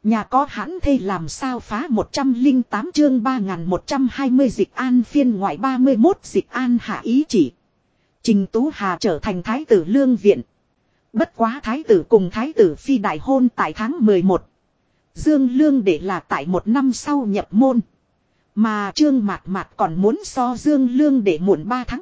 Nhà có hãn thê làm sao phá 108 chương 3120 dịch an phiên ngoại 31 dịch an hạ ý chỉ. Trình Tú Hà trở thành thái tử lương viện. Bất quá thái tử cùng thái tử phi đại hôn tại tháng 11. Dương Lương để là tại một năm sau nhập môn. Mà Trương Mạt Mạt còn muốn so Dương Lương để muộn 3 tháng.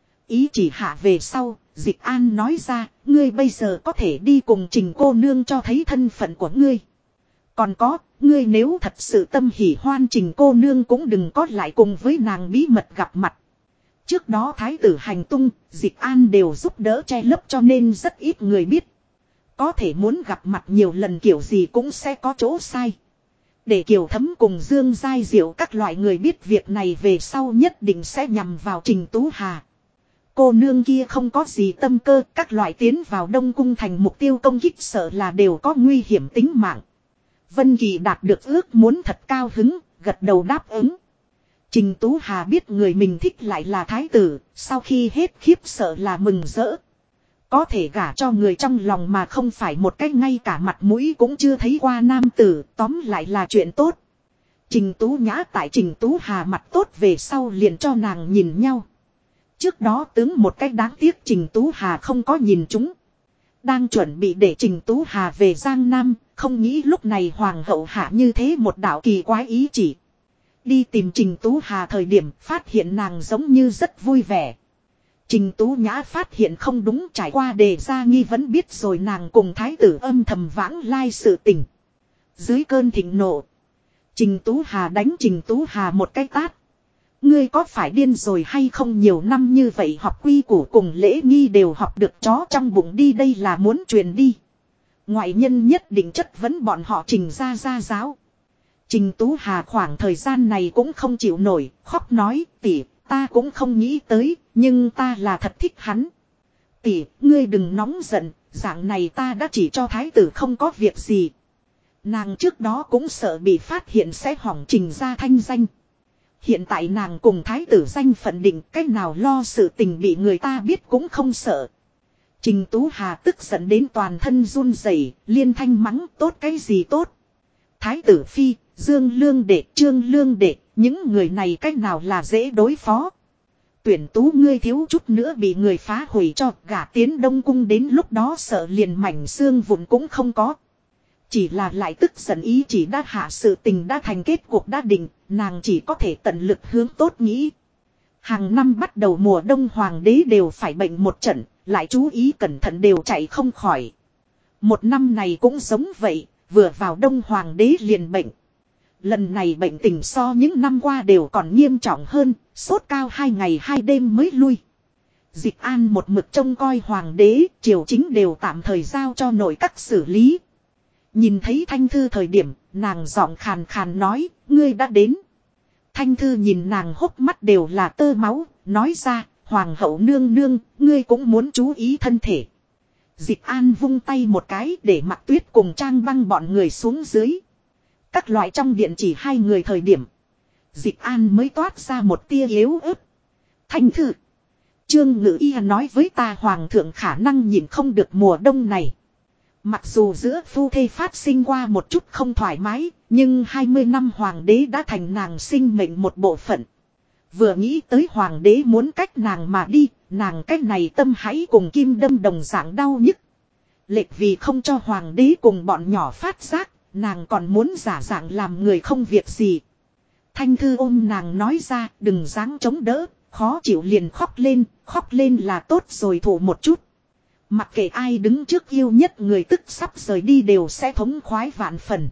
Ý chỉ hạ về sau, Dịch An nói ra, ngươi bây giờ có thể đi cùng Trình cô nương cho thấy thân phận của ngươi. Còn có, ngươi nếu thật sự tâm hỉ hoan Trình cô nương cũng đừng có lại cùng với nàng bí mật gặp mặt. Trước đó thái tử hành tung, Dịch An đều giúp đỡ che lấp cho nên rất ít người biết. Có thể muốn gặp mặt nhiều lần kiểu gì cũng sẽ có chỗ sai. Để Kiều Thấm cùng Dương Giai Diệu các loại người biết việc này về sau nhất định sẽ nhằm vào Trình Tú Hà. Cô nương kia không có gì tâm cơ, các loại tiến vào Đông Cung thành mục tiêu công kích sợ là đều có nguy hiểm tính mạng. Vân Kỳ đạt được ước muốn thật cao hứng, gật đầu đáp ứng. Trình Tú Hà biết người mình thích lại là thái tử, sau khi hết khiếp sợ là mừng rỡ. Có thể gả cho người trong lòng mà không phải một cách ngay cả mặt mũi cũng chưa thấy qua nam tử, tóm lại là chuyện tốt. Trình Tú Nhã tại Trình Tú Hà mặt tốt về sau liền cho nàng nhìn nhau. Trước đó tướng một cách đáng tiếc Trình Tú Hà không có nhìn chúng. Đang chuẩn bị để Trình Tú Hà về Giang Nam, không nghĩ lúc này hoàng hậu hạ như thế một đạo kỳ quái ý chỉ. Đi tìm Trình Tú Hà thời điểm phát hiện nàng giống như rất vui vẻ. Trình Tú Nhã phát hiện không đúng, trải qua đề ra nghi vấn biết rồi nàng cùng thái tử âm thầm vãng lai sự tình. Dưới cơn thịnh nộ, Trình Tú Hà đánh Trình Tú Hà một cái tát. Ngươi có phải điên rồi hay không, nhiều năm như vậy học quy củ cùng lễ nghi đều học được chó trong bụng đi, đây là muốn truyền đi. Ngoại nhân nhất định chất vấn bọn họ Trình gia giáo. Trình Tú Hà khoảng thời gian này cũng không chịu nổi, khóc nói, tỷ, ta cũng không nghĩ tới, nhưng ta là thật thích hắn. Tỷ, ngươi đừng nóng giận, dạng này ta đã chỉ cho thái tử không có việc gì. Nàng trước đó cũng sợ bị phát hiện sẽ hỏng Trình gia thanh danh. Hiện tại nàng cùng thái tử danh phận định, cách nào lo sự tình bị người ta biết cũng không sợ. Trình Tú Hà tức giận đến toàn thân run rẩy, liên thanh mắng, tốt cái gì tốt. Thái tử phi, Dương Lương đệ, Trương Lương đệ, những người này cách nào là dễ đối phó. Tuyển Tú ngươi thiếu chút nữa bị người phá hủy cho, gả tiến Đông Cung đến lúc đó sợ liền mảnh xương vụn cũng không có. Chỉ là lại tức giận ý chỉ đã hạ, sự tình đã thành kết cuộc đã định, nàng chỉ có thể tận lực hướng tốt nghĩ. Hàng năm bắt đầu mùa đông hoàng đế đều phải bệnh một trận, lại chú ý cẩn thận đều chạy không khỏi. Một năm này cũng giống vậy, vừa vào đông hoàng đế liền bệnh. Lần này bệnh tình so những năm qua đều còn nghiêm trọng hơn, sốt cao 2 ngày 2 đêm mới lui. Dịch An một mực trông coi hoàng đế, triều chính đều tạm thời giao cho nội các xử lý. Nhìn thấy Thanh Thư thời điểm, nàng giọng khàn khàn nói, ngươi đã đến. Thanh Thư nhìn nàng hốc mắt đều là tơ máu, nói ra, hoàng hậu nương nương, ngươi cũng muốn chú ý thân thể. Dịch An vung tay một cái để Mặc Tuyết cùng Trang Băng bọn người xuống dưới. Các loại trong điện chỉ 2 người thời điểm. Dịch An mới toát ra một tia yếu ớt. Thanh Thư, Trương Ngự Y nói với ta hoàng thượng khả năng nhìn không được mùa đông này. Mặc dù giữa phu thê phát sinh qua một chút không thoải mái, nhưng 20 năm hoàng đế đã thành nàng sinh mệnh một bộ phận. Vừa nghĩ tới hoàng đế muốn cách nàng mà đi, nàng cách này tâm hãy cùng kim đâm đồng dạng đau nhức. Lệch vì không cho hoàng đế cùng bọn nhỏ phát giác, nàng còn muốn giả dạng làm người không việc gì. Thanh Thư ôm nàng nói ra, đừng dáng chống đỡ, khó chịu liền khóc lên là tốt rồi, thủ một chút. Mặc kệ ai đứng trước yêu nhất người tức sắp rời đi đều sẽ thống khoái vạn phần.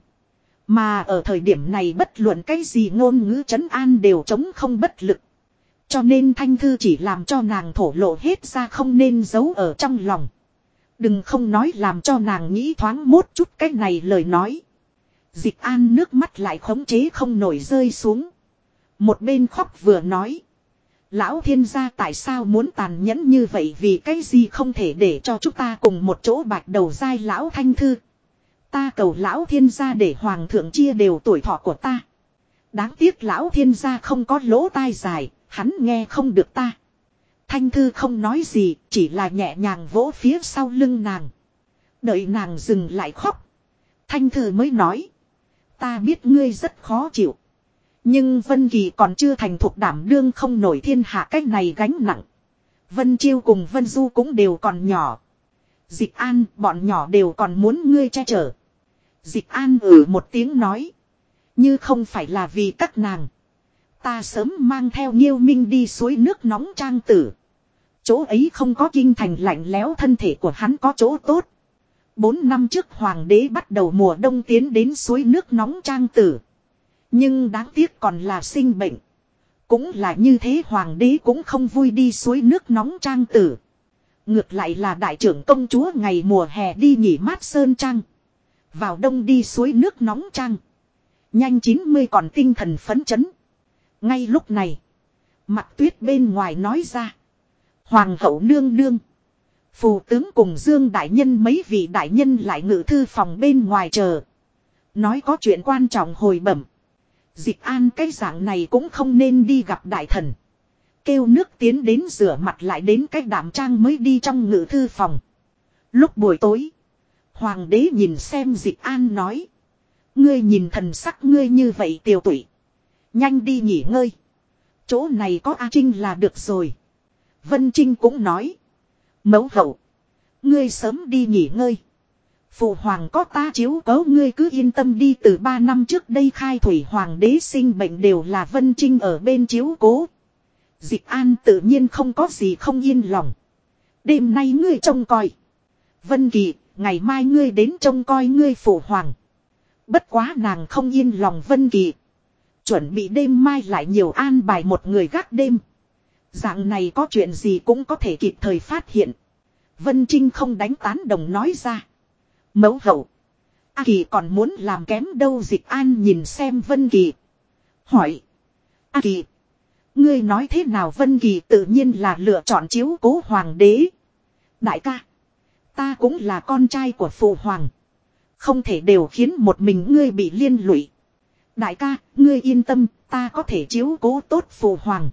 Mà ở thời điểm này bất luận cái gì ngôn ngữ trấn an đều chống không bất lực. Cho nên Thanh Thư chỉ làm cho nàng thổ lộ hết ra, không nên giấu ở trong lòng. Đừng không nói làm cho nàng nghĩ thoáng một chút cái này lời nói. Dịch An nước mắt lại khống chế không nổi rơi xuống. Một bên khóc vừa nói. Lão thiên gia tại sao muốn tàn nhẫn như vậy, vì cái gì không thể để cho chúng ta cùng một chỗ bạch đầu dai. Lão Thanh Thư, ta cầu lão thiên gia để hoàng thượng chia đều tuổi thọ của ta. Đáng tiếc lão thiên gia không có lỗ tai dài, hắn nghe không được ta. Thanh Thư không nói gì, chỉ là nhẹ nhàng vỗ phía sau lưng nàng. Đợi nàng dừng lại khóc, Thanh Thư mới nói. Ta biết ngươi rất khó chịu. Nhưng Vân Kỳ còn chưa thành thục đảm đương không nổi thiên hạ cách này gánh nặng. Vân Chiêu cùng Vân Du cũng đều còn nhỏ. Dịch An bọn nhỏ đều còn muốn ngươi che chở. Dịch An một tiếng nói. Như không phải là vì các nàng. Ta sớm mang theo Nghiêu Minh đi suối nước nóng trang tử. Chỗ ấy không có kinh thành lạnh lẽo, thân thể của hắn có chỗ tốt. 4 năm trước hoàng đế bắt đầu mùa đông tiến đến suối nước nóng trang tử. Nhưng đáng tiếc còn là sinh bệnh. Cũng là như thế, hoàng đế cũng không vui đi suối nước nóng trang tử. Ngược lại là đại trưởng công chúa ngày mùa hè đi nghỉ mát sơn trang. Vào đông đi suối nước nóng trang. Nhanh 90 còn tinh thần phấn chấn. Ngay lúc này, Mặc Tuyết bên ngoài nói ra. Hoàng hậu nương nương. Phù tướng cùng Dương đại nhân mấy vị đại nhân lại ngự thư phòng bên ngoài chờ. Nói có chuyện quan trọng hồi bẩm. Dịch An cái dạng này cũng không nên đi gặp đại thần. Kêu nước tiến đến rửa mặt lại đến cái đảm trang mới đi trong ngự thư phòng. Lúc buổi tối, hoàng đế nhìn xem Dịch An nói. Ngươi nhìn thần sắc ngươi như vậy tiều tụy. Nhanh đi nghỉ ngơi. Chỗ này có A Trinh là được rồi. Vân Trinh cũng nói. Mẫu hậu, ngươi sớm đi nghỉ ngơi. Phụ hoàng có ta chiếu cố, ngươi cứ yên tâm đi. Từ 3 năm trước đây khai thủy hoàng đế sinh bệnh đều là Vân Trinh ở bên chiếu cố. Dịch An tự nhiên không có gì không yên lòng. Đêm nay ngươi trông coi. Vân Kỳ, ngày mai ngươi đến trông coi ngươi phụ hoàng. Bất quá nàng không yên lòng Vân Kỳ. Chuẩn bị đêm mai lại nhiều an bài một người gác đêm. Dạng này có chuyện gì cũng có thể kịp thời phát hiện. Vân Trinh không đánh tán đồng nói ra. Mẫu hậu, A Kỳ còn muốn làm kém đâu. Dịch An nhìn xem Vân Kỳ. Hỏi. A Kỳ, ngươi nói thế nào? Vân Kỳ tự nhiên là lựa chọn chiếu cố hoàng đế. Đại ca, ta cũng là con trai của phụ hoàng. Không thể đều khiến một mình ngươi bị liên lụy. Đại ca, ngươi yên tâm, ta có thể chiếu cố tốt phụ hoàng.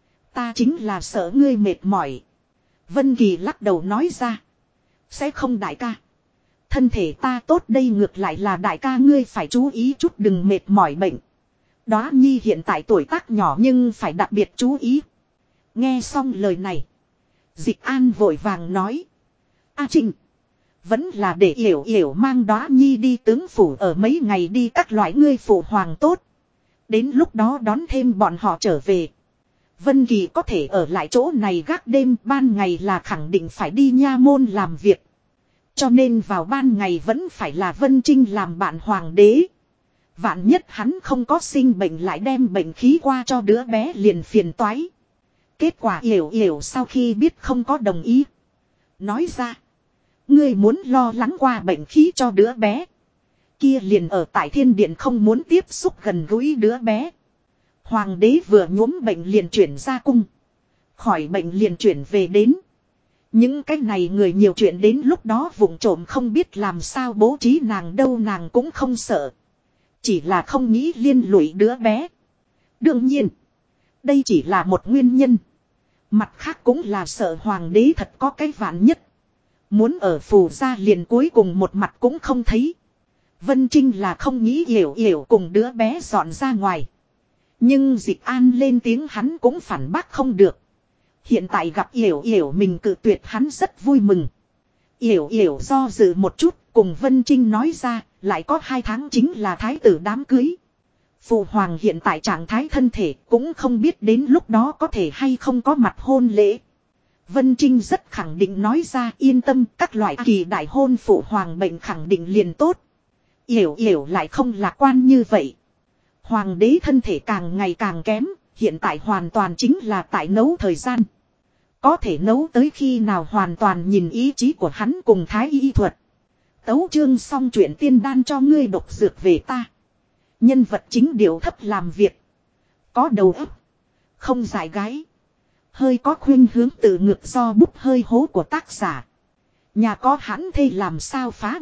Ta chính là sợ ngươi mệt mỏi. Vân Kỳ lắc đầu nói ra. Sẽ không đại ca. Thân thể ta tốt đây, ngược lại là đại ca ngươi phải chú ý chút đừng mệt mỏi bệnh. Đóa Nhi hiện tại tuổi tác nhỏ nhưng phải đặc biệt chú ý. Nghe xong lời này, Dịch An vội vàng nói. A Trinh, vẫn là để Yểu Yểu mang Đóa Nhi đi tướng phủ ở mấy ngày đi, các loại ngươi phụ hoàng tốt. Đến lúc đó đón thêm bọn họ trở về. Vân Kỳ có thể ở lại chỗ này gác đêm, ban ngày là khẳng định phải đi nha môn làm việc. Cho nên vào ban ngày vẫn phải là Vân Trinh làm bạn hoàng đế. Vạn nhất hắn không có sinh bệnh lại đem bệnh khí qua cho đứa bé liền phiền toái. Kết quả Yểu Yểu sau khi biết không có đồng ý. Nói ra. Ngươi muốn lo lắng qua bệnh khí cho đứa bé. Kia liền ở tại thiên điện không muốn tiếp xúc gần gũi đứa bé. Hoàng đế vừa nhuốm bệnh liền chuyển ra cung. Khỏi bệnh liền chuyển về đến. Những cái này người nhiều chuyện, đến lúc đó vụng trộm không biết làm sao bố trí nàng đâu, nàng cũng không sợ. Chỉ là không nghĩ liên lụy đứa bé. Đương nhiên, đây chỉ là một nguyên nhân. Mặt khác cũng là sợ hoàng đế thật có cái vạn nhất. Muốn ở phù gia liền cuối cùng một mặt cũng không thấy. Vân Trinh là không nghĩ Yểu Yểu cùng đứa bé dọn ra ngoài. Nhưng Dịch An lên tiếng hắn cũng phản bác không được. Hiện tại gặp Yểu Yểu mình cự tuyệt hắn rất vui mừng. Yểu Yểu do dự một chút cùng Vân Trinh nói ra, lại có 2 tháng chính là thái tử đám cưới. Phụ hoàng hiện tại trạng thái thân thể cũng không biết đến lúc đó có thể hay không có mặt hôn lễ. Vân Trinh rất khẳng định nói ra, yên tâm, các loại kỳ đại hôn phụ hoàng bệnh khẳng định liền tốt. Yểu Yểu lại không lạc quan như vậy. Hoàng đế thân thể càng ngày càng kém, hiện tại hoàn toàn chính là tại nấu thời gian. Có thể nấu tới khi nào hoàn toàn nhìn ý chí của hắn cùng thái y thuật. Tấu chương xong chuyện tiên đan cho ngươi độc dược về ta. Nhân vật chính điệu thấp làm việc. Có đầu óc, không dài gái. Hơi có khuynh hướng tự ngược do bút hơi hố của tác giả. Nhà có hãn thê làm sao phá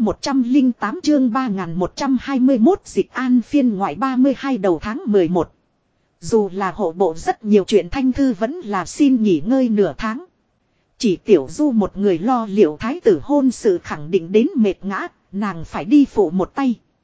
108 chương 3121 Dịch An phiên ngoại 32 đầu tháng 11. Dù là hộ bộ rất nhiều chuyện, Thanh Thư vẫn là xin nghỉ ngơi nửa tháng. Chỉ Tiểu Du một người lo liệu thái tử hôn sự khẳng định đến mệt ngã, nàng phải đi phụ một tay.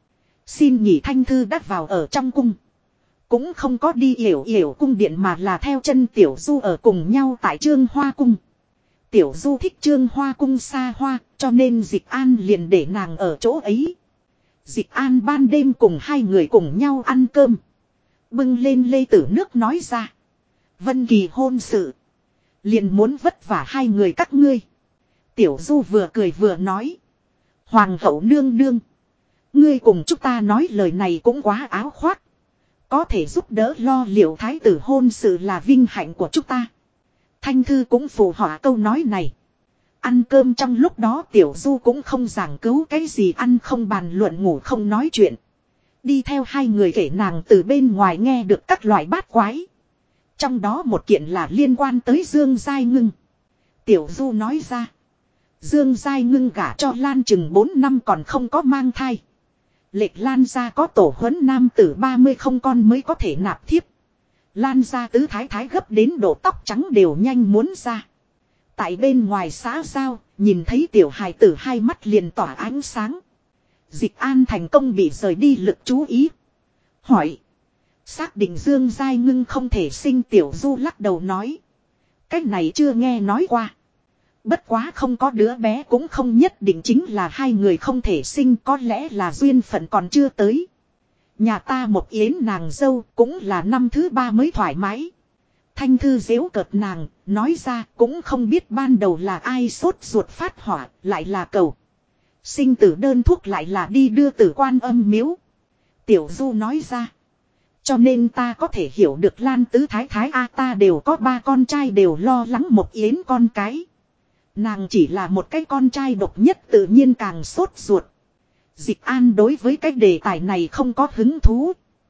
Xin nhỉ Thanh Thư đã vào ở trong cung. Cũng không có đi yểu yểu cung điện mà là theo chân Tiểu Du ở cùng nhau tại Trương Hoa cung. Tiểu Du thích Trương Hoa cung xa hoa, cho nên Dịch An liền để nàng ở chỗ ấy. Dịch An ban đêm cùng hai người cùng nhau ăn cơm. Bưng lên lê tử nước nói ra. Vân Kỳ hôn sự. Liền muốn vất vả hai người các ngươi. Tiểu Du vừa cười vừa nói. Hoàng hậu nương nương. Ngươi cùng chúng ta nói lời này cũng quá áo khoác. Có thể giúp đỡ lo liệu thái tử hôn sự là vinh hạnh của chúng ta. Thanh Thư cũng phù họa câu nói này. Ăn cơm trong lúc đó Tiểu Du cũng không giảng cứu cái gì, ăn không bàn luận, ngủ không nói chuyện. Đi theo hai người kể nàng từ bên ngoài nghe được các loại bát quái. Trong đó một kiện là liên quan tới Dương Giai Ngưng. Tiểu Du nói ra. Dương Giai Ngưng gả cho Lan chừng 4 năm còn không có mang thai. Lệch Lan gia có tổ huấn nam tử 30 không con mới có thể nạp thiếp. Lan gia tứ thái thái gấp đến độ tóc trắng đều nhanh muốn ra. Tại bên ngoài xã giao, nhìn thấy tiểu hài tử hai mắt liền tỏa ánh sáng. Dịch An thành công bị rời đi lực chú ý. Hỏi. Xác định Dương Giai Ngưng không thể sinh. Tiểu Du lắc đầu nói. Cái này chưa nghe nói qua. Bất quá không có đứa bé cũng không nhất định chính là hai người không thể sinh, có lẽ là duyên phận còn chưa tới. Nhà ta một yến nàng dâu cũng là năm thứ 3 mới thoải mái. Thanh Thư giễu cợt nàng, nói ra cũng không biết ban đầu là ai sốt ruột phát hỏa, lại là cầu. Sinh tử đơn thuốc lại là đi đưa Tử Quan Âm miếu. Tiểu Du nói ra. Cho nên ta có thể hiểu được Lan tứ thái thái a, ta đều có 3 con trai đều lo lắng một yến con cái. Nàng chỉ là một cái con trai độc nhất tự nhiên càng sốt ruột. Dịch An đối với cái đề tài này không có hứng thú.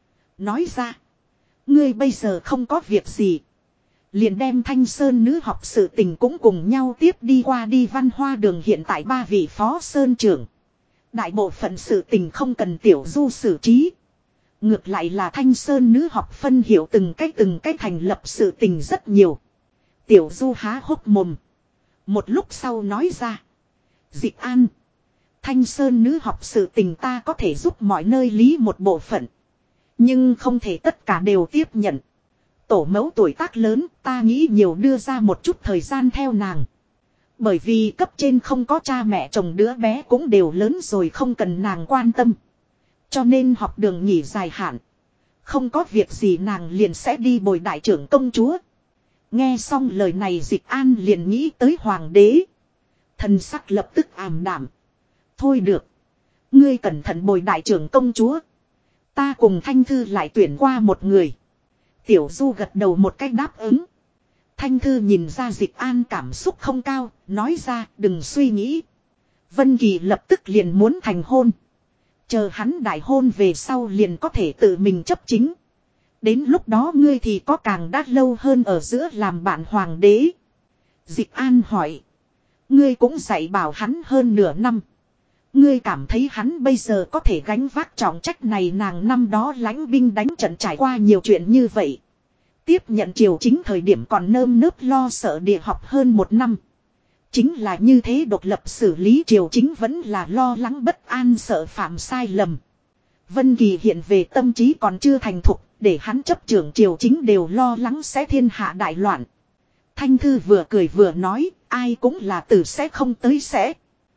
Nói ra. Ngươi bây giờ không có việc gì. Liền đem Thanh Sơn nữ học sự tình cũng cùng nhau tiếp đi qua đi. Văn Hoa đường hiện tại 3 vị phó sơn trưởng. Đại bộ phận sự tình không cần Tiểu Du xử trí. Ngược lại là Thanh Sơn nữ học phân hiểu từng cái thành lập sự tình rất nhiều. Tiểu Du há hốc mồm. Một lúc sau nói ra. Dịch An. Thanh Sơn nữ học sự tình ta có thể giúp mọi nơi lý một bộ phận. Nhưng không thể tất cả đều tiếp nhận. Tổ mẫu tuổi tác lớn, ta nghĩ nhiều đưa ra một chút thời gian theo nàng. Bởi vì cấp trên không có cha mẹ chồng đứa bé cũng đều lớn rồi, không cần nàng quan tâm. Cho nên học đường nghỉ dài hạn. Không có việc gì nàng liền sẽ đi bồi đại trưởng công chúa. Nghe xong lời này Dịch An liền nghĩ tới hoàng đế. Thần sắc lập tức ảm đạm. Thôi được. Ngươi cẩn thận bồi đại trưởng công chúa. Ta cùng Thanh Thư lại tuyển qua một người. Tiểu Du gật đầu một cách đáp ứng. Thanh Thư nhìn ra Dịch An cảm xúc không cao, nói ra đừng suy nghĩ. Vân Kỳ lập tức liền muốn thành hôn. Chờ hắn đại hôn về sau liền có thể tự mình chấp chính. Đến lúc đó ngươi thì có càng đắt lâu hơn ở giữa làm bạn hoàng đế. Dịch An hỏi. Ngươi cũng dạy bảo hắn hơn nửa năm. Ngươi cảm thấy hắn bây giờ có thể gánh vác trọng trách này? Nàng năm đó lãnh binh đánh trận trải qua nhiều chuyện như vậy. Tiếp nhận triều chính thời điểm còn nơm nớp lo sợ địa học hơn 1 năm. Chính là như thế độc lập xử lý triều chính vẫn là lo lắng bất an sợ phạm sai lầm. Vân Kỳ hiện về tâm trí còn chưa thành thục, để hắn chấp trưởng triều chính đều lo lắng sẽ thiên hạ đại loạn. Thanh Thư vừa cười vừa nói, ai cũng là từ sẽ không tới sẽ.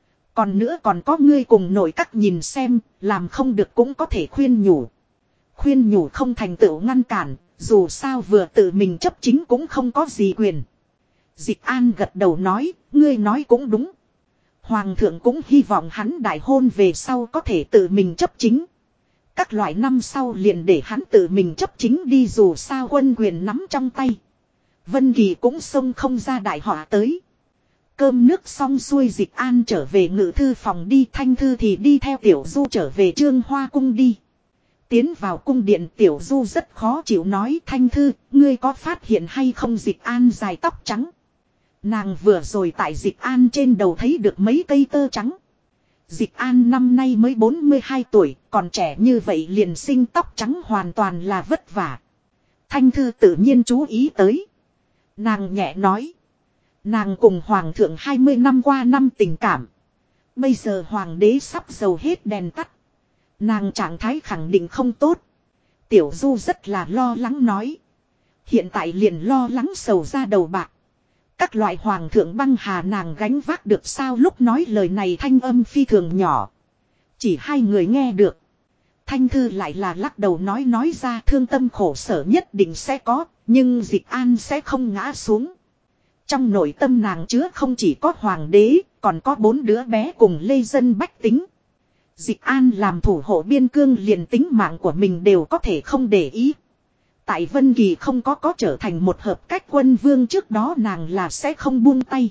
Còn nữa còn có ngươi cùng nội các nhìn xem, làm không được cũng có thể khuyên nhủ. Khuyên nhủ không thành tựu ngăn cản, dù sao vừa tự mình chấp chính cũng không có gì quyền. Dịch An gật đầu nói, ngươi nói cũng đúng. Hoàng thượng cũng hy vọng hắn đại hôn về sau có thể tự mình chấp chính. Các loại năm sau liền để hắn tự mình chấp chính đi, dù sao quân quyền nắm trong tay. Vân Kỳ cũng xông không ra đại họa tới. Cơm nước xong xuôi Dịch An trở về ngự thư phòng đi, Thanh Thư thì đi theo Tiểu Du trở về Trương Hoa cung đi. Tiến vào cung điện Tiểu Du rất khó chịu nói, Thanh Thư, ngươi có phát hiện hay không Dịch An dài tóc trắng? Nàng vừa rồi tại Dịch An trên đầu thấy được mấy cây tơ trắng. Dịch An năm nay mới 42 tuổi, còn trẻ như vậy liền sinh tóc trắng hoàn toàn là vất vả. Thanh Thư tự nhiên chú ý tới. Nàng nhẹ nói. Nàng cùng Hoàng thượng 20 năm qua năm tình cảm. Bây giờ Hoàng đế sắp dầu hết đèn tắt. Nàng trạng thái khẳng định không tốt. Tiểu Du rất là lo lắng nói. Hiện tại liền lo lắng sầu ra đầu bạc. Các loại hoàng thượng băng hà nàng gánh vác được sao, lúc nói lời này thanh âm phi thường nhỏ. Chỉ hai người nghe được. Thanh Thư lại là lắc đầu nói ra thương tâm khổ sở nhất định sẽ có, nhưng Dịch An sẽ không ngã xuống. Trong nội tâm nàng chứa không chỉ có hoàng đế, còn có 4 đứa bé cùng lê dân bách tính. Dịch An làm thủ hộ biên cương liền tính mạng của mình đều có thể không để ý. Tại Vân Kỳ không có trở thành một hợp cách quân vương trước đó nàng là sẽ không buông tay.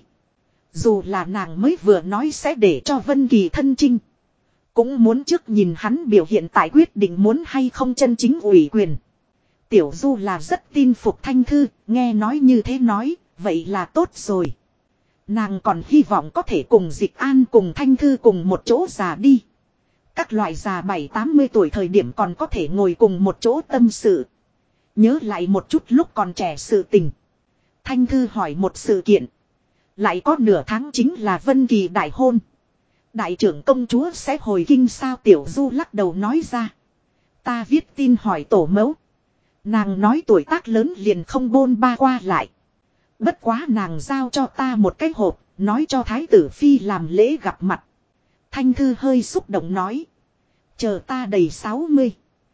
Dù là nàng mới vừa nói sẽ để cho Vân Kỳ thân chinh. Cũng muốn trước nhìn hắn biểu hiện tại quyết định muốn hay không chân chính ủy quyền. Tiểu Du là rất tin phục Thanh Thư, nghe nói như thế nói, vậy là tốt rồi. Nàng còn hy vọng có thể cùng Dịch An cùng Thanh Thư cùng một chỗ già đi. Các loại già 70-80 tuổi thời điểm còn có thể ngồi cùng một chỗ tâm sự. Nhớ lại một chút lúc còn trẻ sự tình. Thanh Thư hỏi một sự kiện. Lại có nửa tháng chính là Vân Kỳ đại hôn. Đại trưởng công chúa sẽ hồi kinh sao, Tiểu Du lắc đầu nói ra. Ta viết tin hỏi tổ mẫu. Nàng nói tuổi tác lớn liền không bôn ba qua lại. Bất quá nàng giao cho ta một cái hộp, nói cho Thái tử Phi làm lễ gặp mặt. Thanh Thư hơi xúc động nói. Chờ ta đầy 60.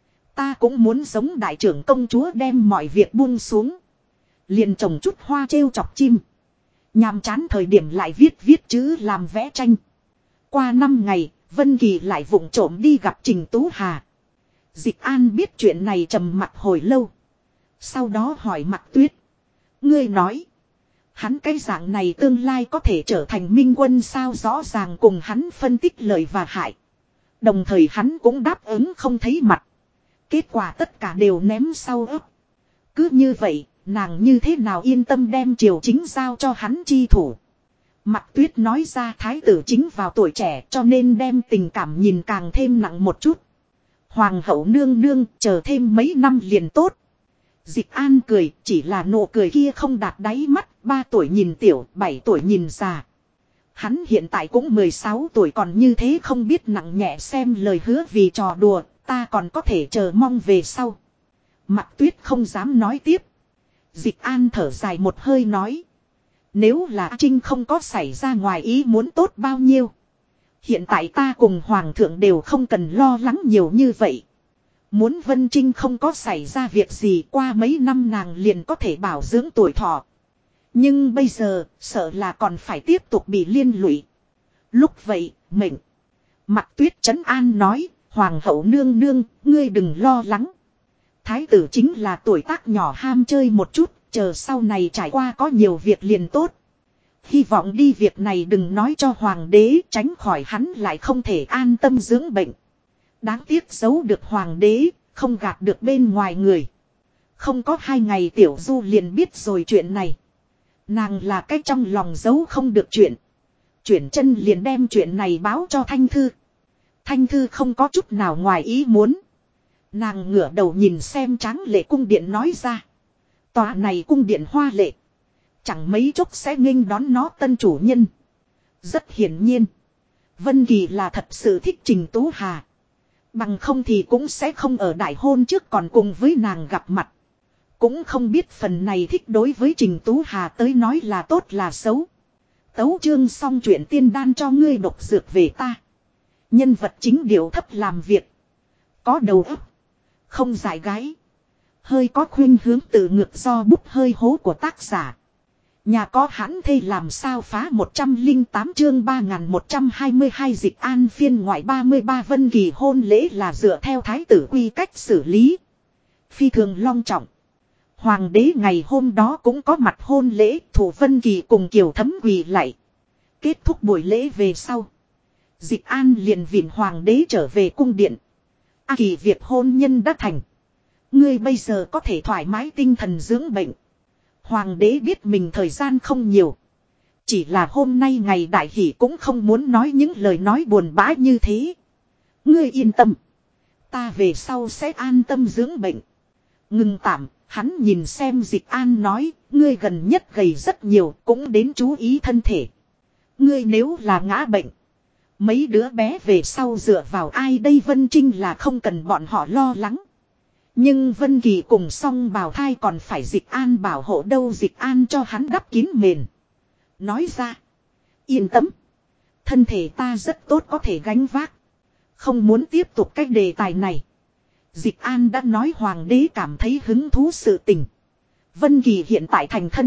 Ta cũng muốn giống đại trưởng công chúa đem mọi việc buông xuống. Liền trồng chút hoa trêu chọc chim. Nhàm chán thời điểm lại viết chữ làm vẽ tranh. Qua 5 ngày, Vân Kỳ lại vụng trộm đi gặp Trình Tú Hà. Dịch An biết chuyện này trầm mặc hồi lâu. Sau đó hỏi Mạc Tuyết. Ngươi nói. Hắn cái dạng này tương lai có thể trở thành minh quân sao, rõ ràng cùng hắn phân tích lợi và hại. Đồng thời hắn cũng đáp ứng không thấy mặt. Kết quả tất cả đều ném sau ấp. Cứ như vậy, nàng như thế nào yên tâm đem triều chính giao cho hắn chi thủ. Mạc Tuyết nói ra thái tử chính vào tuổi trẻ cho nên đem tình cảm nhìn càng thêm nặng một chút. Hoàng hậu nương nương chờ thêm mấy năm liền tốt. Dịch An cười, chỉ là nụ cười kia không đạt đáy mắt, 3 tuổi nhìn tiểu, 7 tuổi nhìn già. Hắn hiện tại cũng 16 tuổi còn như thế không biết nặng nhẹ, xem lời hứa vì trò đùa, ta còn có thể chờ mong về sau. Mạc Tuyết không dám nói tiếp. Dịch An thở dài một hơi nói. Nếu là Trinh không có xảy ra ngoài ý muốn tốt bao nhiêu. Hiện tại ta cùng Hoàng thượng đều không cần lo lắng nhiều như vậy. Muốn Vân Trinh không có xảy ra việc gì, qua mấy năm nàng liền có thể bảo dưỡng tuổi thọ. Nhưng bây giờ, sợ là còn phải tiếp tục bị liên lụy. Lúc vậy, mệnh. Mạc Tuyết trấn an nói, Hoàng hậu nương nương, ngươi đừng lo lắng. Thái tử chính là tuổi tác nhỏ ham chơi một chút, chờ sau này trải qua có nhiều việc liền tốt. Hy vọng đi việc này đừng nói cho hoàng đế, tránh khỏi hắn lại không thể an tâm dưỡng bệnh. Đáng tiếc giấu được hoàng đế, không gạt được bên ngoài người. Không có 2 ngày Tiểu Du liền biết rồi chuyện này. Nàng là cái trong lòng giấu không được chuyện. Chuyển chân liền đem chuyện này báo cho Thanh Thư. Thanh Thư không có chút nào ngoài ý muốn. Nàng ngửa đầu nhìn xem tráng lệ cung điện nói ra. Tòa này cung điện hoa lệ. Chẳng mấy chốc sẽ nghênh đón nó tân chủ nhân. Rất hiển nhiên. Vân Kỳ là thật sự thích Trình Tú Hà. Bằng không thì cũng sẽ không ở đại hôn trước còn cùng với nàng gặp mặt. Cũng không biết phần này thích đối với Trình Tú Hà tới nói là tốt là xấu. Tấu chương xong chuyện tiên đan cho ngươi độc dược về ta. Nhân vật chính điệu thấp làm việc. Có đầu óc. Không giải gái. Hơi có khuynh hướng tự ngược do bút hơi hố của tác giả. Nhà có hãn thê làm sao phá 108 chương 3122 Dịch An phiên ngoại 33 Vân Kỳ hôn lễ là dựa theo thái tử quy cách xử lý. Phi thường long trọng. Hoàng đế ngày hôm đó cũng có mặt hôn lễ, thủ Vân Kỳ cùng Kiều Thấm quỳ lạy. Kết thúc buổi lễ về sau. Dịch An liền viện hoàng đế trở về cung điện. Kỳ việc hôn nhân đã thành. Ngươi bây giờ có thể thoải mái tinh thần dưỡng bệnh. Hoàng đế biết mình thời gian không nhiều. Chỉ là hôm nay ngày đại hỷ cũng không muốn nói những lời nói buồn bã như thế. Ngươi yên tâm. Ta về sau sẽ an tâm dưỡng bệnh. Ngừng tạm, hắn nhìn xem Dịch An nói, ngươi gần nhất gầy rất nhiều, cũng đến chú ý thân thể. Ngươi nếu là ngã bệnh, Mấy đứa bé về sau dựa vào ai đây, Vân Trinh là không cần bọn họ lo lắng. Nhưng Vân Kỳ cùng song bào thai còn phải Dịch An bảo hộ đâu, Dịch An cho hắn đắp kín mền. Nói ra. Yên tâm. Thân thể ta rất tốt, có thể gánh vác. Không muốn tiếp tục cái đề tài này. Dịch An đã nói hoàng đế cảm thấy hứng thú sự tình. Vân Kỳ hiện tại thành thân.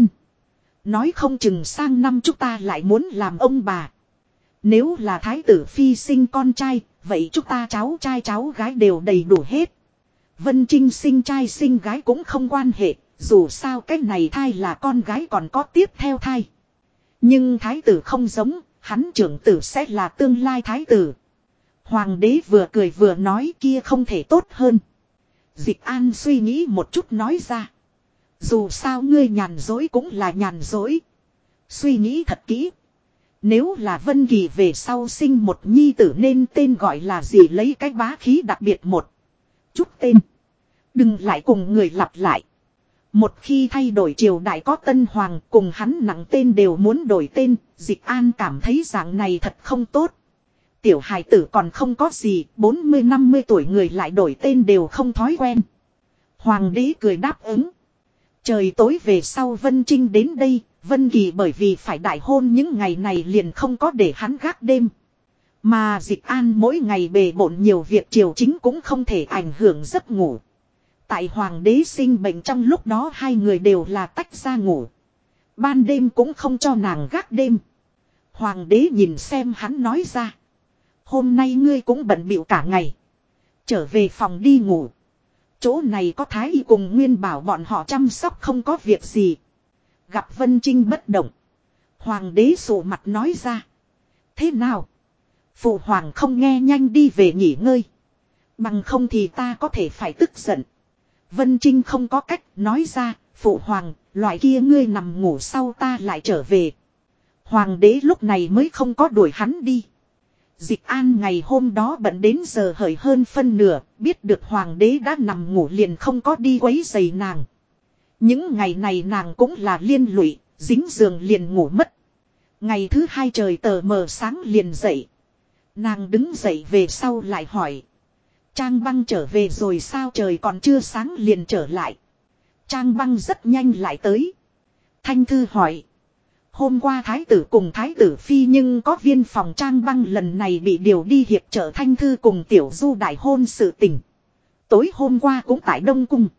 Nói không chừng sang năm chúng ta lại muốn làm ông bà. Nếu là thái tử phi sinh con trai, vậy chúng ta cháu trai cháu gái đều đầy đủ hết. Vân Trinh sinh trai sinh gái cũng không quan hệ, dù sao cái này thai là con gái còn có tiếp theo thai. Nhưng thái tử không giống, hắn trưởng tử sẽ là tương lai thái tử. Hoàng đế vừa cười vừa nói, kia không thể tốt hơn. Dịch An suy nghĩ một chút nói ra. Dù sao ngươi nhàn dối cũng là nhàn dối. Suy nghĩ thật kỹ. Nếu là Vân Kỳ về sau sinh một nhi tử nên tên gọi là gì, lấy cái bá khí đặc biệt một chút tên. Đừng lại cùng người lặp lại. Một khi thay đổi triều đại có tân hoàng, cùng hắn nặng tên đều muốn đổi tên. Dịch An cảm thấy dạng này thật không tốt. Tiểu hài tử còn không có gì, 40-50 tuổi người lại đổi tên đều không thói quen. Hoàng đế cười đáp ứng. Trời tối về sau Vân Trinh đến đây, Vân Kỳ bởi vì phải đại hôn những ngày này liền không có để hắn gác đêm. Mà Dịch An mỗi ngày bề bộn nhiều việc triều chính cũng không thể ảnh hưởng giấc ngủ. Tại hoàng đế sinh bệnh trong lúc đó hai người đều là tách ra ngủ. Ban đêm cũng không cho nàng gác đêm. Hoàng đế nhìn xem hắn nói ra. Hôm nay ngươi cũng bận bịu cả ngày. Trở về phòng đi ngủ. Chỗ này có Thái Y cùng Nguyên Bảo bọn họ chăm sóc không có việc gì. Gặp Vân Trinh bất động. Hoàng đế sụ mặt nói ra. Thế nào? Phụ hoàng không nghe, nhanh đi về nghỉ ngơi. Bằng không thì ta có thể phải tức giận. Vân Trinh không có cách nói ra. Phụ hoàng, loại kia ngươi nằm ngủ sau ta lại trở về. Hoàng đế lúc này mới không có đuổi hắn đi. Dịch An ngày hôm đó bận đến giờ hởi hơn phân nửa, biết được hoàng đế đã nằm ngủ liền không có đi quấy rầy nàng. Những ngày này nàng cũng là liên lụy, dính giường liền ngủ mất. Ngày thứ hai trời tờ mờ sáng liền dậy. Nàng đứng dậy về sau lại hỏi. Trang Băng trở về rồi sao, trời còn chưa sáng liền trở lại. Trang Băng rất nhanh lại tới. Thanh Thư hỏi. Hôm qua thái tử cùng thái tử phi nhưng có viên phòng, Trang Băng lần này bị điều đi hiệp trợ Thanh Thư cùng Tiểu Du đại hôn sự tình. Tối hôm qua cũng tại Đông Cung.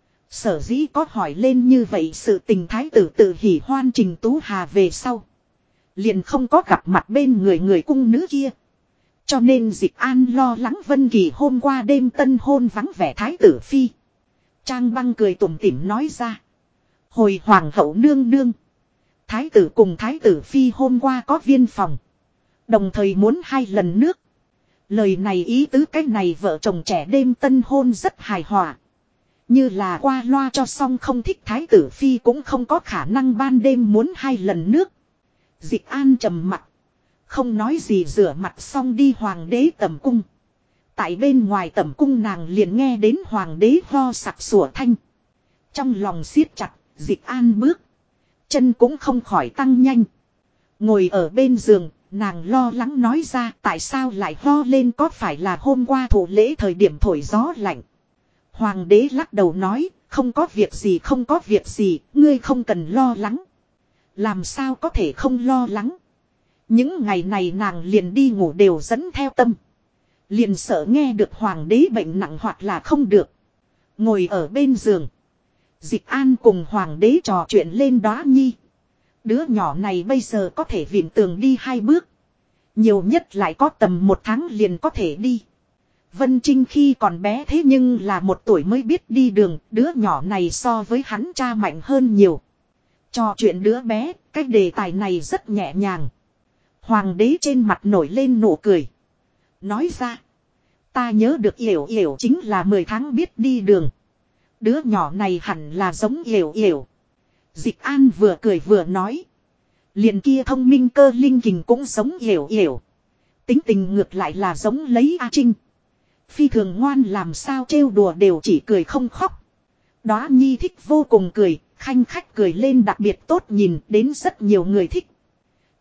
Sở dĩ có hỏi lên như vậy sự tình, thái tử tự hỉ hoan Trình Tú Hà về sau. Liền không có gặp mặt bên người cung nữ kia. Cho nên Dịch An lo lắng Vân Kỳ hôm qua đêm tân hôn vắng vẻ thái tử phi. Trang Băng cười tủm tỉm nói ra. Hồi hoàng hậu nương nương. Thái tử cùng thái tử phi hôm qua có viên phòng. Đồng thời muốn 2 lần nước. Lời này ý tứ cái này vợ chồng trẻ đêm tân hôn rất hài hòa. Như là qua loa cho xong, không thích thái tử phi cũng không có khả năng ban đêm muốn 2 lần nước. Dịch An trầm mặt. Không nói gì, rửa mặt xong đi hoàng đế tẩm cung. Tại bên ngoài tẩm cung nàng liền nghe đến hoàng đế ho sặc sủa thanh. Trong lòng siết chặt, Dịch An bước. Chân cũng không khỏi tăng nhanh. Ngồi ở bên giường, nàng lo lắng nói ra, tại sao lại ho lên, có phải là hôm qua thủ lễ thời điểm thổi gió lạnh. Hoàng đế lắc đầu nói, không có việc gì, không có việc gì, ngươi không cần lo lắng. Làm sao có thể không lo lắng. Những ngày này nàng liền đi ngủ đều dẫn theo tâm. Liền sợ nghe được hoàng đế bệnh nặng hoặc là không được. Ngồi ở bên giường. Dịch An cùng hoàng đế trò chuyện lên Đóa Nhi. Đứa nhỏ này bây giờ có thể vịn tường đi 2 bước. Nhiều nhất lại có tầm 1 tháng liền có thể đi. Vân Trinh khi còn bé thế nhưng là 1 tuổi mới biết đi đường. Đứa nhỏ này so với hắn cha mạnh hơn nhiều. Trò chuyện đứa bé, cái đề tài này rất nhẹ nhàng. Hoàng đế trên mặt nổi lên nụ cười. Nói ra. Ta nhớ được Yểu Yểu chính là 10 tháng biết đi đường. Đứa nhỏ này hẳn là giống Yểu Yểu. Dịch An vừa cười vừa nói. Liền kia thông minh cơ linh kình cũng giống Yểu Yểu. Tính tình ngược lại là giống lấy A Trinh. Phi thường ngoan, làm sao trêu đùa đều chỉ cười không khóc. Đóa Nhi thích vô cùng cười, khanh khách cười lên đặc biệt tốt nhìn, đến rất nhiều người thích.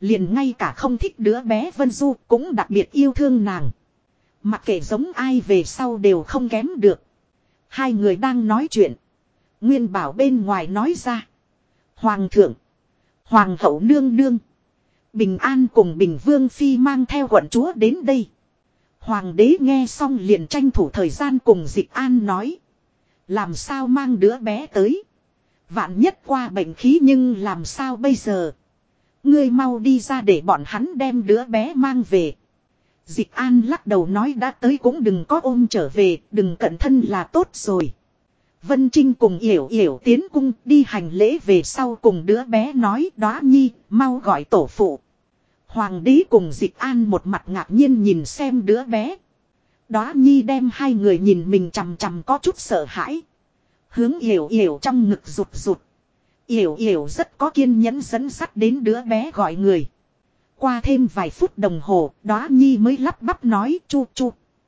Liền ngay cả không thích đứa bé Vân Du cũng đặc biệt yêu thương nàng. Mặc kệ giống ai về sau đều không kém được. Hai người đang nói chuyện. Nguyên Bảo bên ngoài nói ra. Hoàng thượng. Hoàng hậu nương nương. Bình An cùng Bình Vương Phi mang theo quận chúa đến đây. Hoàng đế nghe xong liền tranh thủ thời gian cùng Dịch An nói. Làm sao mang đứa bé tới. Vạn nhất qua bệnh khí nhưng làm sao bây giờ. Ngươi mau đi ra để bọn hắn đem đứa bé mang về. Dịch An lắc đầu nói đã tới cũng đừng có ôm trở về, đừng cẩn thân là tốt rồi. Vân Trinh cùng Yểu Yểu tiến cung đi hành lễ về sau cùng đứa bé nói Đóa Nhi, mau gọi tổ phụ. Hoàng đế cùng Dịch An một mặt ngạc nhiên nhìn xem đứa bé. Đóa Nhi đem hai người nhìn mình chằm chằm có chút sợ hãi. Hướng Yểu Yểu trong ngực rụt rụt. Yểu Yểu rất có kiên nhẫn dẫn dắt đến đứa bé gọi người. Qua thêm vài phút đồng hồ, Đóa Nhi mới lắp bắp nói chu chu.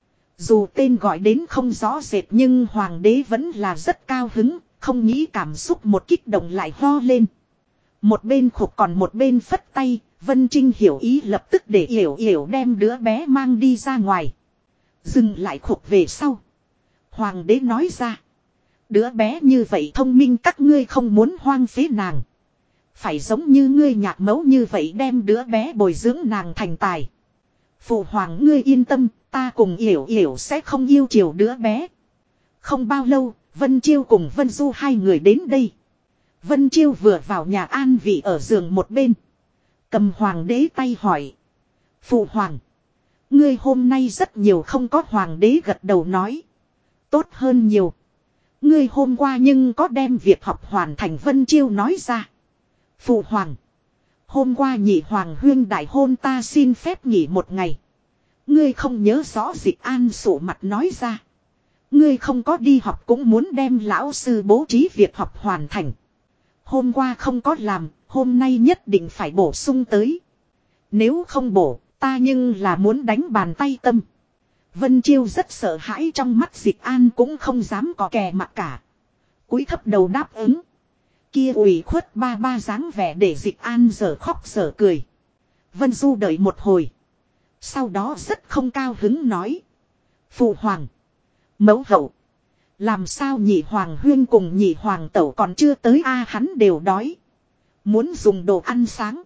Dù tên gọi đến không rõ rệt nhưng hoàng đế vẫn là rất cao hứng, không nghĩ cảm xúc một kích động lại ho lên. Một bên khục còn một bên phất tay, Vân Trinh hiểu ý lập tức để Yểu Yểu đem đứa bé mang đi ra ngoài. Dừng lại khục về sau. Hoàng đế nói ra. Đứa bé như vậy thông minh các ngươi không muốn hoang phế nàng. Phải giống như ngươi nhạc mẫu như vậy đem đứa bé bồi dưỡng nàng thành tài. Phụ hoàng ngươi yên tâm, ta cùng Yểu Yểu sẽ không yêu chiều đứa bé. Không bao lâu, Vân Chiêu cùng Vân Du hai người đến đây. Vân Chiêu vừa vào nhà an vị ở giường một bên. Cầm hoàng đế tay hỏi. Phụ hoàng. Ngươi hôm nay rất nhiều không có hoàng đế gật đầu nói. Tốt hơn nhiều. Ngươi hôm qua nhưng có đem việc học hoàn thành Vân Chiêu nói ra. Phụ hoàng. Hôm qua nhị hoàng huyên đại hôn ta xin phép nghỉ một ngày. Ngươi không nhớ rõ Dịch An sụ mặt nói ra. Ngươi không có đi học cũng muốn đem lão sư bố trí việc học hoàn thành. Hôm qua không có làm, hôm nay nhất định phải bổ sung tới. Nếu không bổ, ta nhưng là muốn đánh bàn tay tâm. Vân Chiêu rất sợ hãi trong mắt Dịch An cũng không dám có kè mặt cả. Cúi thấp đầu đáp ứng. Kia ủy khuất ba ba dáng vẻ để Dịch An giờ khóc giờ cười. Vân Du đợi một hồi. Sau đó rất không cao hứng nói. Phụ hoàng. Mẫu hậu. Làm sao nhị hoàng huyên cùng nhị hoàng tẩu còn chưa tới a hắn đều đói. Muốn dùng đồ ăn sáng.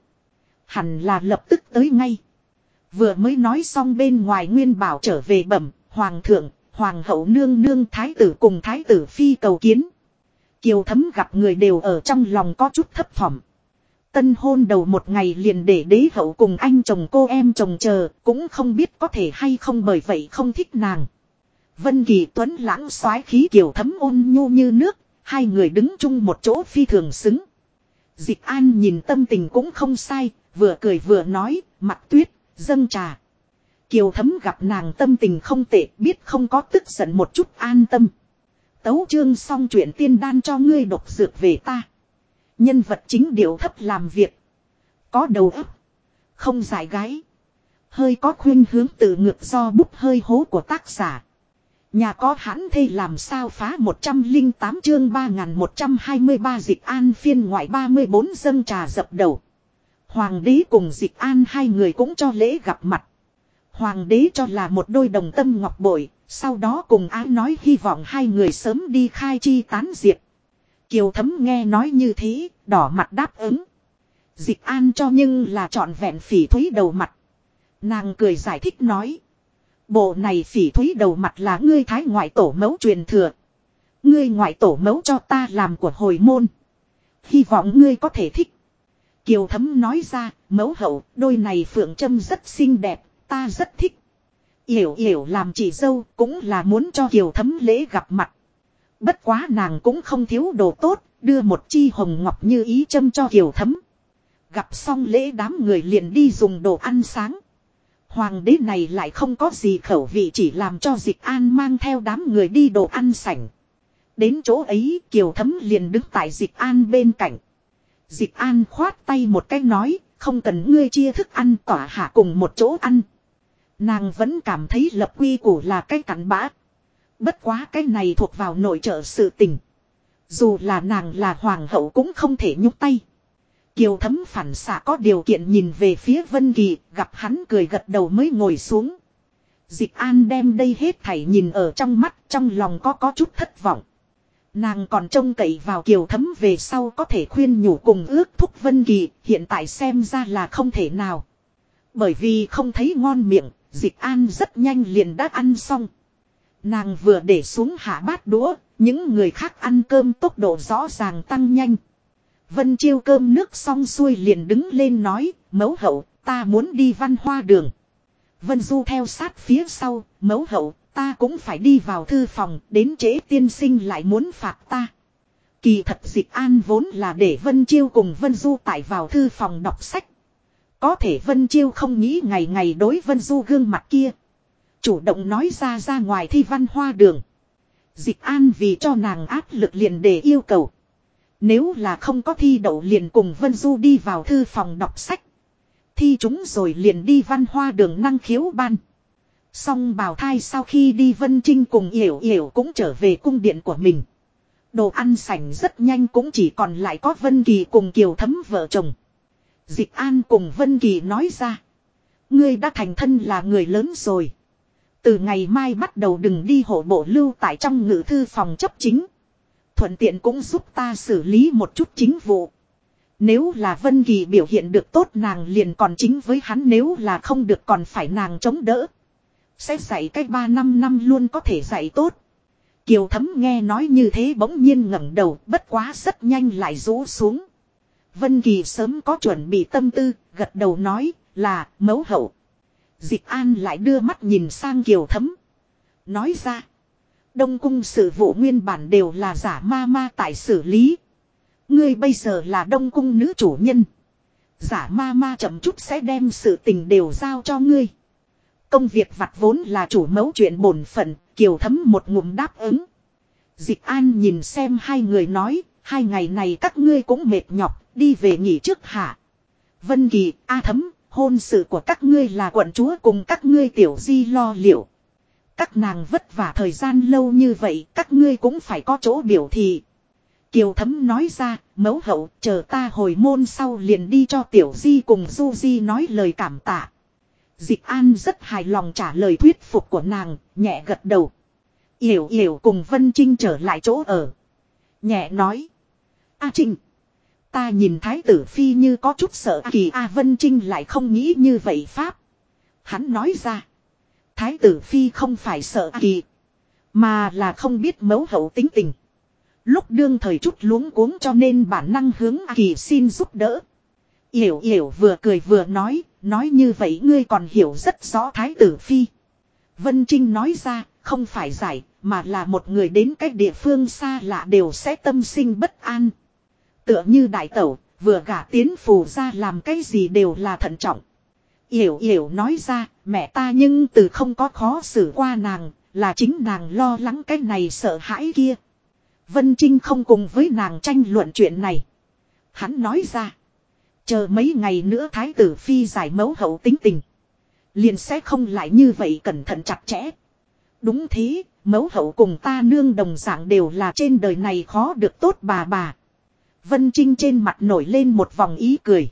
Hẳn là lập tức tới ngay. Vừa mới nói xong bên ngoài Nguyên Bảo trở về bẩm. Hoàng thượng, hoàng hậu nương nương thái tử cùng thái tử phi cầu kiến. Kiều Thấm gặp người đều ở trong lòng có chút thấp thỏm. Tân hôn đầu một ngày liền để đế hậu cùng anh chồng cô em chồng chờ, cũng không biết có thể hay không bởi vậy không thích nàng. Vân Kỳ Tuấn lãng soái khí Kiều Thấm ôn nhu như nước, hai người đứng chung một chỗ phi thường xứng. Dịch An nhìn tâm tình cũng không sai, vừa cười vừa nói, Mặc Tuyết, dâng trà. Kiều Thấm gặp nàng tâm tình không tệ, biết không có tức giận một chút an tâm. Tấu chương xong chuyện tiên đan cho ngươi độc dược về ta. Nhân vật chính điệu thấp làm việc. Có đầu óc. Không giải gái. Hơi có khuynh hướng tự ngược do bút hơi hố của tác giả. Nhà có hãn thê làm sao phá 108 chương 3123 Dịch An phiên ngoại 34 dâng trà dập đầu. Hoàng đế cùng Dịch An hai người cũng cho lễ gặp mặt. Hoàng đế cho là một đôi đồng tâm ngọc bội. Sau đó cùng ái nói hy vọng hai người sớm đi khai chi tán diệp. Kiều Thấm nghe nói như thế, đỏ mặt đáp ứng. Dịch An cho nhưng là trọn vẹn phỉ thúy đầu mặt. Nàng cười giải thích nói. Bộ này phỉ thúy đầu mặt là ngươi thái ngoại tổ mẫu truyền thừa. Ngươi ngoại tổ mẫu cho ta làm của hồi môn. Hy vọng ngươi có thể thích. Kiều Thấm nói ra, mẫu hậu, đôi này phượng trâm rất xinh đẹp, ta rất thích. Yểu Yểu làm chị dâu cũng là muốn cho Kiều Thấm lễ gặp mặt. Bất quá nàng cũng không thiếu đồ tốt, đưa một chi hồng ngọc như ý châm cho Kiều Thấm. Gặp xong lễ đám người liền đi dùng đồ ăn sáng. Hoàng đế này lại không có gì khẩu vị chỉ làm cho Dịch An mang theo đám người đi đồ ăn sảnh. Đến chỗ ấy Kiều Thấm liền đứng tại Dịch An bên cạnh. Dịch An khoát tay một cái nói, không cần ngươi chia thức ăn tỏa hạ cùng một chỗ ăn. Nàng vẫn cảm thấy lập quy củ là cái cặn bã. Bất quá cái này thuộc vào nội trợ sự tình. Dù là nàng là hoàng hậu cũng không thể nhúc tay. Kiều Thấm phản xạ có điều kiện nhìn về phía Vân Kỳ, gặp hắn cười gật đầu mới ngồi xuống. Dịch An đem đây hết thảy nhìn ở trong mắt, trong lòng có chút thất vọng. Nàng còn trông cậy vào Kiều Thấm về sau có thể khuyên nhủ cùng ước thúc Vân Kỳ, hiện tại xem ra là không thể nào. Bởi vì không thấy ngon miệng, Dịch An rất nhanh liền đã ăn xong. Nàng vừa để xuống hạ bát đũa, những người khác ăn cơm tốc độ rõ ràng tăng nhanh. Vân Chiêu cơm nước xong xuôi liền đứng lên nói, mẫu hậu, ta muốn đi Văn Hoa Đường. Vân Du theo sát phía sau, mẫu hậu, ta cũng phải đi vào thư phòng, đến trễ tiên sinh lại muốn phạt ta. Kỳ thật Dịch An vốn là để Vân Chiêu cùng Vân Du tải vào thư phòng đọc sách. Có thể Vân Chiêu không nghĩ ngày ngày đối Vân Du gương mặt kia. Chủ động nói ra ngoài thi Văn Hoa Đường. Dịch An vì cho nàng áp lực liền để yêu cầu. Nếu là không có thi đậu liền cùng Vân Du đi vào thư phòng đọc sách. Thi chúng rồi liền đi Văn Hoa Đường năng khiếu ban. Xong bào thai sau khi đi Vân Trinh cùng Yểu Yểu cũng trở về cung điện của mình. Đồ ăn sảnh rất nhanh cũng chỉ còn lại có Vân Kỳ cùng Kiều Thấm vợ chồng. Dịch An cùng Vân Kỳ nói ra. Ngươi đã thành thân là người lớn rồi. Từ ngày mai bắt đầu đừng đi hộ bộ lưu tại trong ngự thư phòng chấp chính. Thuận tiện cũng giúp ta xử lý một chút chính vụ. Nếu là Vân Kỳ biểu hiện được tốt nàng liền còn chính với hắn, nếu là không được còn phải nàng chống đỡ. Sẽ dạy cách 3-5 năm luôn có thể dạy tốt. Kiều Thấm nghe nói như thế bỗng nhiên ngẩng đầu, bất quá rất nhanh lại rũ xuống. Vân Kỳ sớm có chuẩn bị tâm tư, gật đầu nói là mẫu hậu. Dịch An lại đưa mắt nhìn sang Kiều Thấm. Nói ra. Đông cung sự vụ nguyên bản đều là giả ma ma tại xử lý. Ngươi bây giờ là đông cung nữ chủ nhân. Giả ma ma chậm chút sẽ đem sự tình đều giao cho ngươi. Công việc vặt vốn là chủ mẫu chuyện bổn phận, Kiều Thấm một ngụm đáp ứng. Dịch An nhìn xem hai người nói, 2 ngày này các ngươi cũng mệt nhọc, đi về nghỉ trước hả? Vân Kỳ, A Thấm, hôn sự của các ngươi là quận chúa cùng các ngươi tiểu di lo liệu. Các nàng vất vả thời gian lâu như vậy, các ngươi cũng phải có chỗ biểu thị. Kiều Thấm nói ra, mẫu hậu, chờ ta hồi môn sau liền đi cho tiểu di cùng du di nói lời cảm tạ. Dịch An rất hài lòng trả lời thuyết phục của nàng, nhẹ gật đầu. Yểu Yểu cùng Vân Trinh trở lại chỗ ở. Nhẹ nói. A Trinh. Ta nhìn thái tử phi như có chút sợ kỳ. Vân Trinh lại không nghĩ như vậy pháp. Hắn nói ra. Thái tử phi không phải sợ kỳ. Mà là không biết mẫu hậu tính tình. Lúc đương thời chút luống cuống cho nên bản năng hướng kỳ xin giúp đỡ. Yểu Yểu vừa cười vừa nói như vậy ngươi còn hiểu rất rõ thái tử phi. Vân Trinh nói ra, không phải giải, mà là một người đến cách địa phương xa lạ đều sẽ tâm sinh bất an. Tựa như đại tẩu, vừa gả tiến phù ra làm cái gì đều là thận trọng. Yểu Yểu nói ra, mẹ ta nhưng từ không có khó xử qua nàng, là chính nàng lo lắng cái này sợ hãi kia. Vân Trinh không cùng với nàng tranh luận chuyện này. Hắn nói ra. Chờ mấy ngày nữa thái tử phi giải mẫu hậu tính tình. Liền sẽ không lại như vậy cẩn thận chặt chẽ. Đúng thế, mẫu hậu cùng ta nương đồng dạng đều là trên đời này khó được tốt bà. Vân Trinh trên mặt nổi lên một vòng ý cười.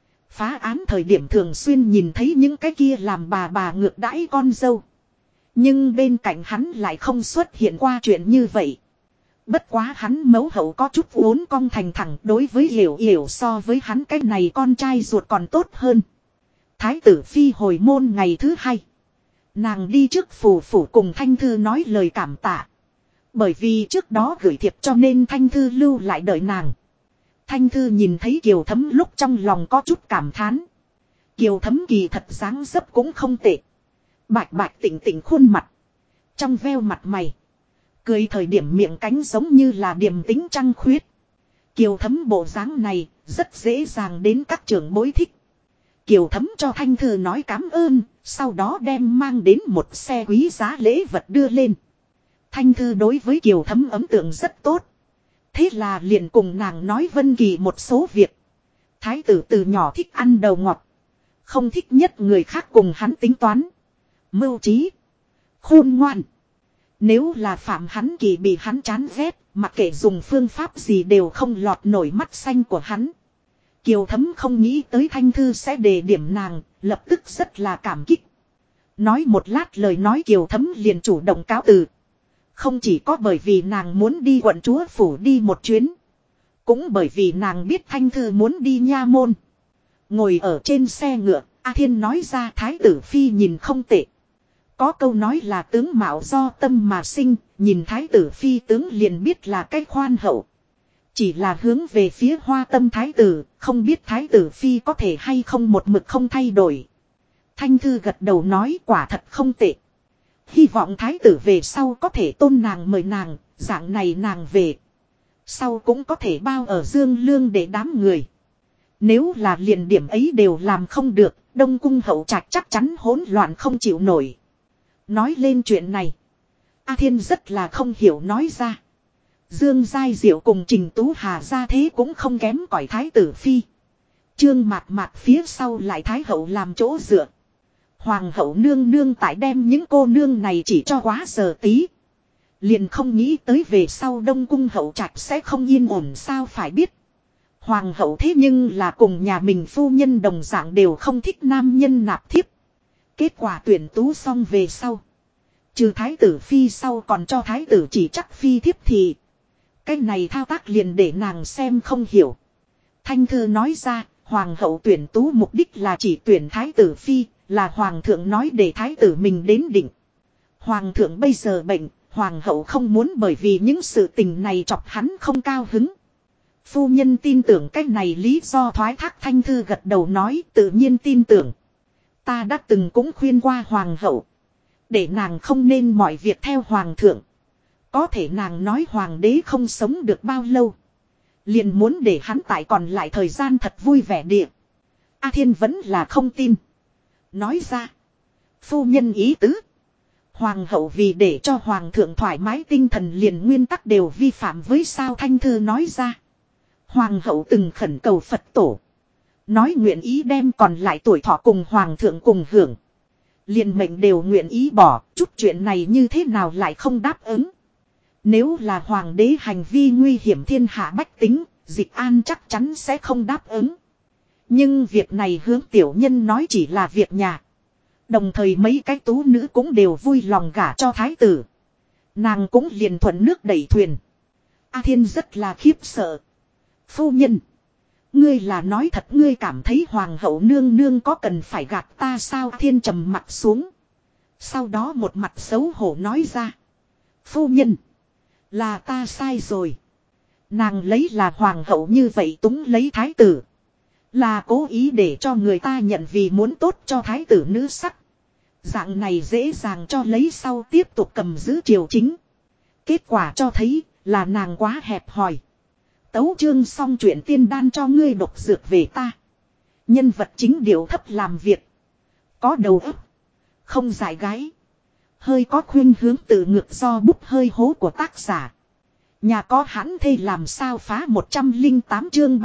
Phá án thời điểm thường xuyên nhìn thấy những cái kia làm bà ngược đãi con dâu. Nhưng bên cạnh hắn lại không xuất hiện qua chuyện như vậy. Bất quá hắn mẫu hậu có chút uốn cong thành thẳng, đối với Yểu Yểu so với hắn cái này con trai ruột còn tốt hơn. Thái tử phi hồi môn ngày thứ 2. Nàng đi trước phủ cùng Thanh Thư nói lời cảm tạ. Bởi vì trước đó gửi thiệp cho nên Thanh Thư lưu lại đợi nàng. Thanh Thư nhìn thấy Kiều Thấm lúc trong lòng có chút cảm thán. Kiều Thấm kỳ thật dáng dấp cũng không tệ. Bạch tỉnh khuôn mặt. Trong veo mặt mày. Cười thời điểm miệng cánh giống như là điềm tĩnh trăng khuyết. Kiều Thấm bộ dáng này rất dễ dàng đến các trưởng bối thích. Kiều Thấm cho Thanh Thư nói cảm ơn, sau đó đem mang đến một xe quý giá lễ vật đưa lên. Thanh Thư đối với Kiều Thấm ấn tượng rất tốt. Thế là liền cùng nàng nói Vân Kỳ một số việc. Thái tử từ nhỏ thích ăn đầu ngọt. Không thích nhất người khác cùng hắn tính toán. Mưu trí. Khôn ngoan. Nếu là phạm hắn kỳ bị hắn chán ghét, mặc kệ dùng phương pháp gì đều không lọt nổi mắt xanh của hắn. Kiều Thấm không nghĩ tới Thanh Thư sẽ đề điểm nàng, lập tức rất là cảm kích. Nói một lát lời nói Kiều Thấm liền chủ động cáo từ. Không chỉ có bởi vì nàng muốn đi quận chúa phủ đi một chuyến. Cũng bởi vì nàng biết Thanh Thư muốn đi nha môn. Ngồi ở trên xe ngựa, A Thiên nói ra Thái tử Phi nhìn không tệ. Có câu nói là tướng mạo do tâm mà sinh, nhìn Thái tử Phi tướng liền biết là cái khoan hậu. Chỉ là hướng về phía Hoa Tâm Thái tử, không biết Thái tử Phi có thể hay không một mực không thay đổi. Thanh Thư gật đầu nói quả thật không tệ. Hy vọng Thái tử về sau có thể tôn nàng mời nàng, dạng này nàng về. Sau cũng có thể bao ở Dương Lương để đám người. Nếu là liền điểm ấy đều làm không được, Đông Cung hậu trạch chắc chắn hỗn loạn không chịu nổi. Nói lên chuyện này, A Thiên rất là không hiểu nói ra. Dương Giai Diệu cùng Trình Tú Hà ra thế cũng không kém cỏi Thái tử Phi. Trương Mạt Mạt phía sau lại Thái hậu làm chỗ dựa. Hoàng hậu nương nương tại đem những cô nương này chỉ cho quá giờ tí. Liền không nghĩ tới về sau Đông Cung hậu trạch sẽ không yên ổn sao phải biết. Hoàng hậu thế nhưng là cùng nhà mình phu nhân đồng dạng đều không thích nam nhân nạp thiếp. Kết quả tuyển tú xong về sau. Trừ Thái tử Phi sau còn cho Thái tử chỉ chắc Phi thiếp thì. Cái này thao tác liền để nàng xem không hiểu. Thanh Thư nói ra, Hoàng hậu tuyển tú mục đích là chỉ tuyển Thái tử Phi, là Hoàng thượng nói để Thái tử mình đến định. Hoàng thượng bây giờ bệnh, Hoàng hậu không muốn bởi vì những sự tình này chọc hắn không cao hứng. Phu nhân tin tưởng cái này lý do thoái thác. Thanh Thư gật đầu nói tự nhiên tin tưởng. Ta đã từng cũng khuyên qua Hoàng hậu. Để nàng không nên mọi việc theo Hoàng thượng. Có thể nàng nói Hoàng đế không sống được bao lâu. Liền muốn để hắn tại còn lại thời gian thật vui vẻ địa. A Thiên vẫn là không tin. Nói ra. Phu nhân ý tứ. Hoàng hậu vì để cho Hoàng thượng thoải mái tinh thần liền nguyên tắc đều vi phạm với sao. Thanh Thư nói ra. Hoàng hậu từng khẩn cầu Phật tổ. Nói nguyện ý đem còn lại tuổi thọ cùng Hoàng thượng cùng hưởng. Liền mệnh đều nguyện ý bỏ. Chút chuyện này như thế nào lại không đáp ứng. Nếu là Hoàng đế hành vi nguy hiểm thiên hạ bách tính, Dịch An chắc chắn sẽ không đáp ứng. Nhưng việc này hướng tiểu nhân nói chỉ là việc nhà. Đồng thời mấy cái tú nữ cũng đều vui lòng gả cho thái tử. Nàng cũng liền thuận nước đẩy thuyền. A Thiên rất là khiếp sợ. Phu nhân. Ngươi là nói thật ngươi cảm thấy Hoàng hậu nương nương có cần phải gạt ta sao. A Thiên trầm mặt xuống. Sau đó một mặt xấu hổ nói ra. Phu nhân. Là ta sai rồi. Nàng lấy là Hoàng hậu như vậy túng lấy thái tử. Là cố ý để cho người ta nhận vì muốn tốt cho thái tử nữ sắc. Dạng này dễ dàng cho lấy sau tiếp tục cầm giữ triều chính. Kết quả cho thấy là nàng quá hẹp hòi. Tấu chương xong chuyện tiên đan cho ngươi độc dược về ta. Nhân vật chính điệu thấp làm việc. Có đầu óc. Không giải gái. Hơi có khuynh hướng tự ngược do bút hơi hố của tác giả. Nhà có hãn thê làm sao phá 108 chương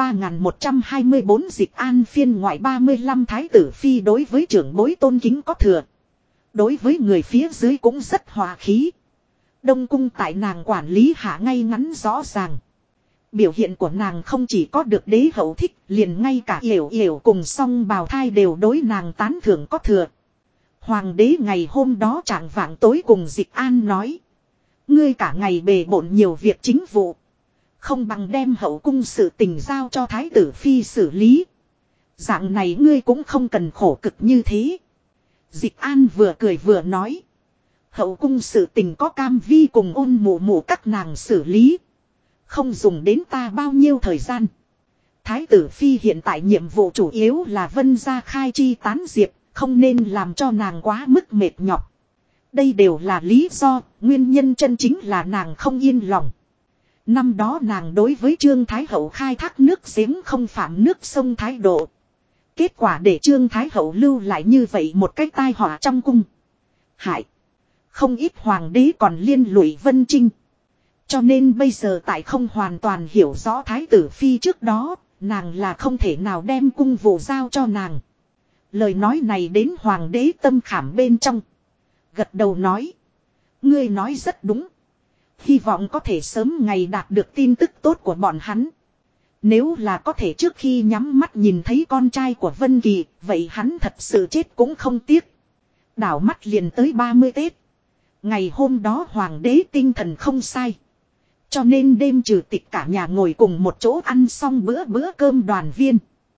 3124 Dịch An phiên ngoại 35 thái tử phi đối với trưởng bối tôn kính có thừa. Đối với người phía dưới cũng rất hòa khí. Đông cung tại nàng quản lý hạ ngay ngắn rõ ràng. Biểu hiện của nàng không chỉ có được đế hậu thích, liền ngay cả yểu yểu cùng song bào thai đều đối nàng tán thưởng có thừa. Hoàng đế ngày hôm đó trạng vạng tối cùng Dịch An nói. Ngươi cả ngày bề bộn nhiều việc chính vụ. Không bằng đem hậu cung sự tình giao cho thái tử phi xử lý. Dạng này ngươi cũng không cần khổ cực như thế. Dịch An vừa cười vừa nói. Hậu cung sự tình có Cam Vi cùng Ôn mụ mụ các nàng xử lý. Không dùng đến ta bao nhiêu thời gian. Thái tử phi hiện tại nhiệm vụ chủ yếu là Vân gia khai chi tán diệp. Không nên làm cho nàng quá mức mệt nhọc. Đây đều là lý do, nguyên nhân chân chính là nàng không yên lòng. Năm đó nàng đối với Trương Thái Hậu khai thác nước giếng không phạm nước sông thái độ. Kết quả để Trương Thái Hậu lưu lại như vậy một cái tai họa trong cung. Hại. Không ít hoàng đế còn liên lụy Vân Trinh. Cho nên bây giờ tại không hoàn toàn hiểu rõ Thái tử Phi trước đó, nàng là không thể nào đem cung vụ giao cho nàng. Lời nói này đến hoàng đế tâm khảm bên trong. Gật đầu nói. Ngươi nói rất đúng. Hy vọng có thể sớm ngày đạt được tin tức tốt của bọn hắn. Nếu là có thể trước khi nhắm mắt nhìn thấy con trai của Vân Kỳ, vậy hắn thật sự chết cũng không tiếc. Đảo mắt liền tới 30 Tết. Ngày hôm đó hoàng đế tinh thần không sai. Cho nên đêm trừ tịch cả nhà ngồi cùng một chỗ ăn xong bữa cơm đoàn viên.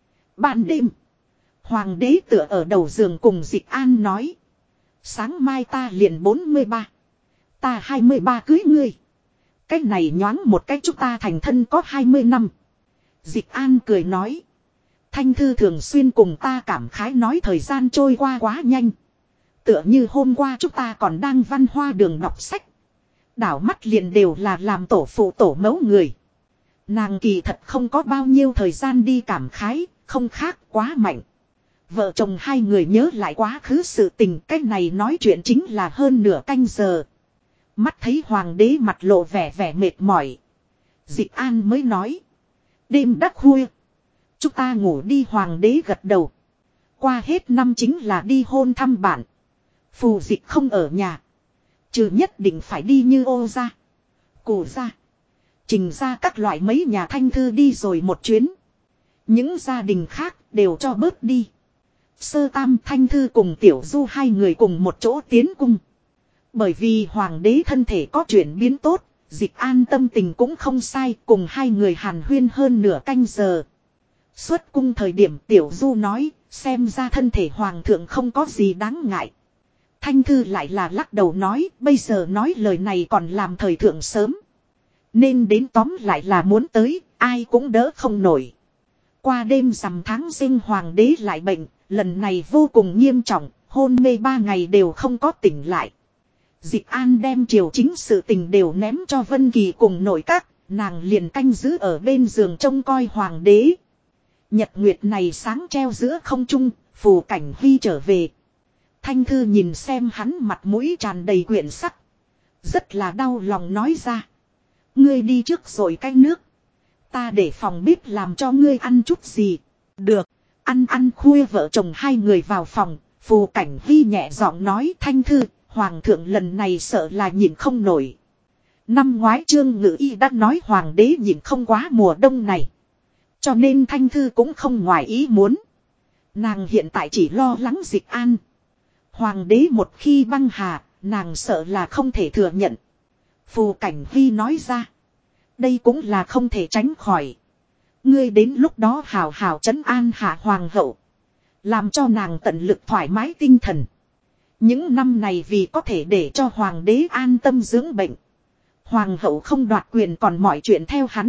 Ban đêm, hoàng đế tựa ở đầu giường cùng Dịch An nói. Sáng mai ta liền 43. Ta 23 cưới ngươi. Cái này nhoáng một cái chúng ta thành thân có 20 năm. Dịch An cười nói. Thanh Thư thường xuyên cùng ta cảm khái nói thời gian trôi qua quá nhanh. Tựa như hôm qua chúng ta còn đang văn hoa đường đọc sách. Đảo mắt liền đều là làm tổ phụ tổ mẫu người. Nàng kỳ thật không có bao nhiêu thời gian đi cảm khái, không khác quá mạnh. Vợ chồng hai người nhớ lại quá khứ sự tình, cái này nói chuyện chính là hơn nửa canh giờ. Mắt thấy hoàng đế mặt lộ vẻ mệt mỏi. Dịch An mới nói. Đêm đắc khuya. Chúng ta ngủ đi, hoàng đế gật đầu. Qua hết năm chính là đi hôn thăm bạn. Phù Dịch không ở nhà. Trừ nhất định phải đi như Ô gia, Cổ gia, Trình gia các loại mấy nhà Thanh Thư đi rồi một chuyến. Những gia đình khác đều cho bớt đi. Sơ Tam Thanh Thư cùng Tiểu Du hai người cùng một chỗ tiến cung. Bởi vì hoàng đế thân thể có chuyển biến tốt, Dịch An tâm tình cũng không sai, cùng hai người hàn huyên hơn nửa canh giờ. Xuất cung thời điểm Tiểu Du nói, xem ra thân thể hoàng thượng không có gì đáng ngại. Thanh Thư lại là lắc đầu nói, bây giờ nói lời này còn làm thời thượng sớm. Nên đến tóm lại là muốn tới, ai cũng đỡ không nổi. Qua đêm rằm tháng Giêng hoàng đế lại bệnh, lần này vô cùng nghiêm trọng, hôn mê 3 ngày đều không có tỉnh lại. Dịch An đem triều chính sự tình đều ném cho Vân Kỳ cùng nội các, nàng liền canh giữ ở bên giường trông coi hoàng đế. Nhật nguyệt này sáng treo giữa không trung, Phù Cảnh Huy trở về. Thanh Thư nhìn xem hắn mặt mũi tràn đầy quyển sắc. Rất là đau lòng nói ra. Ngươi đi trước rồi cái nước. Ta để phòng bếp làm cho ngươi ăn chút gì. Được, ăn khuya vợ chồng hai người vào phòng. Phù Cảnh Huy nhẹ giọng nói Thanh Thư, hoàng thượng lần này sợ là nhịn không nổi. Năm ngoái Trương Ngự Y đã nói hoàng đế nhịn không quá mùa đông này. Cho nên Thanh Thư cũng không ngoài ý muốn. Nàng hiện tại chỉ lo lắng Dịch An. Hoàng đế một khi băng hà, nàng sợ là không thể thừa nhận. Phù Cảnh Huy nói ra. Đây cũng là không thể tránh khỏi. Ngươi đến lúc đó hào hào trấn an hạ hoàng hậu. Làm cho nàng tận lực thoải mái tinh thần. Những năm này vì có thể để cho hoàng đế an tâm dưỡng bệnh. Hoàng hậu không đoạt quyền còn mọi chuyện theo hắn.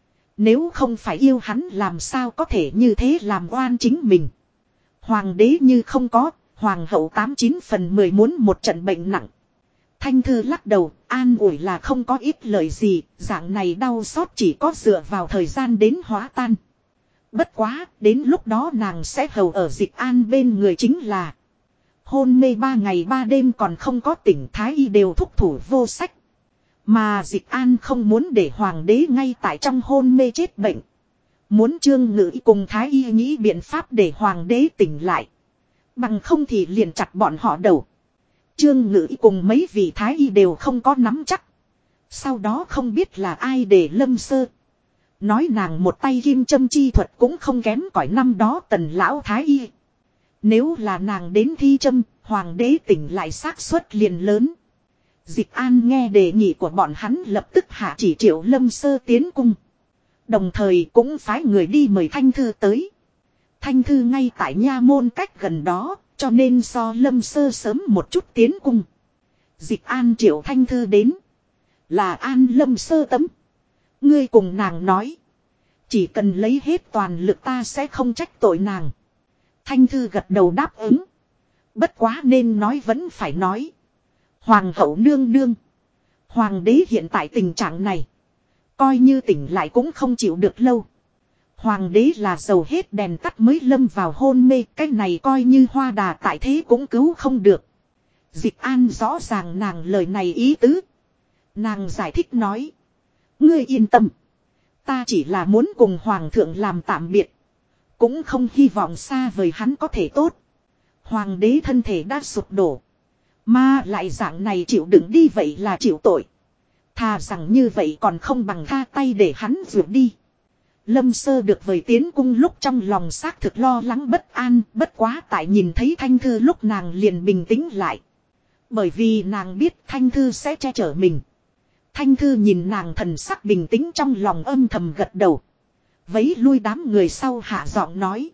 Nếu không phải yêu hắn làm sao có thể như thế làm oan chính mình. Hoàng đế như không có, hoàng hậu 89 phần 10 muốn một trận bệnh nặng. Thanh Thư lắc đầu, an ủi là không có ít lời gì, dạng này đau xót chỉ có dựa vào thời gian đến hóa tan. Bất quá, đến lúc đó nàng sẽ hầu ở Dịch An bên người chính là. Hôn mê 3 ngày 3 đêm còn không có tỉnh, thái y đều thúc thủ vô sách. Mà Dịch An không muốn để hoàng đế ngay tại trong hôn mê chết bệnh. Muốn Trương Ngự Y cùng thái y nghĩ biện pháp để hoàng đế tỉnh lại. Bằng không thì liền chặt bọn họ đầu. Trương Ngự Y cùng mấy vị thái y đều không có nắm chắc. Sau đó không biết là ai để Lâm Sơ. Nói nàng một tay kim châm chi thuật cũng không kém cỏi năm đó Tần lão thái y. Nếu là nàng đến thi châm, hoàng đế tỉnh lại xác suất liền lớn. Dịch An nghe đề nghị của bọn hắn lập tức hạ chỉ triệu Lâm Sơ tiến cung. Đồng thời cũng phái người đi mời Thanh Thư tới. Thanh Thư ngay tại nha môn cách gần đó, cho nên so Lâm Sơ sớm một chút tiến cung. Dịch An triệu Thanh Thư đến. Là An Lâm Sơ tấm. Ngươi cùng nàng nói. Chỉ cần lấy hết toàn lực ta sẽ không trách tội nàng. Thanh Thư gật đầu đáp ứng. Bất quá nên nói vẫn phải nói. Hoàng hậu nương nương. Hoàng đế hiện tại tình trạng này. Coi như tỉnh lại cũng không chịu được lâu. Hoàng đế là dầu hết đèn tắt mới lâm vào hôn mê. Cái này coi như hoa đà tại thế cũng cứu không được. Dịch An rõ ràng nàng lời này ý tứ. Nàng giải thích nói. Ngươi yên tâm. Ta chỉ là muốn cùng hoàng thượng làm tạm biệt. Cũng không hy vọng xa vời hắn có thể tốt. Hoàng đế thân thể đã sụp đổ. Mà lại dạng này chịu đựng đi vậy là chịu tội. Thà rằng như vậy còn không bằng tha tay để hắn vượt đi. Lâm Sơ được vời tiến cung lúc trong lòng xác thực lo lắng bất an, bất quá tại nhìn thấy Thanh Thư lúc nàng liền bình tĩnh lại. Bởi vì nàng biết Thanh Thư sẽ che chở mình. Thanh Thư nhìn nàng thần sắc bình tĩnh trong lòng âm thầm gật đầu. Vấy lui đám người sau hạ giọng nói.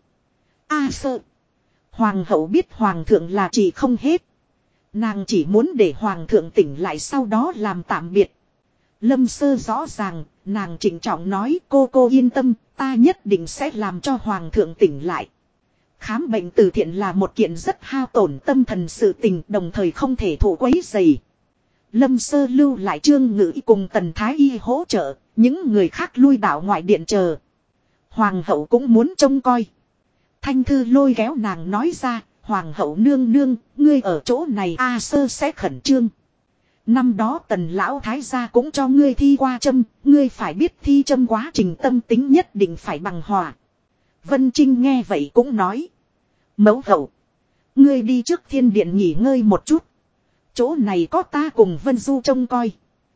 A Sơ. Hoàng hậu biết hoàng thượng là chỉ không hết. Nàng chỉ muốn để hoàng thượng tỉnh lại sau đó làm tạm biệt. Lâm Sơ rõ ràng, nàng trịnh trọng nói cô yên tâm, ta nhất định sẽ làm cho hoàng thượng tỉnh lại. Khám bệnh từ thiện là một kiện rất hao tổn tâm thần sự tình, đồng thời không thể thụ quấy dày. Lâm Sơ lưu lại Trương Ngự cùng Tần Thái Y hỗ trợ, những người khác lui đảo ngoại điện chờ. Hoàng hậu cũng muốn trông coi. Thanh Thư lôi kéo nàng nói ra, hoàng hậu nương nương, ngươi ở chỗ này A Sơ sẽ khẩn trương. Năm đó Tần lão thái gia cũng cho ngươi thi qua châm, ngươi phải biết thi châm quá trình tâm tính nhất định phải bằng hòa. Vân Trinh nghe vậy cũng nói. Mẫu hậu, ngươi đi trước thiên điện nghỉ ngơi một chút. Chỗ này có ta cùng Vân Du trông coi.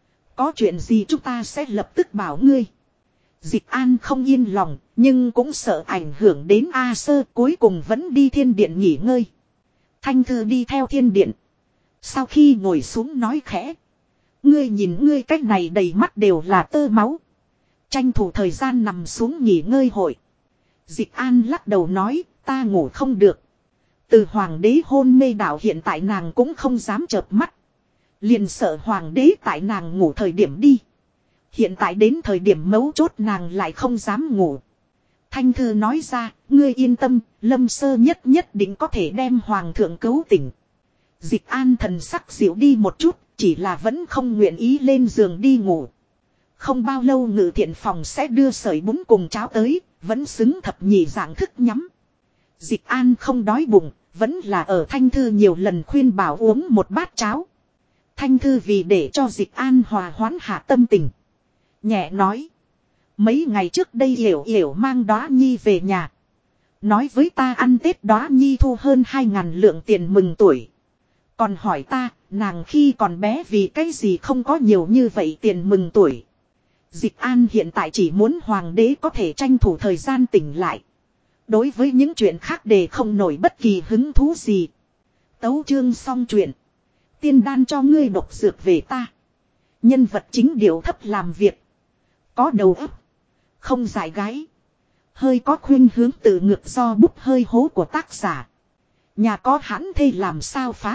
Có chuyện gì chúng ta sẽ lập tức bảo ngươi. Dịch An không yên lòng, nhưng cũng sợ ảnh hưởng đến A Sơ, cuối cùng vẫn đi thiên điện nghỉ ngơi. Thanh Thư đi theo thiên điện. Sau khi ngồi xuống nói khẽ. Ngươi nhìn ngươi cách này đầy mắt đều là tơ máu. Tranh thủ thời gian nằm xuống nghỉ ngơi hội. Dịch An lắc đầu nói, ta ngủ không được. Từ hoàng đế hôn mê đảo hiện tại nàng cũng không dám chợp mắt. Liền sợ hoàng đế tại nàng ngủ thời điểm đi. Hiện tại đến thời điểm mấu chốt nàng lại không dám ngủ. Thanh Thư nói ra, ngươi yên tâm, Lâm Sơ nhất định có thể đem hoàng thượng cứu tỉnh. Dịch An thần sắc dịu đi một chút, chỉ là vẫn không nguyện ý lên giường đi ngủ. Không bao lâu Ngự Thiện phòng sẽ đưa sợi bún cùng cháo tới, vẫn xứng thập nhị dạng thức nhắm. Dịch An không đói bụng, vẫn là ở Thanh Thư nhiều lần khuyên bảo uống một bát cháo. Thanh Thư vì để cho Dịch An hòa hoãn hạ tâm tình. Nhẹ nói. Mấy ngày trước đây Yểu mang Đóa Nhi về nhà. Nói với ta ăn Tết Đóa Nhi thu hơn 2.000 lượng tiền mừng tuổi. Còn hỏi ta, nàng khi còn bé vì cái gì không có nhiều như vậy tiền mừng tuổi. Dịch An hiện tại chỉ muốn hoàng đế có thể tranh thủ thời gian tỉnh lại. Đối với những chuyện khác đề không nổi bất kỳ hứng thú gì. Tấu chương xong chuyện. Tiên đan cho ngươi độc dược về ta. Nhân vật chính điệu thấp làm việc. Có đầu óc. Không dại gái. Hơi có khuynh hướng tự ngược do bút hơi hố của tác giả. Nhà có hãn thê làm sao phá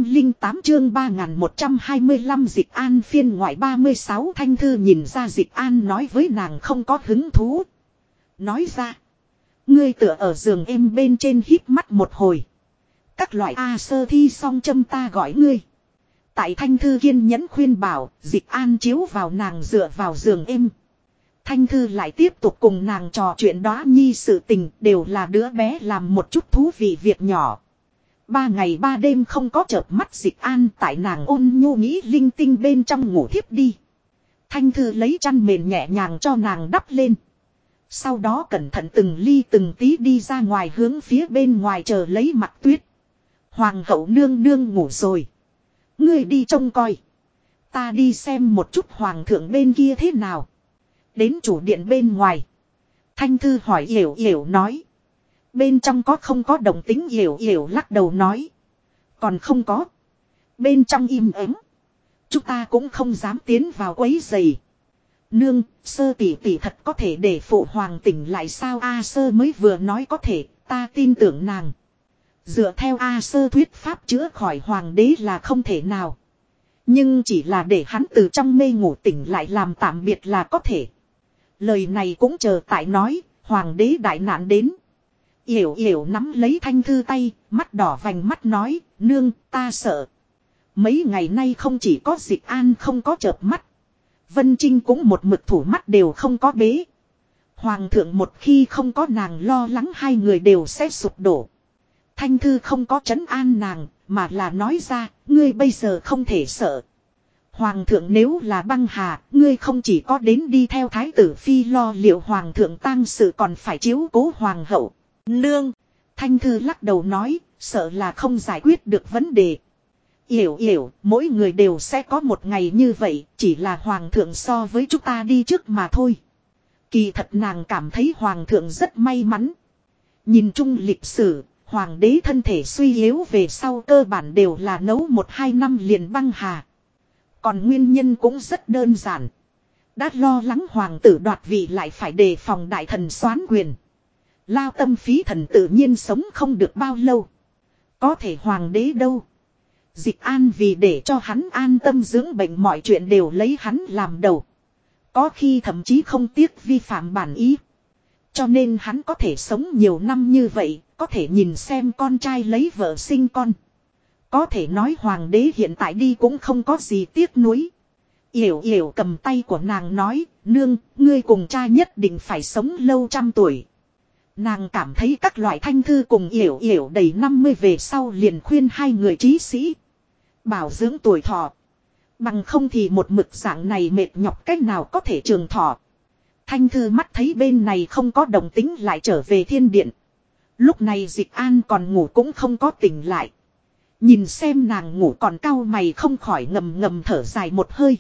108 chương 3125 Dịch An phiên ngoại 36 Thanh Thư nhìn ra Dịch An nói với nàng không có hứng thú. Nói ra. Ngươi tựa ở giường êm bên trên hít mắt một hồi. Các loại A Sơ thi xong châm ta gọi ngươi. Tại Thanh Thư kiên nhẫn khuyên bảo, Dịch An chiếu vào nàng dựa vào giường êm. Thanh Thư lại tiếp tục cùng nàng trò chuyện Đóa Nhi sự tình, đều là đứa bé làm một chút thú vị việc nhỏ. 3 ngày 3 đêm không có chợp mắt Dịch An tại nàng ôn nhu nghĩ linh tinh bên trong ngủ thiếp đi. Thanh Thư lấy chăn mền nhẹ nhàng cho nàng đắp lên. Sau đó cẩn thận từng ly từng tí đi ra ngoài hướng phía bên ngoài chờ lấy mặt tuyết. Hoàng hậu nương nương ngủ rồi. Ngươi đi trông coi. Ta đi xem một chút hoàng thượng bên kia thế nào. Đến chủ điện bên ngoài. Thanh Thư hỏi Yểu nói. Bên trong có không có động tính Yểu lắc đầu nói. Còn không có. Bên trong im ắng. Chúng ta cũng không dám tiến vào quấy rầy. Nương, Sơ tỷ tỷ thật có thể để phụ hoàng tỉnh lại sao A Sơ mới vừa nói có thể, ta tin tưởng nàng. Dựa theo A Sơ thuyết pháp chữa khỏi hoàng đế là không thể nào. Nhưng chỉ là để hắn từ trong mê ngủ tỉnh lại làm tạm biệt là có thể. Lời này cũng chờ tại nói, hoàng đế đại nạn đến. Yểu nắm lấy Thanh Thư tay, mắt đỏ vành mắt nói, nương, ta sợ. Mấy ngày nay không chỉ có Dịch An không có chợp mắt. Vân Trinh cũng một mực thủ mắt đều không có bế. Hoàng thượng một khi không có nàng lo lắng hai người đều sẽ sụp đổ. Thanh Thư không có trấn an nàng, mà là nói ra, ngươi bây giờ không thể sợ. Hoàng thượng nếu là băng hà, ngươi không chỉ có đến đi theo thái tử phi lo liệu hoàng thượng tang sự còn phải chiếu cố hoàng hậu. Nương, Thanh Thư lắc đầu nói, sợ là không giải quyết được vấn đề. Yểu, mỗi người đều sẽ có một ngày như vậy, chỉ là hoàng thượng so với chúng ta đi trước mà thôi. Kỳ thật nàng cảm thấy hoàng thượng rất may mắn. Nhìn chung lịch sử, hoàng đế thân thể suy yếu về sau cơ bản đều là nấu 1-2 năm liền băng hà. Còn nguyên nhân cũng rất đơn giản. Đã lo lắng hoàng tử đoạt vị lại phải đề phòng đại thần soán quyền. Lao tâm phí thần tự nhiên sống không được bao lâu. Có thể hoàng đế đâu. Dịch An vì để cho hắn an tâm dưỡng bệnh mọi chuyện đều lấy hắn làm đầu. Có khi thậm chí không tiếc vi phạm bản ý. Cho nên hắn có thể sống nhiều năm như vậy, có thể nhìn xem con trai lấy vợ sinh con. Có thể nói hoàng đế hiện tại đi cũng không có gì tiếc nuối. Yểu Yểu cầm tay của nàng nói, nương, ngươi cùng cha nhất định phải sống lâu 100 tuổi. Nàng cảm thấy các loại Thanh Thư cùng Yểu Yểu đầy 50 về sau liền khuyên hai người trí sĩ. Bảo dưỡng tuổi thọ. Bằng không thì một mực dạng này mệt nhọc cách nào có thể trường thọ. Thanh Thư mắt thấy bên này không có đồng tính lại trở về thiên điện. Lúc này Dịch An còn ngủ cũng không có tỉnh lại. Nhìn xem nàng ngủ còn cau mày không khỏi ngầm ngầm thở dài một hơi.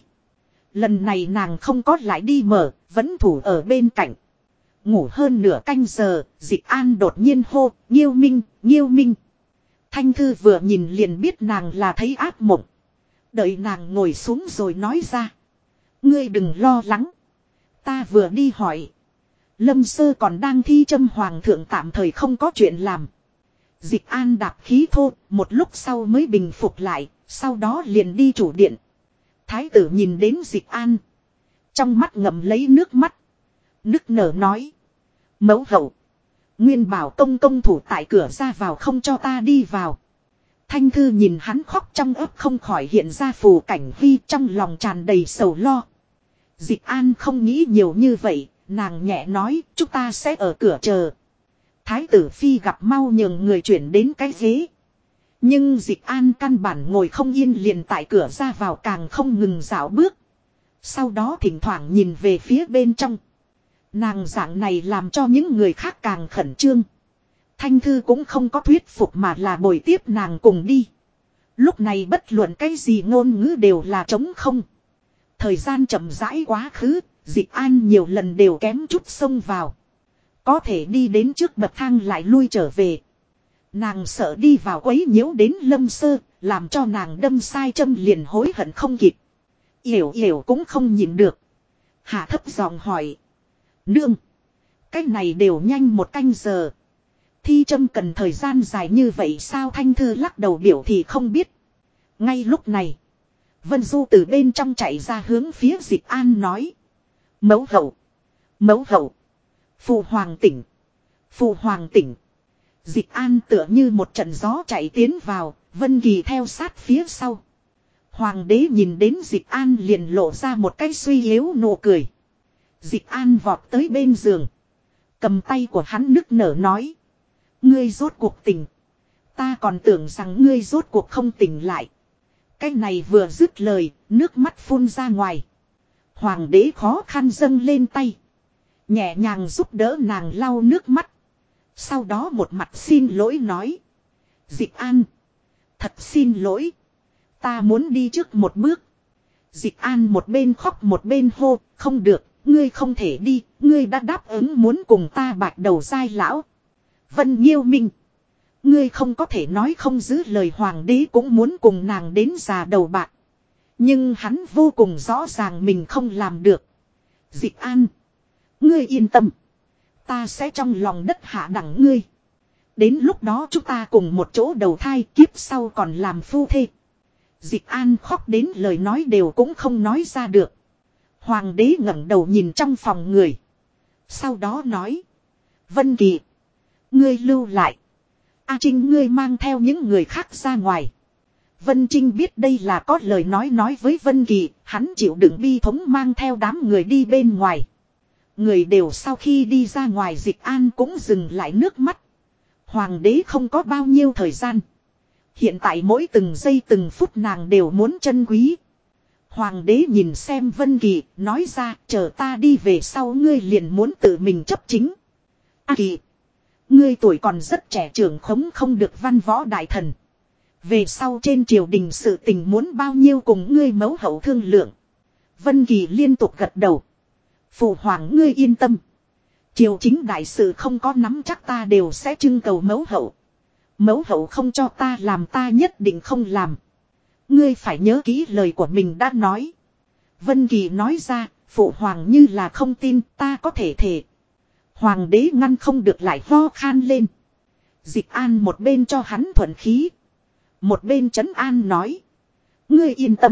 Lần này nàng không có lại đi mở, vẫn thủ ở bên cạnh. Ngủ hơn nửa canh giờ, Dịch An đột nhiên hô, Nghiêu Minh, Nghiêu Minh. Thanh Thư vừa nhìn liền biết nàng là thấy ác mộng. Đợi nàng ngồi xuống rồi nói ra. Ngươi đừng lo lắng. Ta vừa đi hỏi. Lâm Sơ còn đang thi châm hoàng thượng tạm thời không có chuyện làm. Dịch An đạp khí thô, một lúc sau mới bình phục lại, sau đó liền đi chủ điện. Thái tử nhìn đến Dịch An. Trong mắt ngậm lấy nước mắt. Nức nở nói. Mẫu hậu. Nguyên bảo công công thủ tại cửa ra vào không cho ta đi vào. Thanh Thư nhìn hắn khóc trong ấp không khỏi hiện ra phù cảnh vi trong lòng tràn đầy sầu lo. Dịch An không nghĩ nhiều như vậy, nàng nhẹ nói chúng ta sẽ ở cửa chờ. Thái tử phi gặp mau nhường người chuyển đến cái ghế. Nhưng Dịch An căn bản ngồi không yên liền tại cửa ra vào càng không ngừng dạo bước. Sau đó thỉnh thoảng nhìn về phía bên trong. Nàng dạng này làm cho những người khác càng khẩn trương. Thanh Thư cũng không có thuyết phục mà là bồi tiếp nàng cùng đi. Lúc này bất luận cái gì ngôn ngữ đều là trống không. Thời gian chậm rãi quá khứ, Dịch An nhiều lần đều kém chút xông vào. Có thể đi đến trước bậc thang lại lui trở về. Nàng sợ đi vào quấy nhiễu đến Lâm Sơ, làm cho nàng đâm sai châm liền hối hận không kịp. Yểu Yểu cũng không nhìn được. Hạ thấp giọng hỏi. Nương, cái này đều nhanh 1 canh giờ. Thi châm cần thời gian dài như vậy sao? Thanh Thư lắc đầu biểu thì không biết. Ngay lúc này, Vân Du từ bên trong chạy ra hướng phía Dịch An nói. Mẫu hậu, mẫu hậu, phụ hoàng tỉnh, phụ hoàng tỉnh. Dịch An tựa như một trận gió chạy tiến vào, Vân Kỳ theo sát phía sau. Hoàng đế nhìn đến Dịch An liền lộ ra một cái suy yếu nụ cười. Dịch An vọt tới bên giường. Cầm tay của hắn nức nở nói. Ngươi rốt cuộc tỉnh. Ta còn tưởng rằng ngươi rốt cuộc không tỉnh lại. Cái này vừa dứt lời, nước mắt phun ra ngoài. Hoàng đế khó khăn dâng lên tay. Nhẹ nhàng giúp đỡ nàng lau nước mắt. Sau đó một mặt xin lỗi nói. Dịch An. Thật xin lỗi. Ta muốn đi trước một bước. Dịch An một bên khóc một bên hô. Không được, ngươi không thể đi. Ngươi đã đáp ứng muốn cùng ta bạch đầu giai lão. Vân Nhiêu Minh. Ngươi không có thể nói không giữ lời. Hoàng đế cũng muốn cùng nàng đến già đầu bạc. Nhưng hắn vô cùng rõ ràng mình không làm được. Dịch An. Ngươi yên tâm. Ta sẽ trong lòng đất hạ đẳng ngươi. Đến lúc đó chúng ta cùng một chỗ đầu thai, kiếp sau còn làm phu thê. Dịch An khóc đến lời nói đều cũng không nói ra được. Hoàng đế ngẩng đầu nhìn trong phòng người. Sau đó nói. Vân Kỳ. Ngươi lưu lại. A Trinh ngươi mang theo những người khác ra ngoài. Vân Trinh biết đây là có lời nói với Vân Kỳ. Hắn chịu đựng bi thống mang theo đám người đi bên ngoài. Người đều sau khi đi ra ngoài, Dịch An cũng dừng lại nước mắt. Hoàng đế không có bao nhiêu thời gian. Hiện tại mỗi từng giây từng phút nàng đều muốn trân quý. Hoàng đế nhìn xem Vân Kỳ, nói ra, chờ ta đi về sau ngươi liền muốn tự mình chấp chính. A Kỳ, ngươi tuổi còn rất trẻ, trưởng khống không được văn võ đại thần. Về sau trên triều đình sự tình muốn bao nhiêu cùng ngươi mẫu hậu thương lượng. Vân Kỳ liên tục gật đầu. Phụ hoàng ngươi yên tâm. Triều chính đại sự không có nắm chắc ta đều sẽ trưng cầu mẫu hậu. Mẫu hậu không cho ta làm ta nhất định không làm. Ngươi phải nhớ kỹ lời của mình đã nói. Vân Kỳ nói ra, phụ hoàng như là không tin ta có thể thề. Hoàng đế ngăn không được lại ho khan lên. Dịch An một bên cho hắn thuận khí. Một bên trấn an nói. Ngươi yên tâm.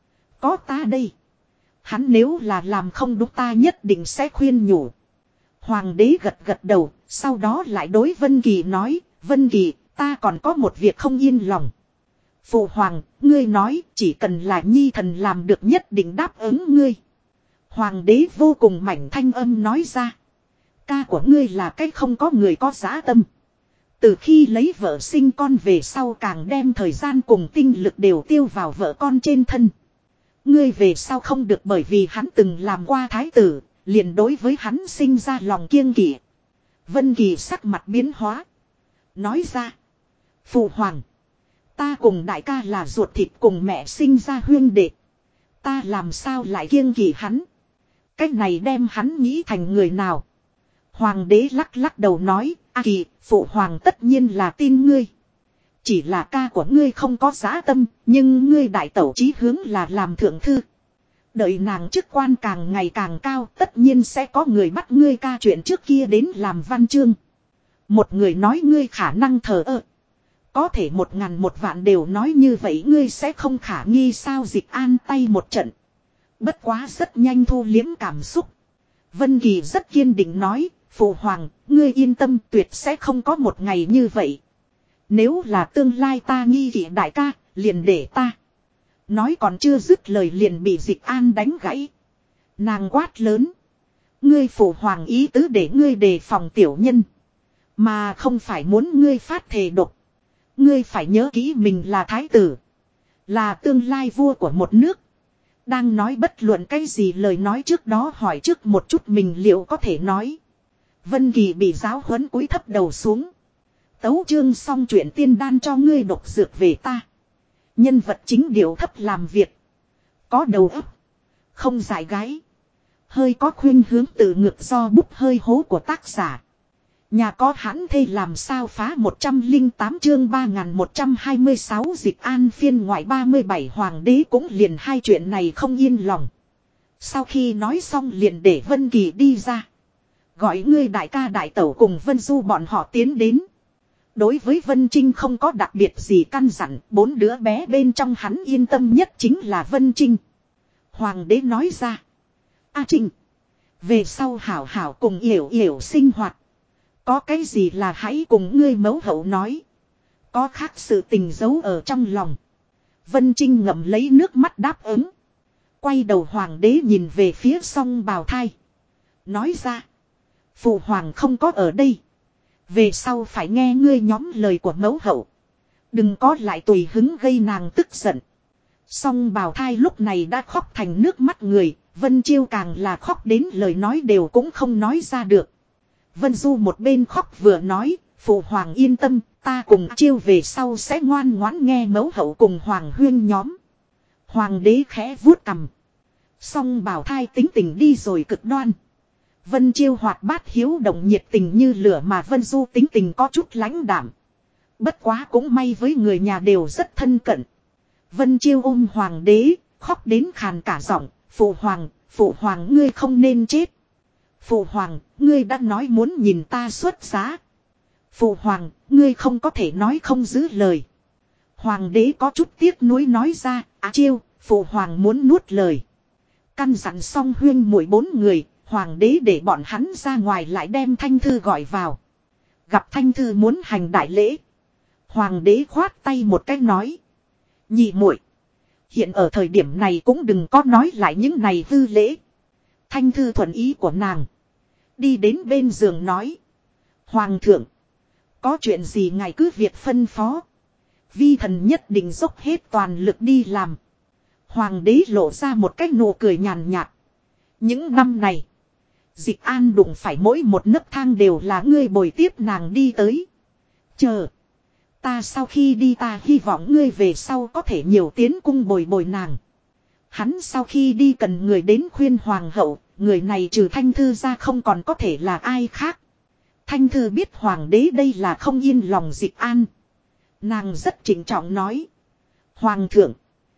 Có ta đây. Hắn nếu là làm không đúng ta nhất định sẽ khuyên nhủ. Hoàng đế gật gật đầu. Sau đó lại đối Vân Kỳ nói. Vân Kỳ, ta còn có một việc không yên lòng. Phụ hoàng, ngươi nói chỉ cần là nhi thần làm được nhất định đáp ứng ngươi. Hoàng đế vô cùng mảnh thanh âm nói ra. Ca của ngươi là cái không có người có dã tâm. Từ khi lấy vợ sinh con về sau càng đem thời gian cùng tinh lực đều tiêu vào vợ con trên thân. Ngươi về sau không được bởi vì hắn từng làm qua thái tử, liền đối với hắn sinh ra lòng kiêng kỵ. Vân Kỳ sắc mặt biến hóa. Nói ra. Phụ hoàng. Ta cùng đại ca là ruột thịt cùng mẹ sinh ra huyên đệ. Ta làm sao lại kiêng kỵ hắn. Cách này đem hắn nghĩ thành người nào. Hoàng đế lắc lắc đầu nói. A Kỳ, phụ hoàng tất nhiên là tin ngươi. Chỉ là ca của ngươi không có dã tâm. Nhưng ngươi đại tẩu chí hướng là làm thượng thư. Đợi nàng chức quan càng ngày càng cao. Tất nhiên sẽ có người bắt ngươi ca chuyện trước kia đến làm văn chương. Một người nói ngươi khả năng thờ ơ. Có thể 1000-1 vạn đều nói như vậy ngươi sẽ không khả nghi sao. Dịch An tay một trận. Bất quá rất nhanh thu liếm cảm xúc. Vân Kỳ rất kiên định nói. Phụ hoàng, ngươi yên tâm tuyệt sẽ không có một ngày như vậy. Nếu là tương lai ta nghi kỵ đại ca, liền để ta. Nói còn chưa dứt lời liền bị Dịch An đánh gãy. Nàng quát lớn. Ngươi phụ hoàng ý tứ để ngươi đề phòng tiểu nhân. Mà không phải muốn ngươi phát thề độc. Ngươi phải nhớ kỹ mình là thái tử. Là tương lai vua của một nước. Đang nói bất luận cái gì lời nói trước đó hỏi trước một chút mình liệu có thể nói. Vân Kỳ bị giáo huấn cúi thấp đầu xuống. Tấu chương xong chuyện tiên đan cho ngươi độc dược về ta. Nhân vật chính điệu thấp làm việc. Có đầu óc. Không dại gái. Hơi có khuynh hướng tự ngược do bút hơi hố của tác giả. Nhà có hãn thê làm sao phá 108 chương 3126 Dịch An phiên ngoại 37 hoàng đế cũng liền hai chuyện này không yên lòng. Sau khi nói xong liền để Vân Kỳ đi ra. Gọi ngươi đại ca đại tẩu cùng Vân Du bọn họ tiến đến. Đối với Vân Trinh không có đặc biệt gì căn dặn, 4 đứa bé bên trong hắn yên tâm nhất chính là Vân Trinh. Hoàng đế nói ra. A Trinh. Về sau hảo hảo cùng Yểu Yểu sinh hoạt. Có cái gì là hãy cùng ngươi mẫu hậu nói. Có khác sự tình giấu ở trong lòng. Vân Trinh ngậm lấy nước mắt đáp ứng. Quay đầu hoàng đế nhìn về phía song bào thai. Nói ra. Phụ hoàng không có ở đây. Về sau phải nghe ngươi nhóm lời của mẫu hậu. Đừng có lại tùy hứng gây nàng tức giận. Song bào thai lúc này đã khóc thành nước mắt người. Vân Chiêu càng là khóc đến lời nói đều cũng không nói ra được. Vân Du một bên khóc vừa nói. Phụ hoàng yên tâm. Ta cùng Chiêu về sau sẽ ngoan ngoãn nghe mẫu hậu cùng hoàng huyên nhóm. Hoàng đế khẽ vuốt cằm. Song bào thai tính tình đi rồi cực đoan. Vân Chiêu hoạt bát hiếu động nhiệt tình như lửa mà Vân Du tính tình có chút lãnh đạm. Bất quá cũng may với người nhà đều rất thân cận. Vân Chiêu ôm hoàng đế, khóc đến khàn cả giọng. Phụ hoàng ngươi không nên chết. Phụ hoàng, ngươi đã nói muốn nhìn ta xuất giá. Phụ hoàng, ngươi không có thể nói không giữ lời. Hoàng đế có chút tiếc nuối nói ra, Chiêu, phụ hoàng muốn nuốt lời. Căn dặn xong huyên muội 4 người. Hoàng đế để bọn hắn ra ngoài lại đem Thanh Thư gọi vào. Gặp Thanh Thư muốn hành đại lễ. Hoàng đế khoát tay một cái nói. Nhị muội, hiện ở thời điểm này cũng đừng có nói lại những này hư lễ. Thanh Thư thuận ý của nàng. Đi đến bên giường nói. Hoàng thượng. Có chuyện gì ngài cứ việc phân phó. Vi thần nhất định dốc hết toàn lực đi làm. Hoàng đế lộ ra một cái nụ cười nhàn nhạt. Những năm này. Dịch An đụng phải mỗi một nấc thang đều là ngươi bồi tiếp nàng đi tới. Chờ. Ta sau khi đi ta hy vọng ngươi về sau có thể nhiều tiến cung bồi nàng. Hắn sau khi đi cần người đến khuyên hoàng hậu. người này trừ Thanh Thư ra không còn có thể là ai khác. Thanh Thư biết hoàng đế đây là không yên lòng Dịch An. Nàng rất trịnh trọng nói. Hoàng thượng,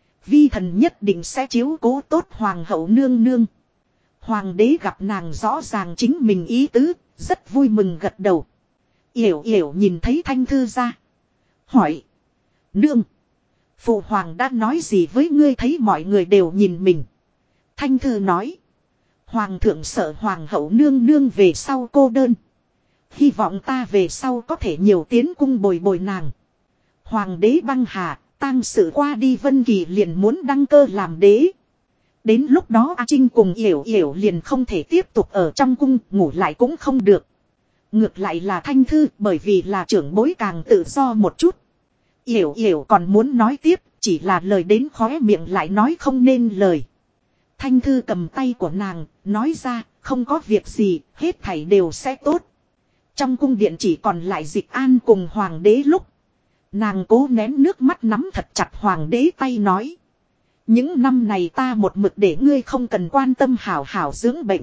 vi thần nhất định sẽ chiếu cố tốt hoàng hậu nương nương. Hoàng đế gặp nàng rõ ràng chính mình ý tứ, rất vui mừng gật đầu. Yểu Yểu nhìn thấy Thanh Thư ra. Hỏi. Nương. Phụ hoàng đã nói gì với ngươi, thấy mọi người đều nhìn mình. Thanh Thư nói. Hoàng thượng sợ hoàng hậu nương nương về sau cô đơn. Hy vọng ta về sau có thể nhiều tiến cung bồi bồi nàng. Hoàng đế băng hà, tang sự qua đi Vân Kỳ liền muốn đăng cơ làm đế. Đến lúc đó A Trinh cùng Yểu Yểu liền không thể tiếp tục ở trong cung, ngủ lại cũng không được. Ngược lại là Thanh Thư, bởi vì là trưởng bối càng tự do một chút. Yểu Yểu còn muốn nói tiếp, chỉ là lời đến khóe miệng lại nói không nên lời. Thanh Thư cầm tay của nàng, nói ra, không có việc gì, hết thảy đều sẽ tốt. Trong cung điện chỉ còn lại Dịch An cùng hoàng đế lúc. Nàng cố nén nước mắt nắm thật chặt hoàng đế tay nói. Những năm này ta một mực để ngươi không cần quan tâm hảo hảo dưỡng bệnh.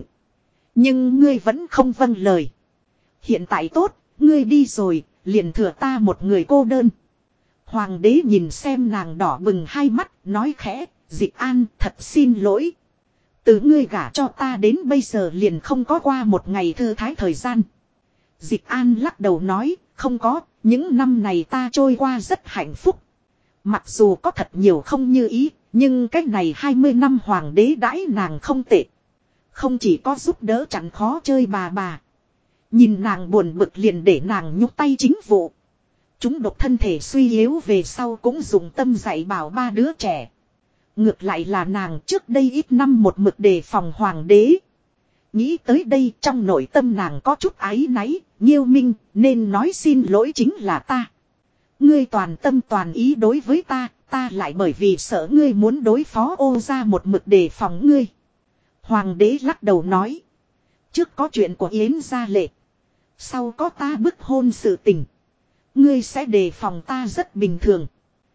Nhưng ngươi vẫn không vâng lời. Hiện tại tốt, ngươi đi rồi, liền thừa ta một người cô đơn. Hoàng đế nhìn xem nàng đỏ bừng hai mắt, nói khẽ, Dịch An thật xin lỗi. Từ ngươi gả cho ta đến bây giờ liền không có qua một ngày thư thái thời gian. Dịch An lắc đầu nói, không có, những năm này ta trôi qua rất hạnh phúc. Mặc dù có thật nhiều không như ý, nhưng cách này 20 năm hoàng đế đãi nàng không tệ. Không chỉ có giúp đỡ chặn khó chơi bà. Nhìn nàng buồn bực liền để nàng nhúc tay chính vụ. Chúng độc thân thể suy yếu về sau cũng dùng tâm dạy bảo ba đứa trẻ. Ngược lại là nàng trước đây ít năm một mực đề phòng hoàng đế. Nghĩ tới đây trong nội tâm nàng có chút áy náy, Nghiêu Minh nên nói xin lỗi chính là ta. Ngươi toàn tâm toàn ý đối với ta, ta lại bởi vì sợ ngươi muốn đối phó Ô gia một mực đề phòng ngươi. Hoàng đế lắc đầu nói. Trước có chuyện của Yến gia lệ. Sau có ta bức hôn sự tình. Ngươi sẽ đề phòng ta rất bình thường.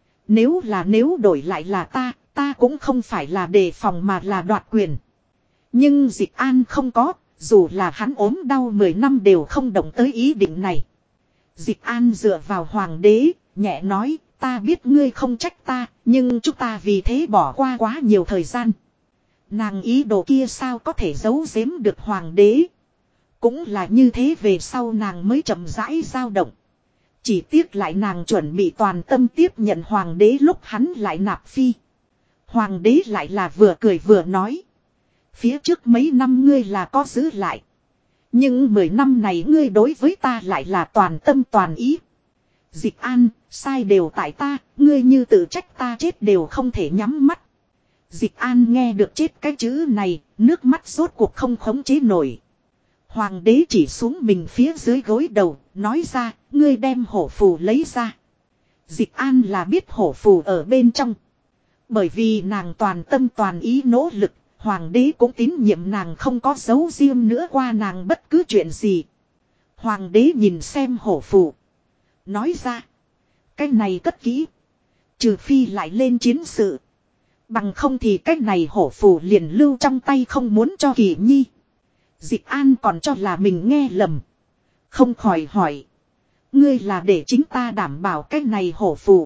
Nếu đổi lại là ta cũng không phải là đề phòng mà là đoạt quyền. Nhưng Dịch An không có, dù là hắn ốm đau 10 năm đều không động tới ý định này. Dịch An dựa vào hoàng đế, nhẹ nói, ta biết ngươi không trách ta, nhưng chúng ta vì thế bỏ qua quá nhiều thời gian. Nàng ý đồ kia sao có thể giấu giếm được hoàng đế. Cũng là như thế về sau nàng mới chậm rãi dao động. Chỉ tiếc lại nàng chuẩn bị toàn tâm tiếp nhận hoàng đế lúc hắn lại nạp phi. Hoàng đế lại là vừa cười vừa nói. Phía trước mấy năm ngươi là có giữ lại. Nhưng 10 năm này ngươi đối với ta lại là toàn tâm toàn ý. Dịch An, sai đều tại ta, ngươi như tự trách ta chết đều không thể nhắm mắt. Dịch An nghe được chết cái chữ này, nước mắt rốt cuộc không khống chế nổi. Hoàng đế chỉ xuống mình phía dưới gối đầu, nói ra, ngươi đem hổ phù lấy ra. Dịch An là biết hổ phù ở bên trong. Bởi vì nàng toàn tâm toàn ý nỗ lực, hoàng đế cũng tín nhiệm nàng không có giấu riêng nữa qua nàng bất cứ chuyện gì. Hoàng đế nhìn xem hổ phù. Nói ra, cái này cất kỹ. Trừ phi lại lên chiến sự. Bằng không thì cái này hổ phù liền lưu trong tay không muốn cho Kỳ Nhi. Dịch An còn cho là mình nghe lầm. Không khỏi hỏi. Ngươi là để chính ta đảm bảo cái này hổ phù.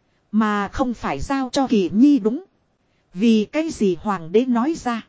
Mà không phải giao cho Kỳ Nhi đúng. Vì cái gì hoàng đế nói ra.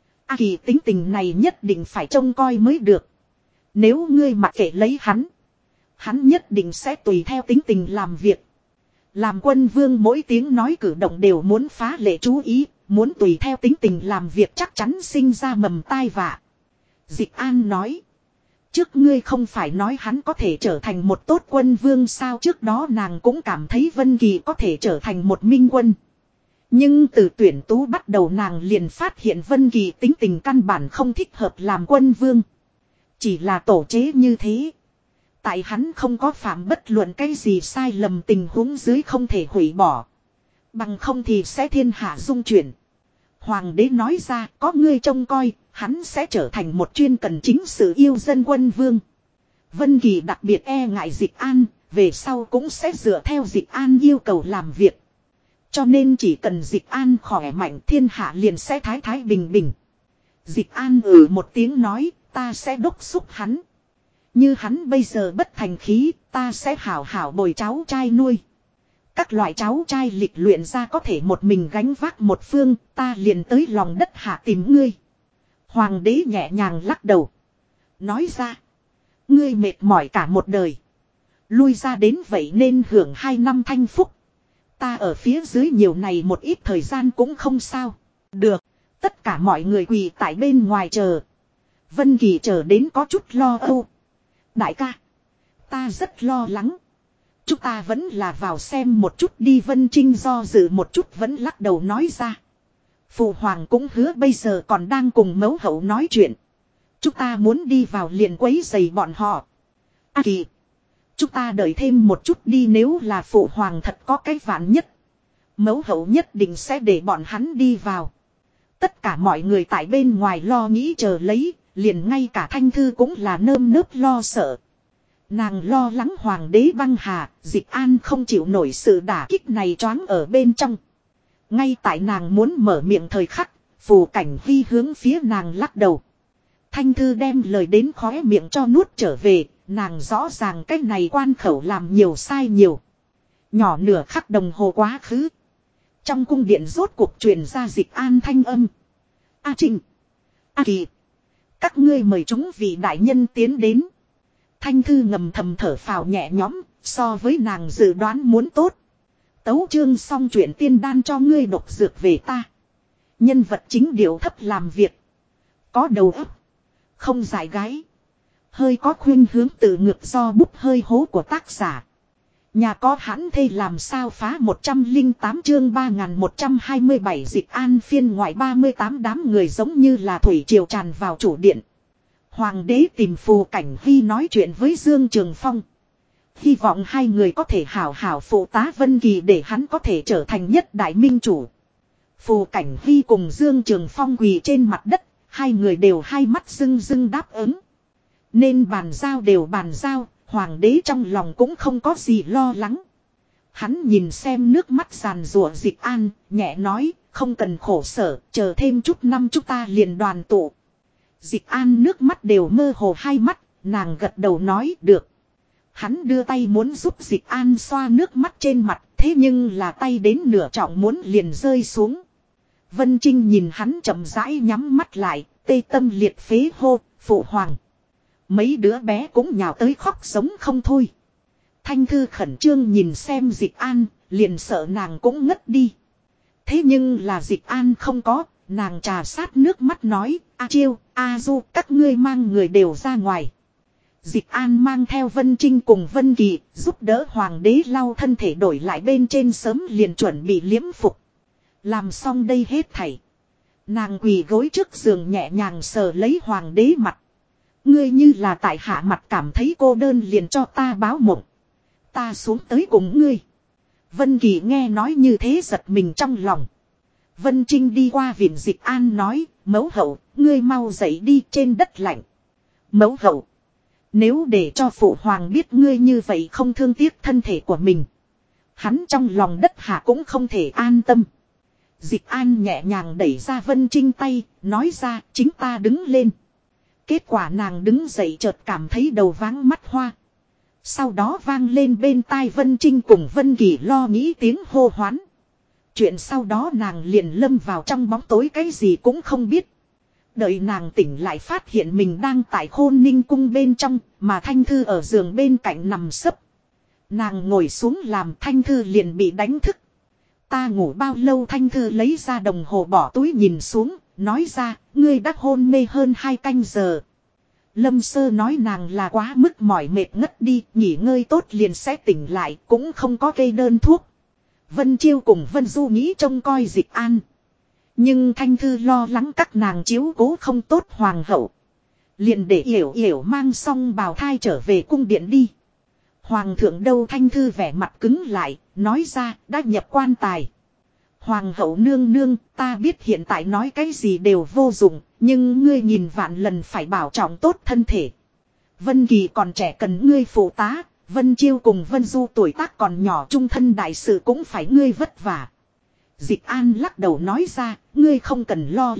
Kỳ tính tình này nhất định phải trông coi mới được. Nếu ngươi mặc kệ lấy hắn. Hắn nhất định sẽ tùy theo tính tình làm việc. Làm quân vương mỗi tiếng nói cử động đều muốn phá lệ chú ý. Muốn tùy theo tính tình làm việc chắc chắn sinh ra mầm tai vạ. Dịch An nói. Trước ngươi không phải nói hắn có thể trở thành một tốt quân vương sao, trước đó nàng cũng cảm thấy Vân Kỳ có thể trở thành một minh quân. Nhưng từ tuyển tú bắt đầu nàng liền phát hiện Vân Kỳ tính tình căn bản không thích hợp làm quân vương. Chỉ là tổ chế như thế. Tại hắn không có phạm bất luận cái gì sai lầm tình huống dưới không thể hủy bỏ. Bằng không thì sẽ thiên hạ dung chuyển. Hoàng đế nói ra có ngươi trông coi, hắn sẽ trở thành một chuyên cần chính sự yêu dân quân vương. Vân Kỳ đặc biệt e ngại Dịch An, về sau cũng sẽ dựa theo Dịch An yêu cầu làm việc. Cho nên chỉ cần Dịch An khỏe mạnh thiên hạ liền sẽ thái thái bình bình. Dịch An một tiếng nói, ta sẽ đốc xúc hắn. Như hắn bây giờ bất thành khí, ta sẽ hảo hảo bồi cháu trai nuôi. Các loại cháu trai lịch luyện ra có thể một mình gánh vác một phương, ta liền tới lòng đất hạ tìm ngươi. Hoàng đế nhẹ nhàng lắc đầu. Nói ra, ngươi mệt mỏi cả một đời. Lui ra đến vậy nên hưởng 2 năm thanh phúc. Ta ở phía dưới nhiều này một ít thời gian cũng không sao. Được, tất cả mọi người quỳ tại bên ngoài chờ. Vân Kỳ chờ đến có chút lo âu. Đại ca, ta rất lo lắng. Chúng ta vẫn là vào xem một chút đi. Vân Trinh do dự một chút vẫn lắc đầu nói ra. Phụ hoàng cũng hứa bây giờ còn đang cùng mẫu hậu nói chuyện. Chúng ta muốn đi vào liền quấy rầy bọn họ. A Kỳ, chúng ta đợi thêm một chút đi, nếu là phụ hoàng thật có cái vạn nhất. Mẫu hậu nhất định sẽ để bọn hắn đi vào. Tất cả mọi người tại bên ngoài lo nghĩ chờ lấy, liền ngay cả Thanh Thư cũng là nơm nớp lo sợ. Nàng lo lắng hoàng đế băng hà, Dịch An không chịu nổi sự đả kích này choáng ở bên trong. Ngay tại nàng muốn mở miệng thời khắc, Phù Cảnh Huy hướng phía nàng lắc đầu. Thanh Thư đem lời đến khóe miệng cho nuốt trở về, nàng rõ ràng cái này quan khẩu làm nhiều sai nhiều. Nhỏ nửa khắc đồng hồ quá khứ. Trong cung điện rốt cuộc truyền ra Dịch An thanh âm. A Trinh, A Kỳ, các ngươi mời chúng vị đại nhân tiến đến. Thanh Thư ngầm thầm thở phào nhẹ nhõm, so với nàng dự đoán muốn tốt. Tấu chương xong chuyện tiên đan cho ngươi độc dược về ta. Nhân vật chính điệu thấp làm việc. Có đầu óc, không giải gái. Hơi có khuyên hướng tự ngược do bút hơi hố của tác giả. Nhà có hãn thê làm sao phá 108 chương 3127 Dịch An phiên ngoại 38 đám người giống như là thủy triều tràn vào chủ điện. Hoàng đế tìm Phù Cảnh Huy nói chuyện với Dương Trường Phong. Hy vọng hai người có thể hảo hảo phụ tá Vân Kỳ để hắn có thể trở thành nhất đại minh chủ. Phù Cảnh Huy cùng Dương Trường Phong quỳ trên mặt đất, hai người đều hai mắt rưng rưng đáp ứng. Nên bàn giao đều bàn giao, hoàng đế trong lòng cũng không có gì lo lắng. Hắn nhìn xem nước mắt giàn rủa Dịch An, nhẹ nói, không cần khổ sở, chờ thêm chút năm chúng ta liền đoàn tụ. Dịch An nước mắt đều mơ hồ hai mắt, nàng gật đầu nói được. Hắn đưa tay muốn giúp Dịch An xoa nước mắt trên mặt, thế nhưng là tay đến nửa trọng muốn liền rơi xuống. Vân Trinh nhìn hắn chậm rãi nhắm mắt lại, tê tâm liệt phế hô, phụ hoàng. Mấy đứa bé cũng nhào tới khóc sống không thôi. Thanh Thư khẩn trương nhìn xem Dịch An, liền sợ nàng cũng ngất đi. Thế nhưng là Dịch An không có, nàng trà sát nước mắt nói, A Chiêu, A Du, các ngươi mang người đều ra ngoài. Dịch An mang theo Vân Trinh cùng Vân Kỳ, giúp đỡ hoàng đế lau thân thể đổi lại bên trên sớm liền chuẩn bị liếm phục. Làm xong đây hết thảy. Nàng quỳ gối trước giường nhẹ nhàng sờ lấy hoàng đế mặt. Ngươi như là tại hạ mặt cảm thấy cô đơn liền cho ta báo mộng. Ta xuống tới cùng ngươi. Vân Kỳ nghe nói như thế giật mình trong lòng. Vân Trinh đi qua viện Dịch An nói, mẫu hậu, ngươi mau dậy đi, trên đất lạnh. Mẫu hậu, nếu để cho phụ hoàng biết ngươi như vậy không thương tiếc thân thể của mình. Hắn trong lòng đất hạ cũng không thể an tâm. Dịch An nhẹ nhàng đẩy ra Vân Trinh tay, nói ra, chính ta đứng lên. Kết quả nàng đứng dậy chợt cảm thấy đầu váng mắt hoa. Sau đó vang lên bên tai Vân Trinh cùng Vân Kỳ lo nghĩ tiếng hô hoán. Chuyện sau đó nàng liền lâm vào trong bóng tối, cái gì cũng không biết. Đợi nàng tỉnh lại phát hiện mình đang tại Khôn Ninh cung bên trong, mà Thanh Thư ở giường bên cạnh nằm sấp. Nàng ngồi xuống làm, Thanh Thư liền bị đánh thức. Ta ngủ bao lâu? Thanh Thư lấy ra đồng hồ bỏ túi nhìn xuống, nói ra, ngươi đã hôn mê hơn 2 canh giờ. Lâm Sơ nói nàng là quá mức mỏi mệt ngất đi, nghỉ ngơi tốt liền sẽ tỉnh lại, cũng không có kê đơn thuốc. Vân Chiêu cùng Vân Du nghĩ trông coi Dịch An. Nhưng Thanh Thư lo lắng các nàng chiếu cố không tốt hoàng hậu. Liền để Yểu Yểu mang xong bào thai trở về cung điện đi. Hoàng thượng đâu? Thanh Thư vẻ mặt cứng lại, nói ra, đã nhập quan tài. Hoàng hậu nương nương, ta biết hiện tại nói cái gì đều vô dụng, nhưng ngươi nhìn vạn lần phải bảo trọng tốt thân thể. Vân Kỳ còn trẻ cần ngươi phụ tá, Vân Chiêu cùng Vân Du tuổi tác còn nhỏ, trung thân đại sự cũng phải ngươi vất vả. Dịch An lắc đầu nói ra, ngươi không cần lo lắng,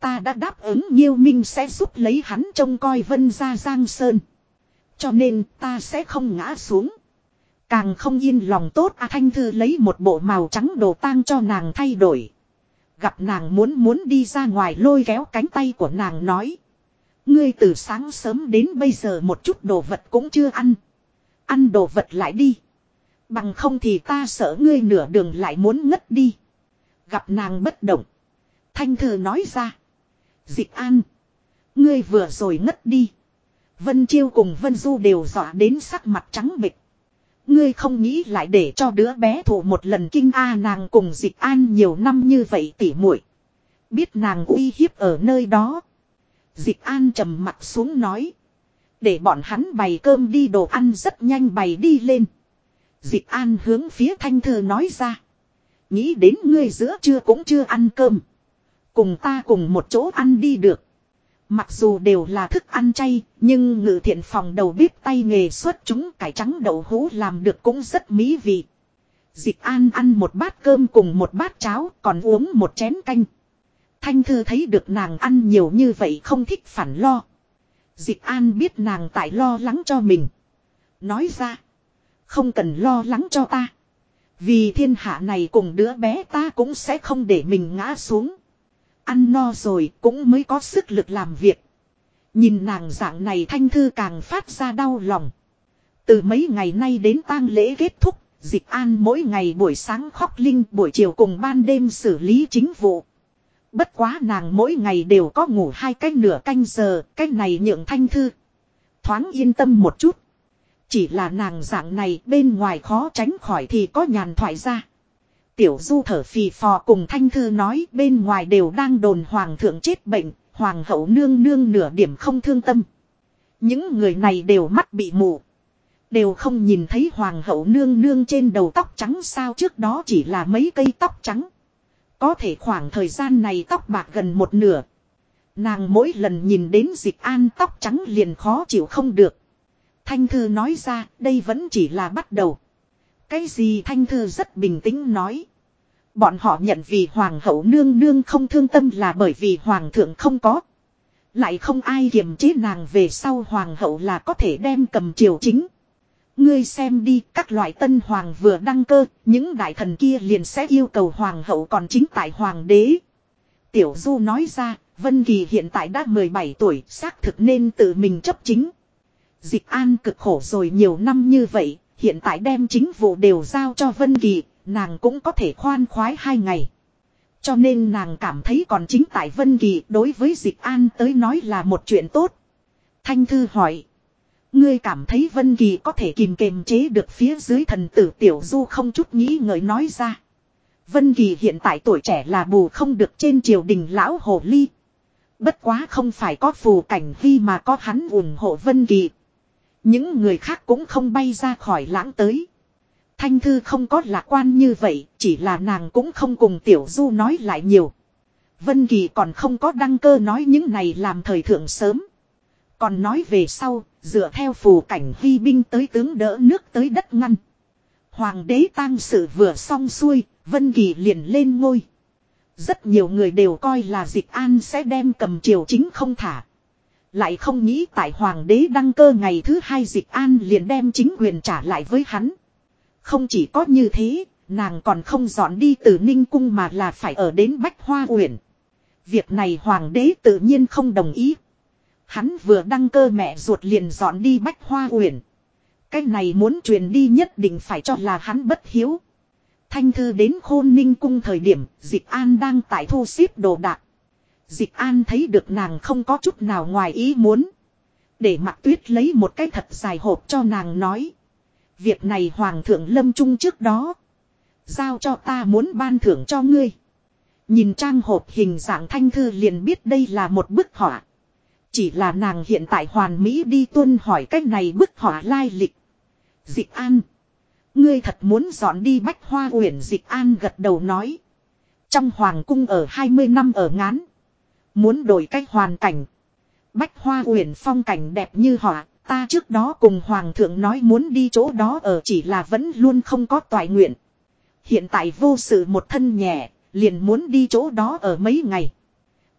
Ta đã đáp ứng Nhiêu Minh sẽ giúp lấy hắn trông coi Vân gia Giang Sơn. Cho nên ta sẽ không ngã xuống. Càng không yên lòng tốt Thanh Thư lấy một bộ màu trắng đồ tang cho nàng thay đổi. Gặp nàng muốn đi ra ngoài lôi kéo cánh tay của nàng nói. Ngươi từ sáng sớm đến bây giờ một chút đồ vật cũng chưa ăn. Ăn đồ vật lại đi. Bằng không thì ta sợ ngươi nửa đường lại muốn ngất đi. Gặp nàng bất động. Thanh Thư nói ra. Dịch An. Ngươi vừa rồi ngất đi. Vân Chiêu cùng Vân Du đều dọa đến sắc mặt trắng bệch. Ngươi không nghĩ lại để cho đứa bé thụ một lần kinh nàng cùng Dịch An nhiều năm như vậy tỉ muội, biết nàng uy hiếp ở nơi đó. Dịch An trầm mặt xuống nói. Để bọn hắn bày cơm đi, đồ ăn rất nhanh bày đi lên. Dịch An hướng phía Thanh Thư nói ra. Nghĩ đến ngươi giữa trưa cũng chưa ăn cơm. Cùng ta cùng một chỗ ăn đi được. Mặc dù đều là thức ăn chay, nhưng Ngự Thiện phòng đầu bếp tay nghề xuất chúng, cải trắng đậu hũ làm được cũng rất mỹ vị. Dịch An ăn một bát cơm cùng một bát cháo, còn uống một chén canh. Thanh Thư thấy được nàng ăn nhiều như vậy không thích phản lo. Dịch An biết nàng tại lo lắng cho mình. Nói ra. Không cần lo lắng cho ta. Vì thiên hạ này cùng đứa bé ta cũng sẽ không để mình ngã xuống. Ăn no rồi cũng mới có sức lực làm việc. Nhìn nàng dạng này Thanh Thư càng phát ra đau lòng. Từ mấy ngày nay đến tang lễ kết thúc, Dịch An mỗi ngày buổi sáng khóc linh, buổi chiều cùng ban đêm xử lý chính vụ. Bất quá nàng mỗi ngày đều có ngủ 2 cách nửa canh giờ, cách này nhượng Thanh Thư thoáng yên tâm một chút. Chỉ là nàng dạng này bên ngoài khó tránh khỏi thì có nhàn thoại ra. Tiểu Du thở phì phò cùng Thanh Thư nói bên ngoài đều đang đồn hoàng thượng chết bệnh, hoàng hậu nương nương nửa điểm không thương tâm. Những người này đều mắt bị mù. Đều không nhìn thấy hoàng hậu nương nương trên đầu tóc trắng sao, trước đó chỉ là mấy cây tóc trắng. Có thể khoảng thời gian này tóc bạc gần một nửa. Nàng mỗi lần nhìn đến Dịch An tóc trắng liền khó chịu không được. Thanh Thư nói ra đây vẫn chỉ là bắt đầu. Cái gì? Thanh Thư rất bình tĩnh nói. Bọn họ nhận vì hoàng hậu nương nương không thương tâm là bởi vì hoàng thượng không có. Lại không ai kiềm chế nàng, về sau hoàng hậu là có thể đem cầm triều chính. Ngươi xem đi, các loại tân hoàng vừa đăng cơ, những đại thần kia liền sẽ yêu cầu hoàng hậu còn chính tại hoàng đế. Tiểu Du nói ra, Vân Kỳ hiện tại đã 17 tuổi, xác thực nên tự mình chấp chính. Dịch An cực khổ rồi nhiều năm như vậy, hiện tại đem chính vụ đều giao cho Vân Kỳ, nàng cũng có thể khoan khoái 2 ngày. Cho nên nàng cảm thấy còn chính tại Vân Kỳ đối với Dịch An tới nói là một chuyện tốt. Thanh Thư hỏi. Ngươi cảm thấy Vân Kỳ có thể kìm kềm chế được phía dưới thần tử? Tiểu Du không chút nghĩ ngợi nói ra. Vân Kỳ hiện tại tuổi trẻ là bù không được trên triều đình lão hồ ly. Bất quá không phải có Phù Cảnh Hy mà có hắn ủng hộ Vân Kỳ. Những người khác cũng không bay ra khỏi lãng tới. Thanh Thư không có lạc quan như vậy, chỉ là nàng cũng không cùng Tiểu Du nói lại nhiều. Vân Kỳ còn không có đăng cơ nói những này làm thời thượng sớm. Còn nói về sau, dựa theo Phù Cảnh Hy binh tới tướng đỡ nước tới đất ngăn. Hoàng đế tang sự vừa xong xuôi, Vân Kỳ liền lên ngôi. Rất nhiều người đều coi là Dịch An sẽ đem cầm triều chính không thả. Lại không nghĩ tại hoàng đế đăng cơ ngày thứ 2 Dịch An liền đem chính quyền trả lại với hắn. Không chỉ có như thế, nàng còn không dọn đi từ Ninh Cung mà là phải ở đến Bách Hoa Uyển. Việc này hoàng đế tự nhiên không đồng ý. Hắn vừa đăng cơ mẹ ruột liền dọn đi Bách Hoa Uyển. Cái này muốn truyền đi nhất định phải cho là hắn bất hiếu. Thanh Thư đến Khôn Ninh Cung thời điểm, Dịch An đang tại thu xếp đồ đạc. Dịch An thấy được nàng không có chút nào ngoài ý muốn. Để Mạc Tuyết lấy một cái thật dài hộp cho nàng nói. Việc này Hoàng thượng lâm chung trước đó. Giao cho ta muốn ban thưởng cho ngươi. Nhìn trang hộp hình dạng Thanh Thư liền biết đây là một bức họa. Chỉ là nàng hiện tại hoàn mỹ đi tuân hỏi cách này bức họa lai lịch. Dịch An. Ngươi thật muốn dọn đi Bách Hoa Uyển? Dịch An gật đầu nói. Trong hoàng cung ở 20 năm ở ngán. Muốn đổi cách hoàn cảnh. Bách Hoa Uyển phong cảnh đẹp như họa. Ta trước đó cùng hoàng thượng nói muốn đi chỗ đó ở, chỉ là vẫn luôn không có toại nguyện. Hiện tại vô sự một thân nhẹ, liền muốn đi chỗ đó ở mấy ngày.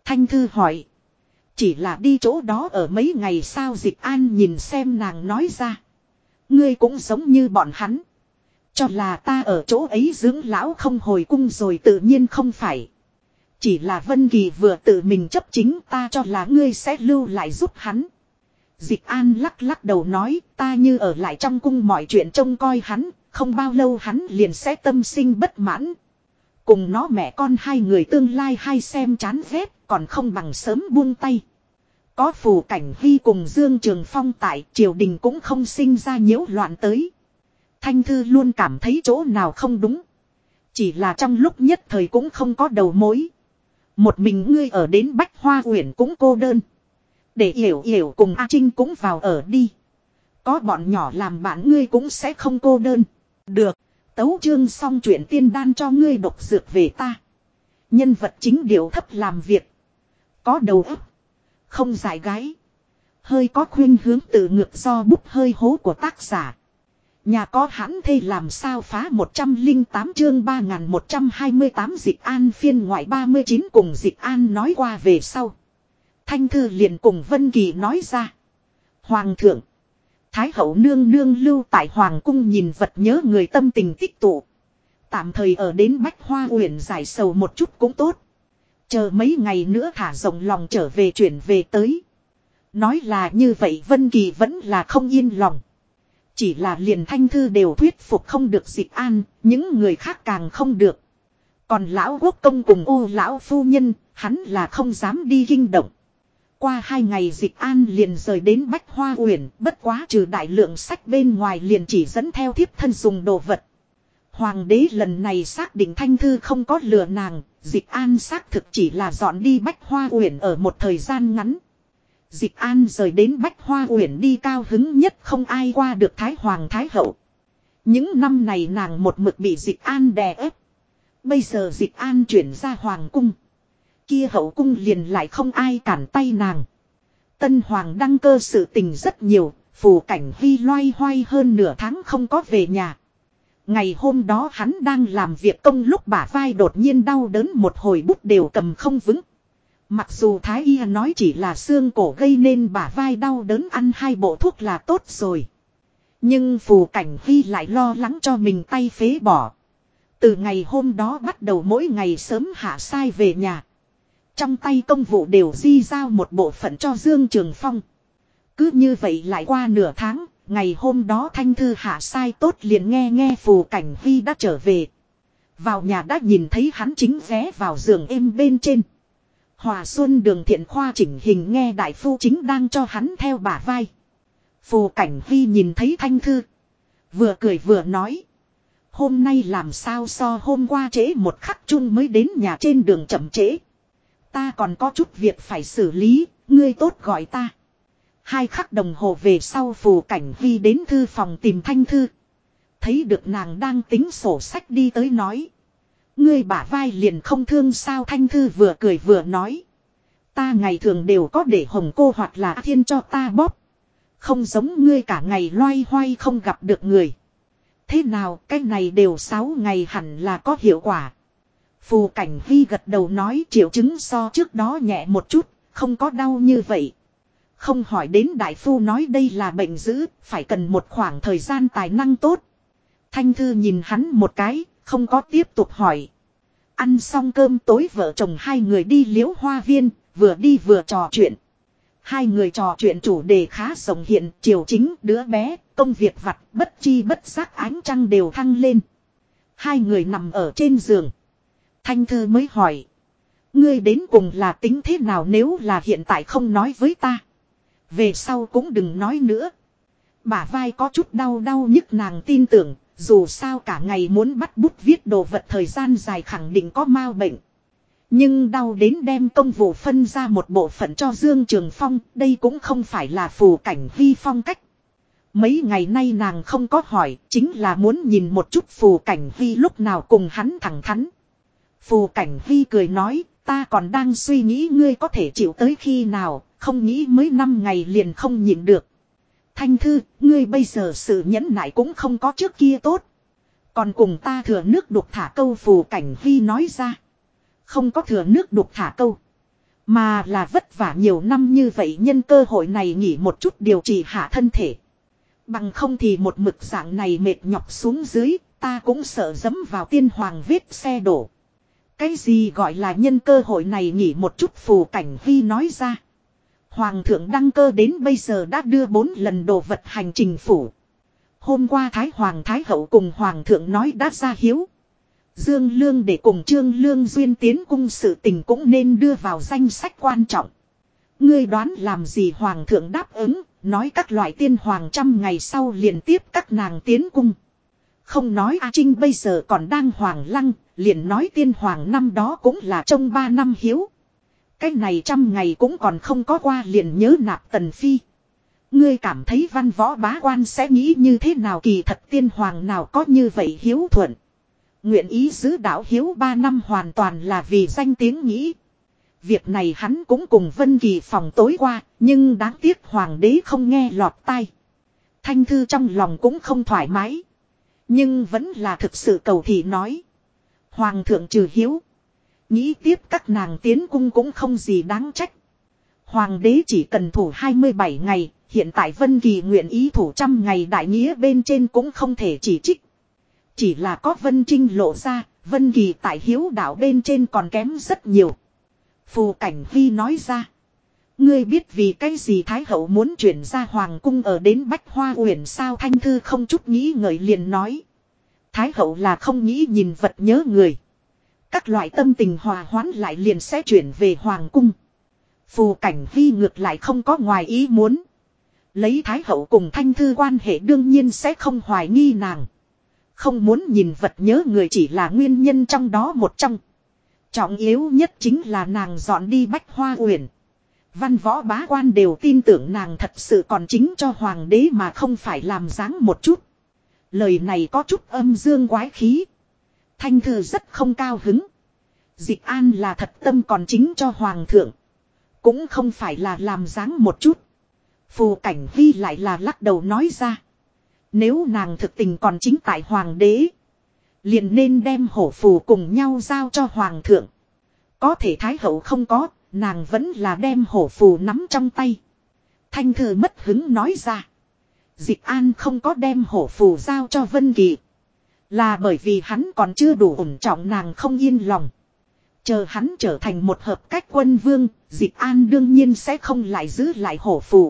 Thanh Thư hỏi. Chỉ là đi chỗ đó ở mấy ngày sao? Dịch An nhìn xem nàng nói ra. Ngươi cũng giống như bọn hắn. Cho là ta ở chỗ ấy dưỡng lão không hồi cung rồi, tự nhiên không phải. Chỉ là Vân Kỳ vừa tự mình chấp chính, ta cho là ngươi sẽ lưu lại giúp hắn. Dịch An lắc lắc đầu nói, ta như ở lại trong cung mọi chuyện trông coi hắn, không bao lâu hắn liền sẽ tâm sinh bất mãn. Cùng nó mẹ con hai người tương lai hay xem chán ghét, còn không bằng sớm buông tay. Có Phù Cảnh Hy cùng Dương Trường Phong tại, triều đình cũng không sinh ra nhiễu loạn tới. Thanh Thư luôn cảm thấy chỗ nào không đúng. Chỉ là trong lúc nhất thời cũng không có đầu mối. Một mình ngươi ở đến Bách Hoa Uyển cũng cô đơn. Để Yểu Yểu cùng A Trinh cũng vào ở đi. Có bọn nhỏ làm bạn ngươi cũng sẽ không cô đơn. Được, tấu chương xong chuyện tiên đan cho ngươi độc dược về ta. Nhân vật chính điệu thấp làm việc. Có đầu óc. Không giải gái. Hơi có khuyên hướng tự ngược do bút hơi hố của tác giả. Nhà có hãn thê làm sao phá 108 chương 3128 Dịch An phiên ngoại 39 cùng Dịch An nói qua về sau. Thanh Thư liền cùng Vân Kỳ nói ra. Hoàng thượng. Thái hậu nương nương lưu tại Hoàng cung nhìn vật nhớ người tâm tình tích tụ. Tạm thời ở đến Bách Hoa Uyển giải sầu một chút cũng tốt. Chờ mấy ngày nữa thả rộng lòng trở về chuyển về tới. Nói là như vậy Vân Kỳ vẫn là không yên lòng. Chỉ là liền Thanh Thư đều thuyết phục không được Dịch An, những người khác càng không được. Còn lão quốc công cùng ô lão phu nhân, hắn là không dám đi kinh động. Qua 2 ngày Dịch An liền rời đến Bách Hoa Uyển, bất quá trừ đại lượng sách bên ngoài liền chỉ dẫn theo thiếp thân dùng đồ vật. Hoàng đế lần này xác định Thanh Thư không có lừa nàng, Dịch An xác thực chỉ là dọn đi Bách Hoa Uyển ở một thời gian ngắn. Dịch An rời đến Bách Hoa Uyển đi cao hứng nhất không ai qua được Thái Hoàng Thái Hậu. Những năm này nàng một mực bị Dịch An đè ép. Bây giờ Dịch An chuyển ra Hoàng cung. Kia hậu cung liền lại không ai cản tay nàng. Tân Hoàng đăng cơ sự tình rất nhiều, Phù Cảnh Hy loay hoay hơn nửa tháng không có về nhà. Ngày hôm đó hắn đang làm việc công lúc bả vai đột nhiên đau đớn một hồi bút đều cầm không vững. Mặc dù Thái Y nói chỉ là xương cổ gây nên bả vai đau đớn ăn 2 bộ thuốc là tốt rồi. Nhưng Phù Cảnh Hy lại lo lắng cho mình tay phế bỏ. Từ ngày hôm đó bắt đầu mỗi ngày sớm hạ sai về nhà. Trong tay công vụ đều di giao một bộ phận cho Dương Trường Phong. Cứ như vậy lại qua nửa tháng, ngày hôm đó Thanh Thư hạ sai tốt liền nghe Phù Cảnh Hy đã trở về. Vào nhà đã nhìn thấy hắn chính ghé vào giường êm bên trên. Hòa Xuân Đường Thiện Khoa chỉnh hình nghe đại phu chính đang cho hắn theo bả vai. Phù Cảnh Hy nhìn thấy Thanh Thư. Vừa cười vừa nói. Hôm nay làm sao so hôm qua trễ một khắc chung mới đến nhà trên đường chậm trễ. Ta còn có chút việc phải xử lý, ngươi tốt gọi ta. 2 khắc đồng hồ về sau Phù Cảnh Hy đến thư phòng tìm Thanh Thư. Thấy được nàng đang tính sổ sách đi tới nói. Ngươi bả vai liền không thương sao? Thanh Thư vừa cười vừa nói. Ta ngày thường đều có để Hồng cô hoặc là Thiên cho ta bóp. Không giống ngươi cả ngày loay hoay không gặp được người. Thế nào cái này đều 6 ngày hẳn là có hiệu quả. Phù Cảnh Hy gật đầu nói triệu chứng so trước đó nhẹ một chút, không có đau như vậy. Không hỏi đến đại phu nói đây là bệnh dữ, phải cần một khoảng thời gian tài năng tốt. Thanh Thư nhìn hắn một cái, không có tiếp tục hỏi. Ăn xong cơm tối vợ chồng 2 người đi Liễu Hoa Viên, vừa đi vừa trò chuyện. 2 người trò chuyện chủ đề khá rộng hiện, triều chính, đứa bé, công việc vặt, bất chi bất giác ánh trăng đều thăng lên. 2 người nằm ở trên giường. Thanh Thư mới hỏi. Ngươi đến cùng là tính thế nào nếu là hiện tại không nói với ta. Về sau cũng đừng nói nữa. Bả vai có chút đau nhức nàng tin tưởng. Dù sao cả ngày muốn bắt bút viết đồ vật thời gian dài khẳng định có mau bệnh. Nhưng đau đến đem công vụ phân ra một bộ phận cho Dương Trường Phong. Đây cũng không phải là Phù Cảnh Hy phong cách. Mấy ngày nay nàng không có hỏi. Chính là muốn nhìn một chút Phù Cảnh Hy lúc nào cùng hắn thẳng thắn. Phù Cảnh Hy cười nói. Ta còn đang suy nghĩ ngươi có thể chịu tới khi nào. Không nghĩ mới 5 ngày liền không nhịn được. Thanh Thư, ngươi bây giờ sự nhẫn nại cũng không có trước kia tốt. Còn cùng ta thừa nước đục thả câu. Phù Cảnh Hy nói ra. Không có thừa nước đục thả câu. Mà là vất vả nhiều năm như vậy nhân cơ hội này nghỉ một chút điều trị hạ thân thể. Bằng không thì một mực dạng này mệt nhọc xuống dưới, ta cũng sợ dẫm vào tiên hoàng vết xe đổ. Cái gì gọi là nhân cơ hội này nghỉ một chút, Phù Cảnh Huy nói ra. Hoàng thượng đăng cơ đến bây giờ đã đưa 4 lần đồ vật hành trình phủ. Hôm qua Thái Hoàng Thái Hậu cùng Hoàng thượng nói đã ra hiếu. Dương Lương để cùng Trương Lương duyên tiến cung sự tình cũng nên đưa vào danh sách quan trọng. Ngươi đoán làm gì? Hoàng thượng đáp ứng, nói các loại tiên hoàng 100 ngày sau liền tiếp các nàng tiến cung. Không nói A Trinh bây giờ còn đang hoàng lăng, liền nói tiên hoàng năm đó cũng là trong 3 năm hiếu. Cái này 100 ngày cũng còn không có qua liền nhớ nạp Tần Phi. Ngươi cảm thấy văn võ bá quan sẽ nghĩ như thế nào? Kỳ thật tiên hoàng nào có như vậy hiếu thuận. Nguyện ý giữ đạo hiếu 3 năm hoàn toàn là vì danh tiếng nghĩ. Việc này hắn cũng cùng Vân Kỳ phòng tối qua, nhưng đáng tiếc hoàng đế không nghe lọt tai. Thanh Thư trong lòng cũng không thoải mái. Nhưng vẫn là thực sự cầu thị nói. Hoàng thượng trừ hiếu. Nghĩ tiếp các nàng tiến cung cũng không gì đáng trách. Hoàng đế chỉ cần thủ 27 ngày, hiện tại Vân Kỳ nguyện ý thủ 100 ngày đại nghĩa bên trên cũng không thể chỉ trích. Chỉ là có Vân Trinh lộ ra, Vân Kỳ tại hiếu đạo bên trên còn kém rất nhiều. Phù Cảnh Huy nói ra. Ngươi biết vì cái gì Thái Hậu muốn chuyển ra hoàng cung ở đến Bách Hoa Uyển sao? Thanh Thư không chút nghĩ ngợi liền nói. Thái Hậu là không nghĩ nhìn vật nhớ người. Các loại tâm tình hòa hoãn lại liền sẽ chuyển về hoàng cung. Phù Cảnh Huy ngược lại không có ngoài ý muốn. Lấy Thái Hậu cùng Thanh Thư quan hệ đương nhiên sẽ không hoài nghi nàng. Không muốn nhìn vật nhớ người chỉ là nguyên nhân trong đó một trong. Trọng yếu nhất chính là nàng dọn đi Bách Hoa Uyển. Văn võ bá quan đều tin tưởng nàng thật sự còn chính cho hoàng đế mà không phải làm dáng một chút. Lời này có chút âm dương quái khí. Thanh Thư rất không cao hứng. Dịch An là thật tâm còn chính cho hoàng thượng. Cũng không phải là làm dáng một chút. Phù Cảnh Huy lại là lắc đầu nói ra. Nếu nàng thực tình còn chính tại hoàng đế, liền nên đem hổ phù cùng nhau giao cho hoàng thượng. Có thể Thái Hậu không có, nàng vẫn là đem hổ phù nắm trong tay. Thanh Thư mất hứng nói ra. Dịch An không có đem hổ phù giao cho Vân Kỳ. Là bởi vì hắn còn chưa đủ ổn trọng, nàng không yên lòng. Chờ hắn trở thành một hợp cách quân vương, Dịch An đương nhiên sẽ không lại giữ lại hổ phù.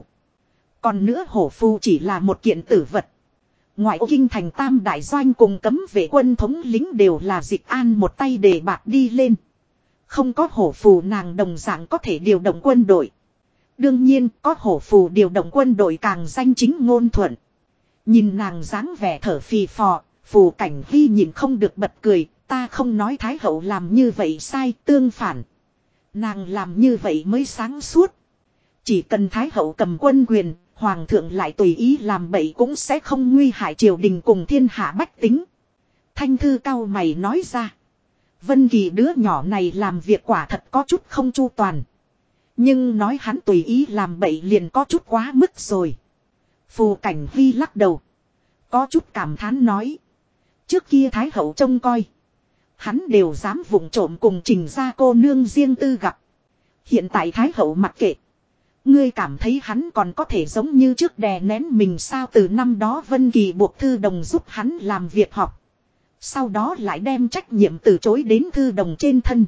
Còn nữa hổ phù chỉ là một kiện tử vật. Ngoại ô kinh thành tam đại doanh cùng cấm vệ quân thống lính đều là Dịch An một tay đề bạc đi lên. Không có hổ phù nàng đồng dạng có thể điều động quân đội. Đương nhiên có hổ phù điều động quân đội càng danh chính ngôn thuận. Nhìn nàng dáng vẻ thở phì phò, Phù Cảnh Huy nhìn không được bật cười. Ta không nói Thái Hậu làm như vậy sai, tương phản. Nàng làm như vậy mới sáng suốt. Chỉ cần Thái Hậu cầm quân quyền, Hoàng thượng lại tùy ý làm bậy cũng sẽ không nguy hại triều đình cùng thiên hạ bách tính. Thanh Thư cau mày nói ra. Vân Kỳ đứa nhỏ này làm việc quả thật có chút không chu toàn. Nhưng nói hắn tùy ý làm bậy liền có chút quá mức rồi. Phù Cảnh Huy lắc đầu. Có chút cảm thán nói. Trước kia Thái Hậu trông coi. Hắn đều dám vụng trộm cùng Trình gia cô nương riêng tư gặp. Hiện tại Thái Hậu mặc kệ. Ngươi cảm thấy hắn còn có thể giống như trước đè nén mình sao? Từ năm đó Vân Kỳ buộc Thư Đồng giúp hắn làm việc học. Sau đó lại đem trách nhiệm từ chối đến Thư Đồng trên thân.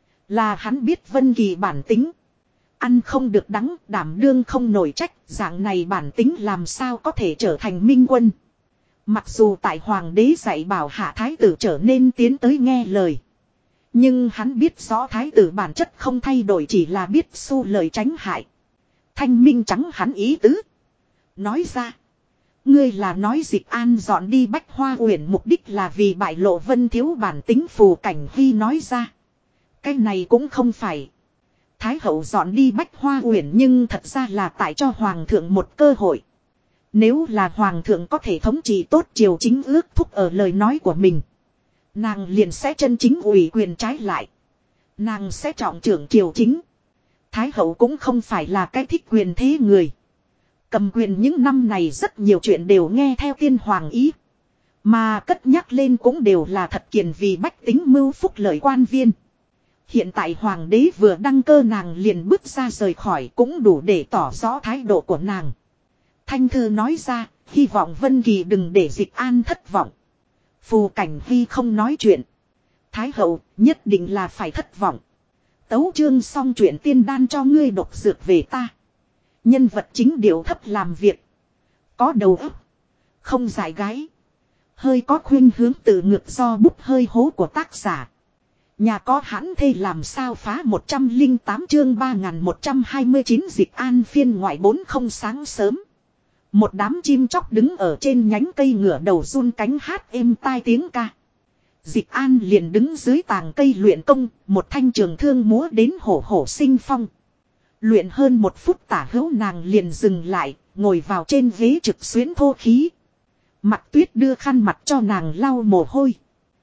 Là hắn biết Vân Kỳ bản tính. Ăn không được đắng, đảm đương không nổi trách, dạng này bản tính làm sao có thể trở thành minh quân. Mặc dù tại hoàng đế dạy bảo hạ thái tử trở nên tiến tới nghe lời. Nhưng hắn biết rõ thái tử bản chất không thay đổi, chỉ là biết xu lời tránh hại. Thanh minh trắng hắn ý tứ. Nói ra. Ngươi là nói Dịch An dọn đi Bách Hoa Uyển mục đích là vì bại lộ Vân thiếu bản tính? Phù Cảnh Huy nói ra. Cái này cũng không phải. Thái Hậu dọn đi Bách Hoa Uyển nhưng thật ra là tại cho Hoàng thượng một cơ hội. Nếu là Hoàng thượng có thể thống trị tốt triều chính, ước thúc ở lời nói của mình, nàng liền sẽ chân chính ủy quyền trái lại. Nàng sẽ trọng trưởng triều chính. Thái Hậu cũng không phải là cái thích quyền thế người. Cầm quyền những năm này rất nhiều chuyện đều nghe theo tiên hoàng ý. Mà cất nhắc lên cũng đều là thật kiền vì bách tính mưu phúc lợi quan viên. Hiện tại hoàng đế vừa đăng cơ nàng liền bước ra rời khỏi cũng đủ để tỏ rõ thái độ của nàng. Thanh thư nói ra, hy vọng Vân Kỳ đừng để Dịch An thất vọng. Phù Cảnh Hy không nói chuyện. Thái hậu nhất định là phải thất vọng. Tấu chương xong chuyện tiên đan cho ngươi độc dược về ta. Nhân vật chính điệu thấp làm việc. Có đầu óc. Không giải gái. Hơi có khuynh hướng tự ngược do bút hơi hố của tác giả. Nhà có hãn thê làm sao phá 108 chương 3129 Dịch An phiên ngoại 40 sáng sớm. Một đám chim chóc đứng ở trên nhánh cây ngửa đầu run cánh hát êm tai tiếng ca. Dịch An liền đứng dưới tàng cây luyện công, một thanh trường thương múa đến hổ hổ sinh phong. Luyện hơn 1 phút tả hữu nàng liền dừng lại, ngồi vào trên ghế trực xuyến thô khí. Mặc Tuyết đưa khăn mặt cho nàng lau mồ hôi.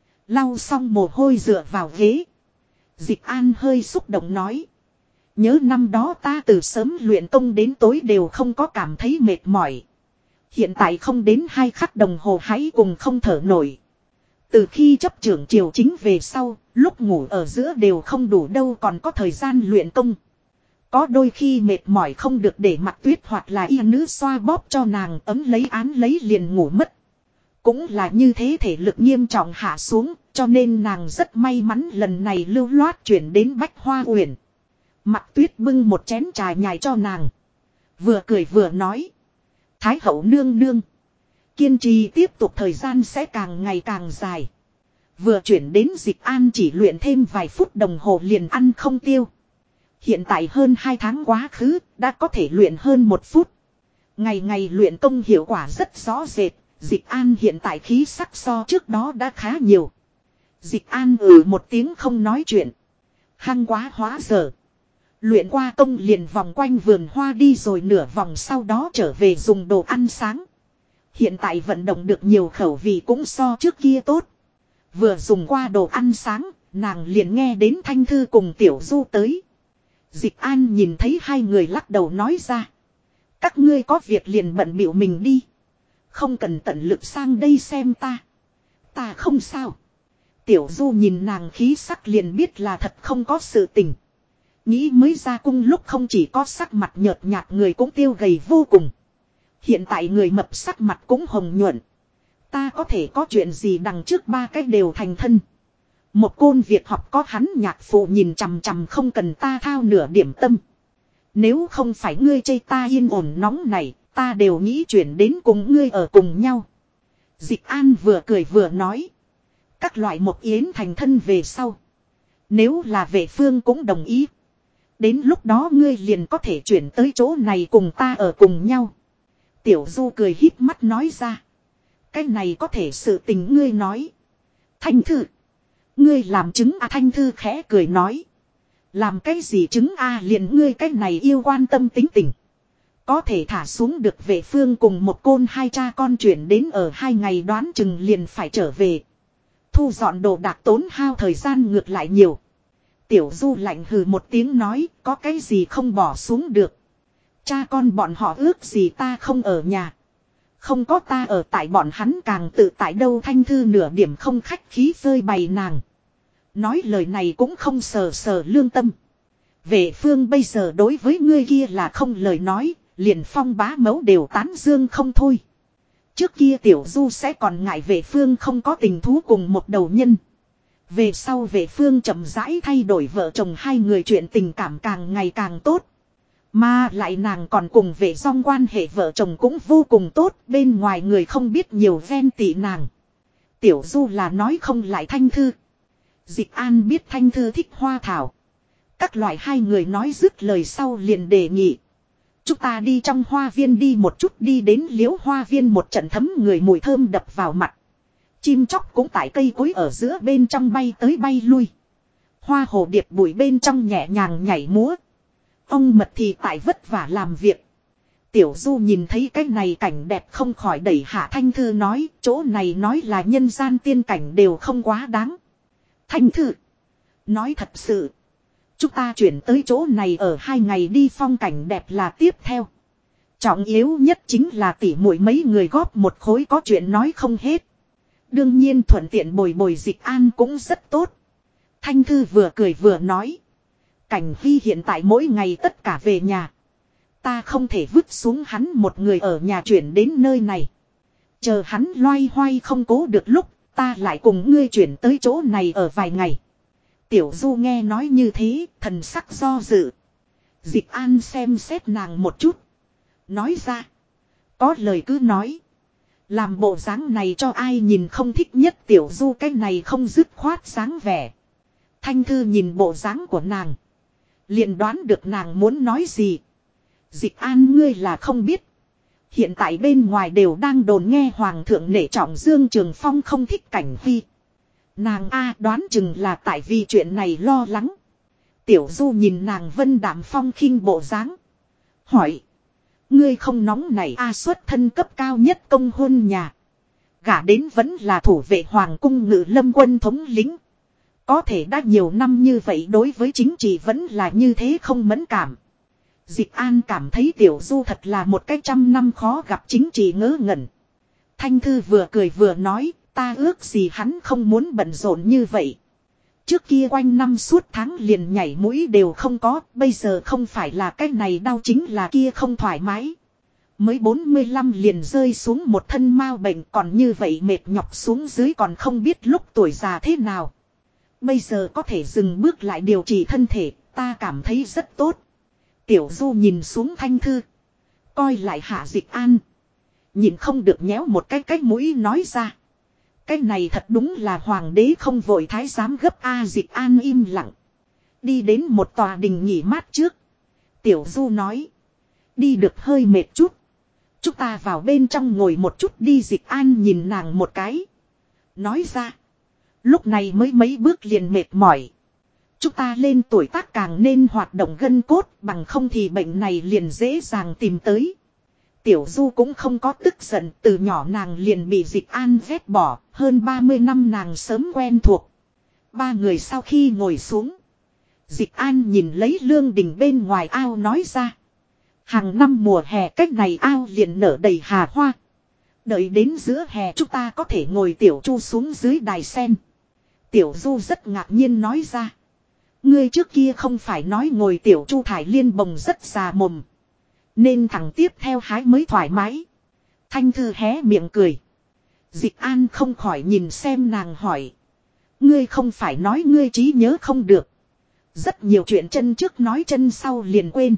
Lau xong mồ hôi dựa vào ghế. Dịch An hơi xúc động nói. Nhớ năm đó ta từ sớm luyện công đến tối đều không có cảm thấy mệt mỏi. Hiện tại không đến 2 khắc đồng hồ hãy cùng không thở nổi. Từ khi chấp trưởng triều chính về sau, lúc ngủ ở giữa đều không đủ đâu còn có thời gian luyện công. Có đôi khi mệt mỏi không được để Mặc Tuyết hoặc là y nữ xoa bóp cho nàng ấm lấy án lấy liền ngủ mất. Cũng là như thế thể lực nghiêm trọng hạ xuống, cho nên nàng rất may mắn lần này lưu loát chuyển đến Bách Hoa Uyển. Mặc Tuyết bưng một chén trà nhài cho nàng. Vừa cười vừa nói. Thái hậu nương nương. Kiên trì tiếp tục thời gian sẽ càng ngày càng dài. Vừa chuyển đến Dịch An chỉ luyện thêm vài phút đồng hồ liền ăn không tiêu. Hiện tại hơn 2 tháng quá khứ, đã có thể luyện hơn 1 phút. Ngày ngày luyện công hiệu quả rất rõ rệt, Dịch An hiện tại khí sắc so trước đó đã khá nhiều. Dịch An một tiếng không nói chuyện. Hăng quá hóa giờ. Luyện qua công liền vòng quanh vườn hoa đi rồi nửa vòng sau đó trở về dùng đồ ăn sáng. Hiện tại vận động được nhiều khẩu vị cũng so trước kia tốt. Vừa dùng qua đồ ăn sáng, nàng liền nghe đến Thanh Thư cùng Tiểu Du tới. Dịch An nhìn thấy hai người lắc đầu nói ra. Các ngươi có việc liền bận bịu mình đi. Không cần tận lực sang đây xem ta. Ta không sao. Tiểu Du nhìn nàng khí sắc liền biết là thật không có sự tình. Nghĩ mới ra cung lúc không chỉ có sắc mặt nhợt nhạt người cũng tiêu gầy vô cùng. Hiện tại người mập sắc mặt cũng hồng nhuận. Ta có thể có chuyện gì đằng trước 3 cái đều thành thân. Một côn việc học có hắn nhạc phụ nhìn chằm chằm không cần ta thao nửa điểm tâm. Nếu không phải ngươi chê ta yên ổn nóng này, ta đều nghĩ chuyển đến cùng ngươi ở cùng nhau. Dịch An vừa cười vừa nói. Các loại một yến thành thân về sau. Nếu là vệ phương cũng đồng ý. Đến lúc đó ngươi liền có thể chuyển tới chỗ này cùng ta ở cùng nhau. Tiểu Du cười híp mắt nói ra. Cái này có thể sự tình ngươi nói. Thanh Thư. Ngươi làm chứng à Thanh Thư khẽ cười nói. Làm cái gì chứng a liền ngươi cái này yêu quan tâm tính tình. Có thể thả xuống được vệ phương cùng một côn hai cha con chuyển đến ở 2 ngày đoán chừng liền phải trở về. Thu dọn đồ đạc tốn hao thời gian ngược lại nhiều. Tiểu Du lạnh hừ một tiếng nói có cái gì không bỏ xuống được. Cha con bọn họ ước gì ta không ở nhà. Không có ta ở tại bọn hắn càng tự tại đâu Thanh Thư nửa điểm không khách khí phơi bày nàng. Nói lời này cũng không sờ sờ lương tâm. Vệ phương bây giờ đối với ngươi kia là không lời nói, liền Phong bá mẫu đều tán dương không thôi. Trước kia Tiểu Du sẽ còn ngại vệ phương không có tình thú cùng một đầu nhân. Về sau vệ phương chậm rãi thay đổi vợ chồng hai người chuyện tình cảm càng ngày càng tốt. Mà lại nàng còn cùng vệ song quan hệ vợ chồng cũng vô cùng tốt, bên ngoài người không biết nhiều ven tị nàng. Tiểu Du là nói không lại Thanh Thư. Dịch An biết Thanh Thư thích hoa thảo. Các loại hai người nói dứt lời sau liền đề nghị. Chúng ta đi trong hoa viên đi một chút đi đến Liễu hoa viên một trận thấm người mùi thơm đập vào mặt. Chim chóc cũng tại cây cối ở giữa bên trong bay tới bay lui. Hoa hồ điệp bụi bên trong nhẹ nhàng nhảy múa. Ông mật thì tại vất vả làm việc. Tiểu Du nhìn thấy cái này cảnh đẹp không khỏi đẩy hạ Thanh Thư nói. Chỗ này nói là nhân gian tiên cảnh đều không quá đáng. Thanh Thư. Nói thật sự. Chúng ta chuyển tới chỗ này ở 2 ngày đi phong cảnh đẹp là tiếp theo. Trọng yếu nhất chính là tỉ muội mấy người góp một khối có chuyện nói không hết. Đương nhiên thuận tiện bồi bồi Dịch An cũng rất tốt. Thanh Thư vừa cười vừa nói. Cảnh Hy hiện tại mỗi ngày tất cả về nhà. Ta không thể vứt xuống hắn một người ở nhà chuyển đến nơi này. Chờ hắn loay hoay không cố được lúc, ta lại cùng ngươi chuyển tới chỗ này ở vài ngày. Tiểu Du nghe nói như thế, thần sắc do dự. Dịch An xem xét nàng một chút. Nói ra. Có lời cứ nói. Làm bộ dáng này cho ai nhìn không thích nhất Tiểu Du cái này không dứt khoát dáng vẻ. Thanh Thư nhìn bộ dáng của nàng. Liền đoán được nàng muốn nói gì. Dịch An ngươi là không biết. Hiện tại bên ngoài đều đang đồn nghe Hoàng thượng nể trọng Dương Trường Phong không thích Cảnh Hy. Nàng đoán chừng là tại vì chuyện này lo lắng. Tiểu Du nhìn nàng vân đạm phong khinh bộ dáng. Hỏi. Ngươi không nóng này xuất thân cấp cao nhất công hôn nhà. Gả đến vẫn là thủ vệ Hoàng cung Ngự Lâm quân thống lĩnh. Có thể đã nhiều năm như vậy đối với chính trị vẫn là như thế không mẫn cảm. Dịch An cảm thấy Tiểu Du thật là một cái 100 năm khó gặp chính trị ngớ ngẩn. Thanh Thư vừa cười vừa nói, ta ước gì hắn không muốn bận rộn như vậy. Trước kia quanh năm suốt tháng liền nhảy mũi đều không có, bây giờ không phải là cái này đau chính là kia không thoải mái. Mới 45 liền rơi xuống một thân mau bệnh còn như vậy mệt nhọc xuống dưới còn không biết lúc tuổi già thế nào. Bây giờ có thể dừng bước lại điều trị thân thể, ta cảm thấy rất tốt. Tiểu Du nhìn xuống Thanh Thư. Coi lại Hạ Dịch An. Nhìn không được nhéo một cái mũi nói ra. Cái này thật đúng là hoàng đế không vội thái giám gấp Dịch An im lặng. Đi đến một tòa đình nghỉ mát trước. Tiểu Du nói. Đi được hơi mệt chút. Chúng ta vào bên trong ngồi một chút đi. Dịch An nhìn nàng một cái. Nói ra. Lúc này mới mấy bước liền mệt mỏi. Chúng ta lên tuổi tác càng nên hoạt động gân cốt, bằng không thì bệnh này liền dễ dàng tìm tới. Tiểu Du cũng không có tức giận, từ nhỏ nàng liền bị Dịch An ghét bỏ, hơn 30 năm nàng sớm quen thuộc. Ba người sau khi ngồi xuống. Dịch An nhìn lấy lương đình bên ngoài ao nói ra. Hàng năm mùa hè cách này ao liền nở đầy hà hoa. Đợi đến giữa hè chúng ta có thể ngồi Tiểu Chu xuống dưới đài sen. Tiểu Du rất ngạc nhiên nói ra. Ngươi trước kia không phải nói ngồi Tiểu Chu thải liên bồng rất già mồm. Nên thằng tiếp theo hái mới thoải mái. Thanh Thư hé miệng cười. Dịch An không khỏi nhìn xem nàng hỏi. Ngươi không phải nói ngươi trí nhớ không được. Rất nhiều chuyện chân trước nói chân sau liền quên.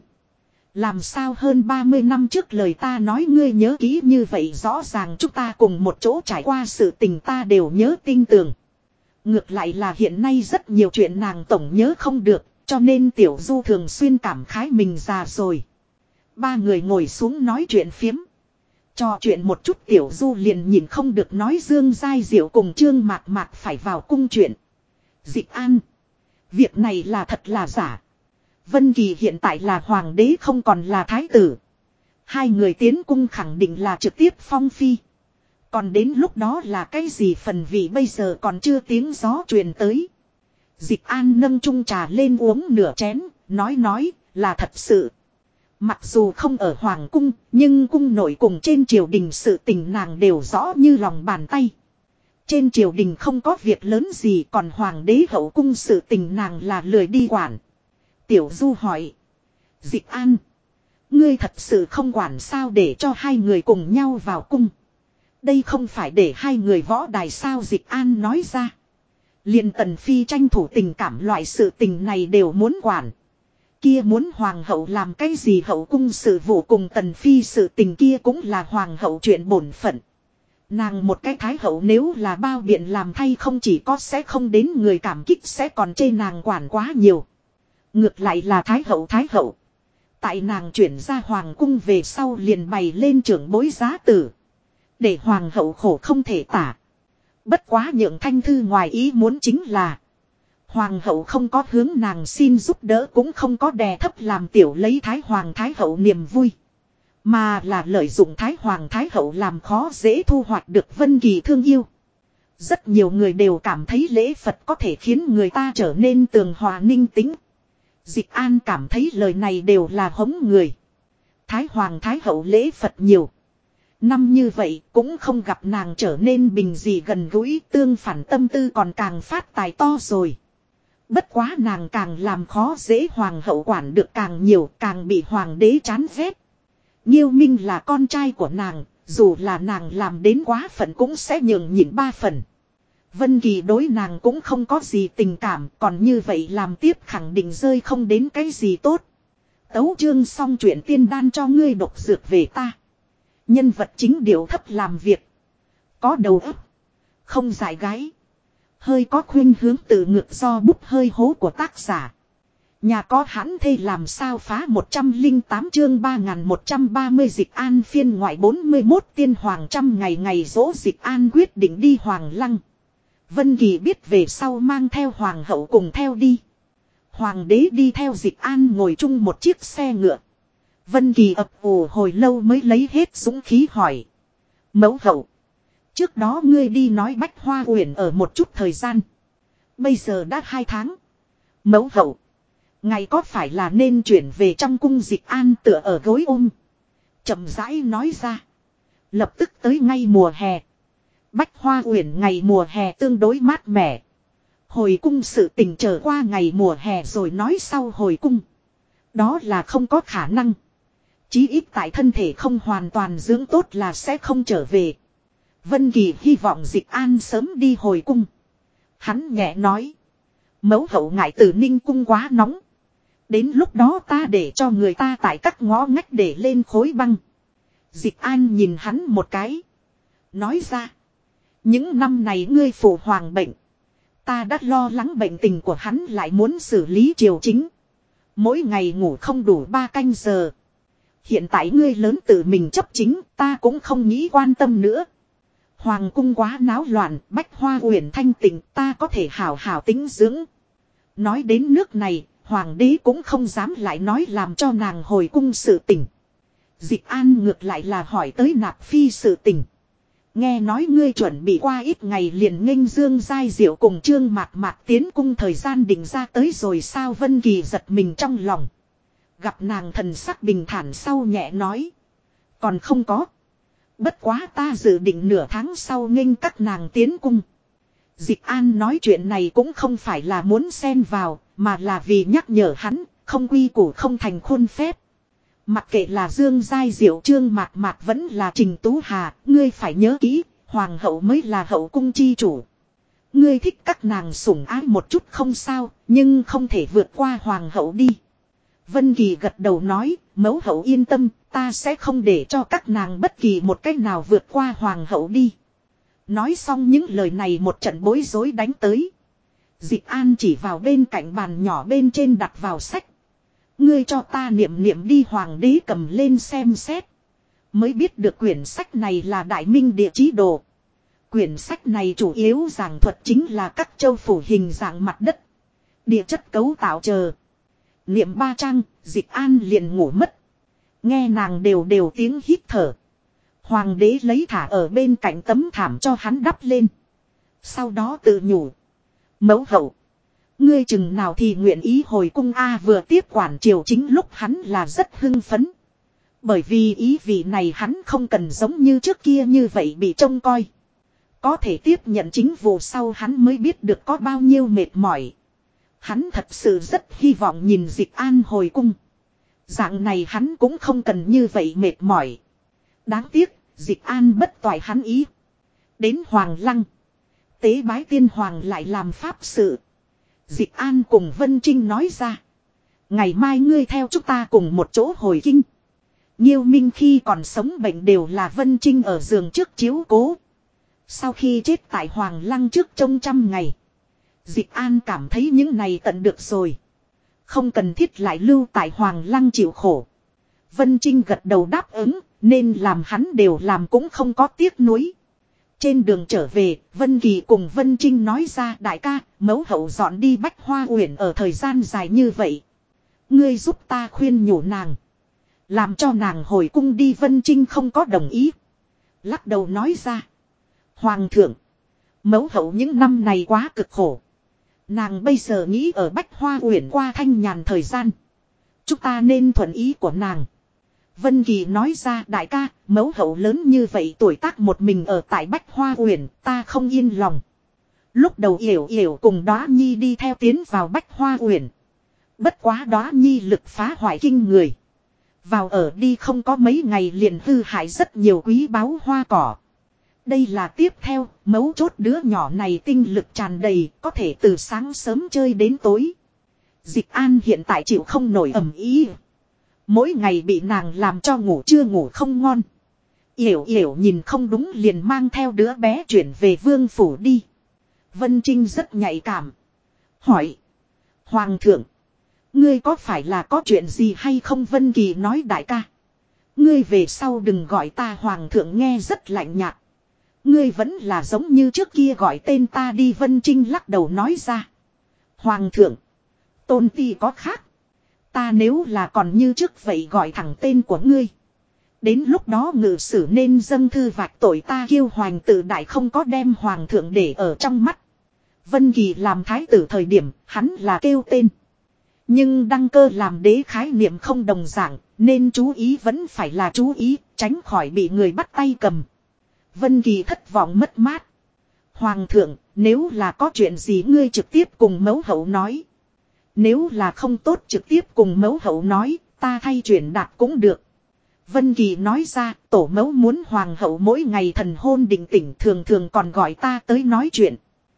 Làm sao hơn 30 năm trước lời ta nói ngươi nhớ kỹ như vậy rõ ràng chúng ta cùng một chỗ trải qua sự tình ta đều nhớ tinh tường. Ngược lại là hiện nay rất nhiều chuyện nàng tổng nhớ không được, cho nên Tiểu Du thường xuyên cảm khái mình già rồi. Ba người ngồi xuống nói chuyện phiếm. Trò chuyện một chút Tiểu Du liền nhìn không được nói Dương Giai Diệu cùng Trương Mạc Mạc phải vào cung chuyện. Dịch An. Việc này là thật là giả. Vân Kỳ hiện tại là hoàng đế không còn là thái tử. Hai người tiến cung khẳng định là trực tiếp phong phi. Còn đến lúc đó là cái gì phần vị bây giờ còn chưa tiếng gió truyền tới. Dịch An nâng chung trà lên uống nửa chén, nói là thật sự. Mặc dù không ở hoàng cung, nhưng cung nội cùng trên triều đình sự tình nàng đều rõ như lòng bàn tay. Trên triều đình không có việc lớn gì còn hoàng đế hậu cung sự tình nàng là lười đi quản. Tiểu Du hỏi. Dịch An. Ngươi thật sự không quản sao để cho hai người cùng nhau vào cung. Đây không phải để hai người võ đài sao Dịch An nói ra. Liền Tần Phi tranh thủ tình cảm loại sự tình này đều muốn quản. Kia muốn hoàng hậu làm cái gì hậu cung sự vụ cùng Tần Phi sự tình kia cũng là hoàng hậu chuyện bổn phận. Nàng một cái thái hậu nếu là bao biện làm thay không chỉ có sẽ không đến người cảm kích sẽ còn chê nàng quản quá nhiều. Ngược lại là thái hậu. Tại nàng chuyển ra hoàng cung về sau liền bày lên trưởng bối giá tử. Để hoàng hậu khổ không thể tả. Bất quá nhượng Thanh Thư ngoài ý muốn chính là. Hoàng hậu không có hướng nàng xin giúp đỡ cũng không có đè thấp làm tiểu lấy thái hoàng thái hậu niềm vui. Mà là lợi dụng thái hoàng thái hậu làm khó dễ thu hoạch được Vân Kỳ thương yêu. Rất nhiều người đều cảm thấy lễ Phật có thể khiến người ta trở nên tường hòa ninh tĩnh. Dịch An cảm thấy lời này đều là hống người. Thái hoàng thái hậu lễ Phật nhiều. Năm như vậy cũng không gặp nàng trở nên bình dị gần gũi tương phản tâm tư còn càng phát tài to rồi. Bất quá nàng càng làm khó dễ hoàng hậu quản được càng nhiều, càng bị hoàng đế chán ghét. Nhiêu Minh là con trai của nàng, dù là nàng làm đến quá phận cũng sẽ nhường nhịn 3 phần. Vân Kỳ đối nàng cũng không có gì tình cảm, còn như vậy làm tiếp khẳng định rơi không đến cái gì tốt. Tấu chương xong chuyện tiên đan cho ngươi độc dược về ta. Nhân vật chính điệu thấp làm việc. Có đầu óc, không dại gái. Hơi có khuynh hướng tự ngược do bút hơi hố của tác giả. Nhà có hãn thê làm sao phá 108 chương 3130 Dịch An phiên ngoại 41 tiên hoàng trăm ngày ngày dỗ Dịch An quyết định đi Hoàng Lăng. Vân Kỳ biết về sau mang theo hoàng hậu cùng theo đi. Hoàng đế đi theo Dịch An ngồi chung một chiếc xe ngựa. Vân Kỳ ấp ủ hồi lâu mới lấy hết dũng khí hỏi. Mẫu hậu. Trước đó ngươi đi nói Bách Hoa Uyển ở một chút thời gian. Bây giờ đã 2 tháng. Mẫu hậu. Ngài có phải là nên chuyển về trong cung Dịch An tựa ở gối ôm. Chậm rãi nói ra. Lập tức tới ngay mùa hè. Bách Hoa Uyển ngày mùa hè tương đối mát mẻ. Hồi cung sự tình trở qua ngày mùa hè rồi nói sau hồi cung. Đó là không có khả năng. Chí ít tại thân thể không hoàn toàn dưỡng tốt là sẽ không trở về. Vân Kỳ hy vọng Dịch An sớm đi hồi cung. Hắn nhẹ nói. Mẫu hậu ngại Tử Ninh cung quá nóng. Đến lúc đó ta để cho người ta tại các ngõ ngách để lên khối băng. Dịch An nhìn hắn một cái. Nói ra. Những năm này ngươi phụ hoàng bệnh. Ta đã lo lắng bệnh tình của hắn lại muốn xử lý triều chính. Mỗi ngày ngủ không đủ 3 canh giờ. Hiện tại ngươi lớn tự mình chấp chính, ta cũng không nghĩ quan tâm nữa. Hoàng cung quá náo loạn, Bách Hoa Uyển thanh tịnh, ta có thể hảo hảo tĩnh dưỡng. Nói đến nước này, hoàng đế cũng không dám lại nói làm cho nàng hồi cung sự tình. Dịch An ngược lại là hỏi tới Nạp Phi sự tình. Nghe nói ngươi chuẩn bị qua ít ngày liền nghênh Dương Giai Diệu cùng Trương Mạc Mạc tiến cung thời gian định ra tới rồi sao. Vân Kỳ giật mình trong lòng. Gặp nàng thần sắc bình thản sau nhẹ nói. Còn không có. Bất quá ta dự định nửa tháng sau nghênh các nàng tiến cung. Dịch An nói chuyện này cũng không phải là muốn xen vào, mà là vì nhắc nhở hắn, không quy củ không thành khuôn phép. Mặc kệ là Dương Giai Diệu Trương Mạc Mạc vẫn là Trình Tú Hà, ngươi phải nhớ kỹ, hoàng hậu mới là hậu cung chi chủ. Ngươi thích các nàng sủng ái một chút không sao, nhưng không thể vượt qua hoàng hậu đi. Vân Kỳ gật đầu nói, mẫu hậu yên tâm, ta sẽ không để cho các nàng bất kỳ một cách nào vượt qua hoàng hậu đi. Nói xong những lời này một trận bối rối đánh tới. Dịch An chỉ vào bên cạnh bàn nhỏ bên trên đặt vào sách. Ngươi cho ta niệm niệm đi. Hoàng đế cầm lên xem xét. Mới biết được quyển sách này là Đại Minh Địa Chí Đồ. Quyển sách này chủ yếu giảng thuật chính là các châu phủ hình dạng mặt đất. Địa chất cấu tạo chờ. Niệm 3 trang, Dịch An liền ngủ mất. Nghe nàng đều đều tiếng hít thở. Hoàng đế lấy thả ở bên cạnh tấm thảm cho hắn đắp lên. Sau đó tự nhủ. Mẫu hậu. Ngươi chừng nào thì nguyện ý hồi cung A. Vừa tiếp quản triều chính lúc hắn là rất hưng phấn. Bởi vì ý vị này hắn không cần giống như trước kia như vậy bị trông coi. Có thể tiếp nhận chính vụ sau hắn mới biết được có bao nhiêu mệt mỏi. Hắn thật sự rất hy vọng nhìn Dịch An hồi cung. Dạng này hắn cũng không cần như vậy mệt mỏi. Đáng tiếc, Dịch An bất toại hắn ý. Đến Hoàng Lăng. Tế bái tiên hoàng lại làm pháp sự. Dịch An cùng Vân Trinh nói ra. Ngày mai ngươi theo chúng ta cùng một chỗ hồi kinh. Nhiêu Minh khi còn sống bệnh đều là Vân Trinh ở giường trước chiếu cố. Sau khi chết tại Hoàng Lăng trước trông 100 ngày. Dịch An cảm thấy những này tận được rồi. Không cần thiết lại lưu tại Hoàng Lăng chịu khổ. Vân Trinh gật đầu đáp ứng, nên làm hắn đều làm cũng không có tiếc nuối. Trên đường trở về, Vân Kỳ cùng Vân Trinh nói ra đại ca, mẫu hậu dọn đi Bách Hoa Uyển ở thời gian dài như vậy. Ngươi giúp ta khuyên nhủ nàng. Làm cho nàng hồi cung đi. Vân Trinh không có đồng ý. Lắc đầu nói ra. Hoàng thượng. Mẫu hậu những năm này quá cực khổ. Nàng bây giờ nghĩ ở Bách Hoa Uyển qua thanh nhàn thời gian. Chúng ta nên thuận ý của nàng. Vân Kỳ nói ra đại ca, mẫu hậu lớn như vậy tuổi tác một mình ở tại Bách Hoa Uyển, ta không yên lòng. Lúc đầu Yểu Yểu cùng Đóa Nhi đi theo tiến vào Bách Hoa Uyển. Bất quá Đóa Nhi lực phá hoại kinh người. Vào ở đi không có mấy ngày liền hư hại rất nhiều quý báu hoa cỏ. Đây là tiếp theo, mấu chốt đứa nhỏ này tinh lực tràn đầy, có thể từ sáng sớm chơi đến tối. Dịch An hiện tại chịu không nổi ầm ĩ. Mỗi ngày bị nàng làm cho ngủ chưa ngủ không ngon. Yểu Yểu nhìn không đúng liền mang theo đứa bé chuyển về vương phủ đi. Vân Trinh rất nhạy cảm. Hỏi. Hoàng thượng. Ngươi có phải là có chuyện gì hay không? Vân Kỳ nói đại ca. Ngươi về sau đừng gọi ta hoàng thượng nghe rất lạnh nhạt. Ngươi vẫn là giống như trước kia gọi tên ta đi. Vân Trinh lắc đầu nói ra. Hoàng thượng. Tôn ti có khác. Ta nếu là còn như trước vậy gọi thẳng tên của ngươi. Đến lúc đó ngự sử nên dâng thư vạch tội ta kiêu hoành tự đại không có đem hoàng thượng để ở trong mắt. Vân Kỳ làm thái tử thời điểm hắn là kêu tên. Nhưng đăng cơ làm đế khái niệm không đồng dạng nên chú ý vẫn phải là chú ý tránh khỏi bị người bắt tay cầm. Vân Kỳ thất vọng mất mát. Hoàng thượng nếu là có chuyện gì ngươi trực tiếp cùng mẫu hậu nói. Nếu là không tốt trực tiếp cùng mẫu hậu nói ta thay chuyển đạt cũng được. Vân Kỳ nói ra tổ mẫu muốn hoàng hậu mỗi ngày thần hôn định tỉnh thường thường còn gọi ta tới nói chuyện.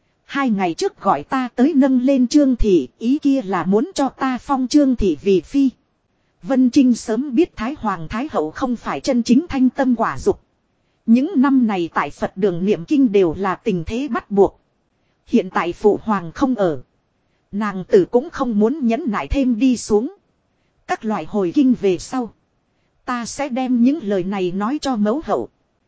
2 ngày trước gọi ta tới nâng lên Trương Thị, ý kia là muốn cho ta phong Trương Thị vì phi. Vân Trinh sớm biết Thái Hoàng Thái Hậu không phải chân chính thanh tâm quả dục. Những năm này tại Phật đường niệm kinh đều là tình thế bắt buộc. Hiện tại phụ hoàng không ở. Nàng tử cũng không muốn nhẫn nại thêm đi xuống. Các loại hồi kinh về sau. Ta sẽ đem những lời này nói cho mẫu hậu.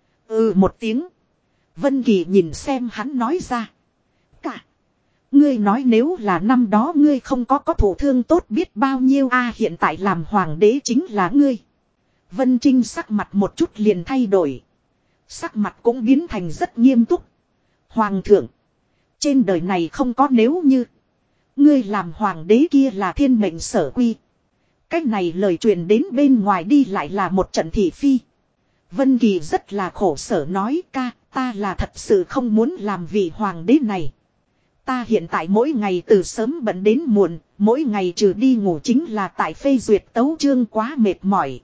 Một tiếng. Vân Kỳ nhìn xem hắn nói ra. Cả. Ngươi nói nếu là năm đó ngươi không có thổ thương tốt biết bao nhiêu hiện tại làm hoàng đế chính là ngươi. Vân Trinh sắc mặt một chút liền thay đổi. Sắc mặt cũng biến thành rất nghiêm túc. Hoàng thượng. Trên đời này không có nếu như. Ngươi làm hoàng đế kia là thiên mệnh sở quy. Cách này lời truyền đến bên ngoài đi lại là một trận thị phi. Vân Kỳ rất là khổ sở nói ca ta là thật sự không muốn làm vị hoàng đế này. Ta hiện tại mỗi ngày từ sớm bận đến muộn, mỗi ngày trừ đi ngủ chính là tại phê duyệt tấu chương quá mệt mỏi.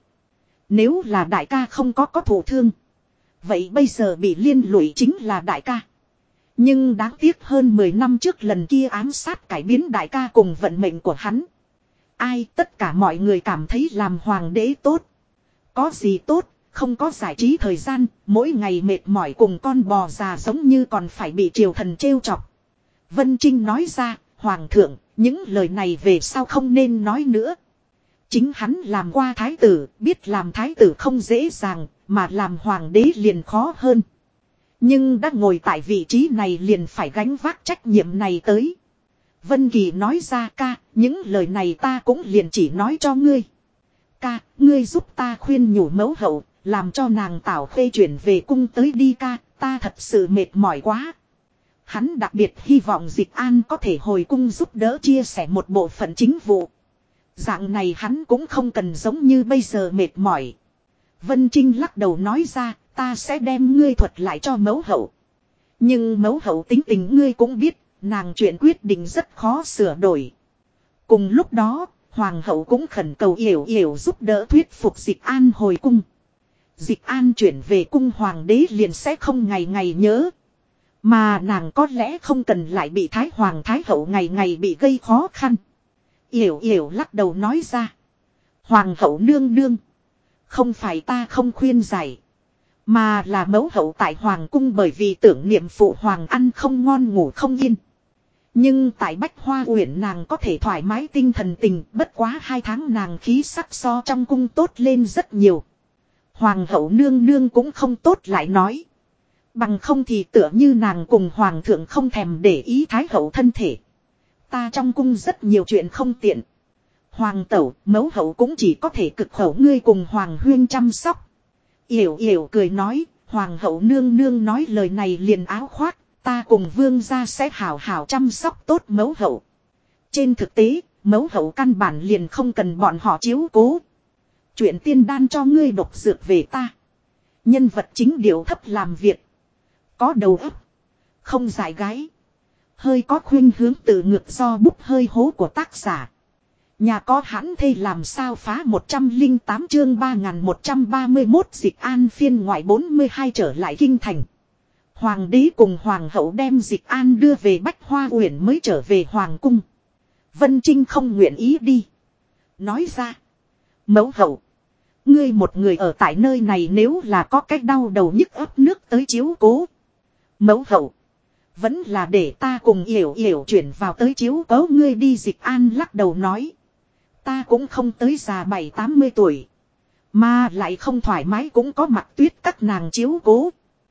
Nếu là đại ca không có thổ thương. Vậy bây giờ bị liên lụy chính là đại ca. Nhưng đáng tiếc hơn 10 năm trước lần kia ám sát cải biến đại ca cùng vận mệnh của hắn. Ai tất cả mọi người cảm thấy làm hoàng đế tốt. Có gì tốt, không có giải trí thời gian, mỗi ngày mệt mỏi cùng con bò già giống như còn phải bị triều thần trêu chọc. Vân Trinh nói ra, hoàng thượng, những lời này về sau không nên nói nữa. Chính hắn làm qua thái tử, biết làm thái tử không dễ dàng, mà làm hoàng đế liền khó hơn. Nhưng đã ngồi tại vị trí này liền phải gánh vác trách nhiệm này tới. Vân Kỳ nói ra ca, những lời này ta cũng liền chỉ nói cho ngươi. Ca, ngươi giúp ta khuyên nhủ mẫu hậu, làm cho nàng Tảo Khê chuyển về cung tới đi ca, ta thật sự mệt mỏi quá. Hắn đặc biệt hy vọng Dịch An có thể hồi cung giúp đỡ chia sẻ một bộ phận chính vụ. Dạng này hắn cũng không cần giống như bây giờ mệt mỏi. Vân Trinh lắc đầu nói ra, ta sẽ đem ngươi thuật lại cho mẫu hậu. Nhưng mẫu hậu tính tình ngươi cũng biết, nàng chuyện quyết định rất khó sửa đổi. Cùng lúc đó, hoàng hậu cũng khẩn cầu Yểu Yểu giúp đỡ thuyết phục Dịch An hồi cung. Dịch An chuyển về cung hoàng đế liền sẽ không ngày ngày nhớ. Mà nàng có lẽ không cần lại bị Thái Hoàng Thái Hậu ngày ngày bị gây khó khăn. Yểu Yểu lắc đầu nói ra. Hoàng hậu nương nương. Không phải ta không khuyên giải. Mà là mẫu hậu tại hoàng cung bởi vì tưởng niệm phụ hoàng ăn không ngon ngủ không yên. Nhưng tại Bách Hoa Uyển nàng có thể thoải mái tinh thần tình, bất quá 2 tháng nàng khí sắc so trong cung tốt lên rất nhiều. Hoàng hậu nương nương cũng không tốt lại nói. Bằng không thì tựa như nàng cùng hoàng thượng không thèm để ý thái hậu thân thể. Ta trong cung rất nhiều chuyện không tiện. Hoàng tẩu, mẫu hậu cũng chỉ có thể cực khẩu ngươi cùng hoàng huyên chăm sóc. Yểu Yểu cười nói, hoàng hậu nương nương nói lời này liền áo khoác, ta cùng vương gia sẽ hảo hảo chăm sóc tốt mẫu hậu. Trên thực tế, mẫu hậu căn bản liền không cần bọn họ chiếu cố. Chuyện tiên đan cho ngươi độc dược về ta. Nhân vật chính điệu thấp làm việc. Có đầu óc, không giải gái. Hơi có khuynh hướng tự ngược do bút hơi hố của tác giả. Nhà có hãn thê làm sao phá 108 chương 3131 Dịch An phiên ngoại 42 trở lại kinh thành. Hoàng đế cùng hoàng hậu đem Dịch An đưa về Bách Hoa Uyển mới trở về hoàng cung. Vân Trinh không nguyện ý đi. Nói ra. Mẫu hậu. Ngươi một người ở tại nơi này nếu là có cách đau đầu nhức ấp nước tới chiếu cố. Mẫu hậu. Vẫn là để ta cùng Yểu Yểu chuyển vào tới chiếu cố ngươi đi. Dịch An lắc đầu nói. Ta cũng không tới già 7-80 tuổi. Mà lại không thoải mái cũng có Mặc Tuyết các nàng chiếu cố.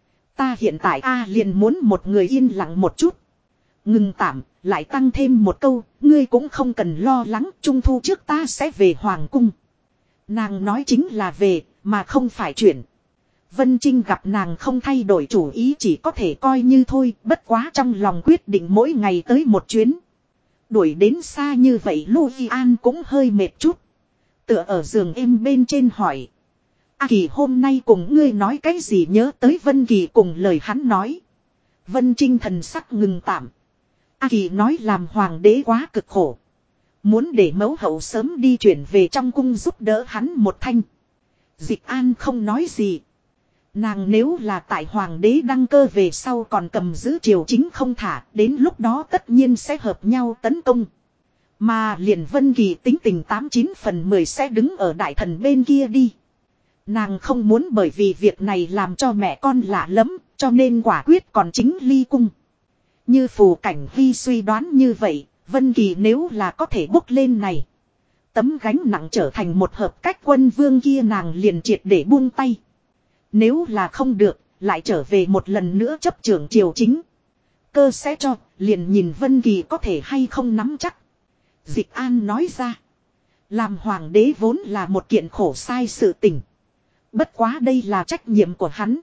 Ta hiện tại liền muốn một người yên lặng một chút. Ngừng tạm, lại tăng thêm một câu, ngươi cũng không cần lo lắng, trung thu trước ta sẽ về hoàng cung. Nàng nói chính là về, mà không phải chuyển. Vân Trinh gặp nàng không thay đổi chủ ý chỉ có thể coi như thôi, bất quá trong lòng quyết định mỗi ngày tới một chuyến. Đuổi đến xa như vậy Louis An cũng hơi mệt chút. Tựa ở giường êm bên trên hỏi. A Kỳ hôm nay cùng ngươi nói cái gì nhớ tới Vân Kỳ cùng lời hắn nói. Vân Trinh thần sắc ngừng tạm. A Kỳ nói làm hoàng đế quá cực khổ. Muốn để mẫu hậu sớm đi chuyển về trong cung giúp đỡ hắn một thanh. Dịch An không nói gì. Nàng nếu là tại hoàng đế đăng cơ về sau còn cầm giữ triều chính không thả, đến lúc đó tất nhiên sẽ hợp nhau tấn công. Mà liền Vân Kỳ tính tình 89/10 sẽ đứng ở đại thần bên kia đi. Nàng không muốn bởi vì việc này làm cho mẹ con lạ lẫm, cho nên quả quyết còn chính ly cung. Như Phù Cảnh Hy suy đoán như vậy, Vân Kỳ nếu là có thể bốc lên này. Tấm gánh nặng trở thành một hợp cách quân vương kia nàng liền triệt để buông tay. Nếu là không được, lại trở về một lần nữa chấp trưởng triều chính. Cơ sẽ cho, liền nhìn Vân Kỳ có thể hay không nắm chắc. Dịch An nói ra. Làm hoàng đế vốn là một kiện khổ sai sự tình. Bất quá đây là trách nhiệm của hắn.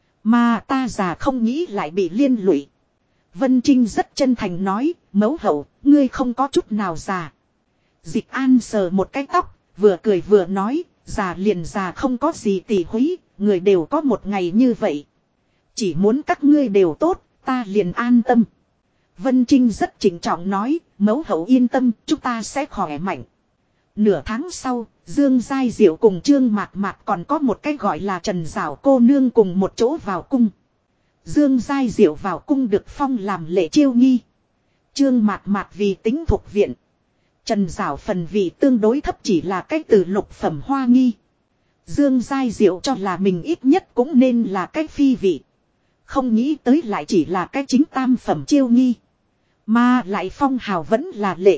Mà ta già không nghĩ lại bị liên lụy. Vân Trinh rất chân thành nói, mẫu hậu, ngươi không có chút nào già. Dịch An sờ một cái tóc, vừa cười vừa nói, già liền già không có gì tỉ húy, người đều có một ngày như vậy. Chỉ muốn các ngươi đều tốt, ta liền an tâm. Vân Trinh rất trịnh trọng nói, mẫu hậu yên tâm, chúng ta sẽ khỏe mạnh. Nửa tháng sau, Dương Giai Diệu cùng Trương Mạt Mạt còn có một cái gọi là Trần Giảo cô nương cùng một chỗ vào cung. Dương Giai Diệu vào cung được phong làm lễ chiêu nghi. Trương Mạt Mạt vì tính thuộc viện. Trần Giảo phần vị tương đối thấp chỉ là cái từ lục phẩm hoa nghi. Dương Giai Diệu cho là mình ít nhất cũng nên là cái phi vị. Không nghĩ tới lại chỉ là cái chính tam phẩm chiêu nghi. Mà lại phong hào vẫn là lệ.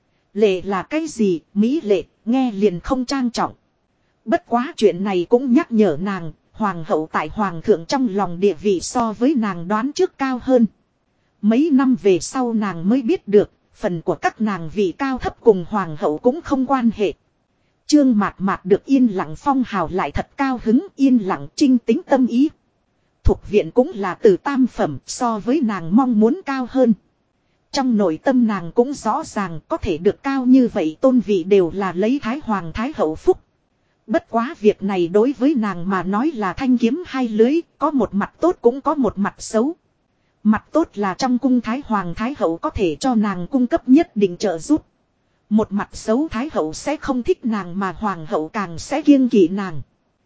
Lệ là cái gì, mỹ lệ, nghe liền không trang trọng. Bất quá chuyện này cũng nhắc nhở nàng, hoàng hậu tại hoàng thượng trong lòng địa vị so với nàng đoán trước cao hơn. Mấy năm về sau nàng mới biết được, phần của các nàng vị cao thấp cùng hoàng hậu cũng không quan hệ. Trương Mạt Mạt được yên lặng phong hào lại thật cao hứng, yên lặng trinh tính tâm ý. Thuộc viện cũng là từ tam phẩm so với nàng mong muốn cao hơn. Trong nội tâm nàng cũng rõ ràng có thể được cao như vậy tôn vị đều là lấy Thái Hoàng Thái Hậu phúc. Bất quá việc này đối với nàng mà nói là thanh kiếm hai lưới, có một mặt tốt cũng có một mặt xấu. Mặt tốt là trong cung Thái Hoàng Thái Hậu có thể cho nàng cung cấp nhất định trợ giúp. Một mặt xấu Thái Hậu sẽ không thích nàng mà Hoàng Hậu càng sẽ kiêng kỵ nàng.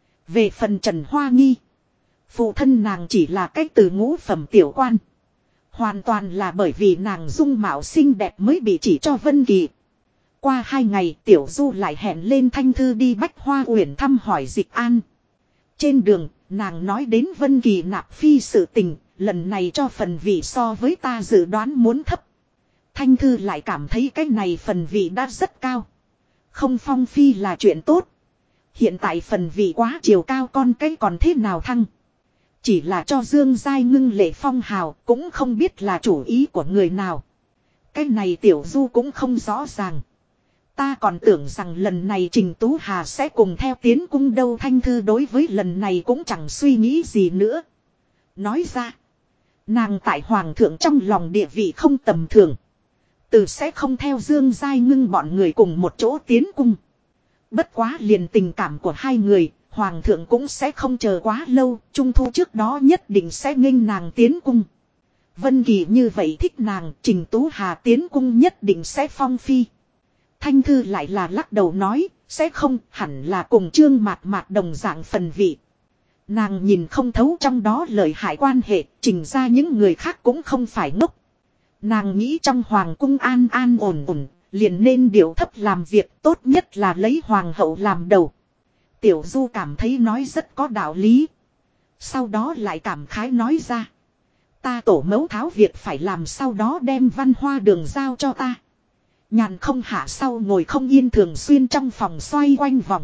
Về phần Trần Hoa Nghi, phụ thân nàng chỉ là cái từ ngũ phẩm tiểu quan. Hoàn toàn là bởi vì nàng dung mạo xinh đẹp mới bị chỉ cho Vân Kỳ. Qua 2 ngày Tiểu Du lại hẹn lên Thanh Thư đi Bách Hoa Uyển thăm hỏi Dịch An. Trên đường, nàng nói đến Vân Kỳ nạp phi sự tình, lần này cho phần vị so với ta dự đoán muốn thấp. Thanh Thư lại cảm thấy cái này phần vị đã rất cao. Không phong phi là chuyện tốt. Hiện tại phần vị quá chiều cao con cái còn thế nào thăng. Chỉ là cho Dương Giai ngưng lệ phong hào cũng không biết là chủ ý của người nào. Cái này Tiểu Du cũng không rõ ràng. Ta còn tưởng rằng lần này Trình Tú Hà sẽ cùng theo tiến cung đâu. Thanh Thư đối với lần này cũng chẳng suy nghĩ gì nữa. Nói ra, nàng tại Hoàng thượng trong lòng địa vị không tầm thường. Từ sẽ không theo Dương Giai ngưng bọn người cùng một chỗ tiến cung. Bất quá liền tình cảm của hai người, Hoàng thượng cũng sẽ không chờ quá lâu, trung thu trước đó nhất định sẽ nghênh nàng tiến cung. Vân Kỳ như vậy thích nàng, Trình Tú Hà tiến cung nhất định sẽ phong phi. Thanh Thư lại là lắc đầu nói, sẽ không, hẳn là cùng Trương Mạt Mạt đồng dạng phần vị. Nàng nhìn không thấu trong đó lợi hại quan hệ, Trình ra những người khác cũng không phải ngốc. Nàng nghĩ trong hoàng cung an an ổn ổn, liền nên điệu thấp làm việc, tốt nhất là lấy hoàng hậu làm đầu. Tiểu Du cảm thấy nói rất có đạo lý. Sau đó lại cảm khái nói ra. Ta tổ mẫu tháo việc phải làm, sau đó đem Văn Hoa Đường giao cho ta. Nhàn không hạ sau ngồi không yên, thường xuyên trong phòng xoay quanh vòng.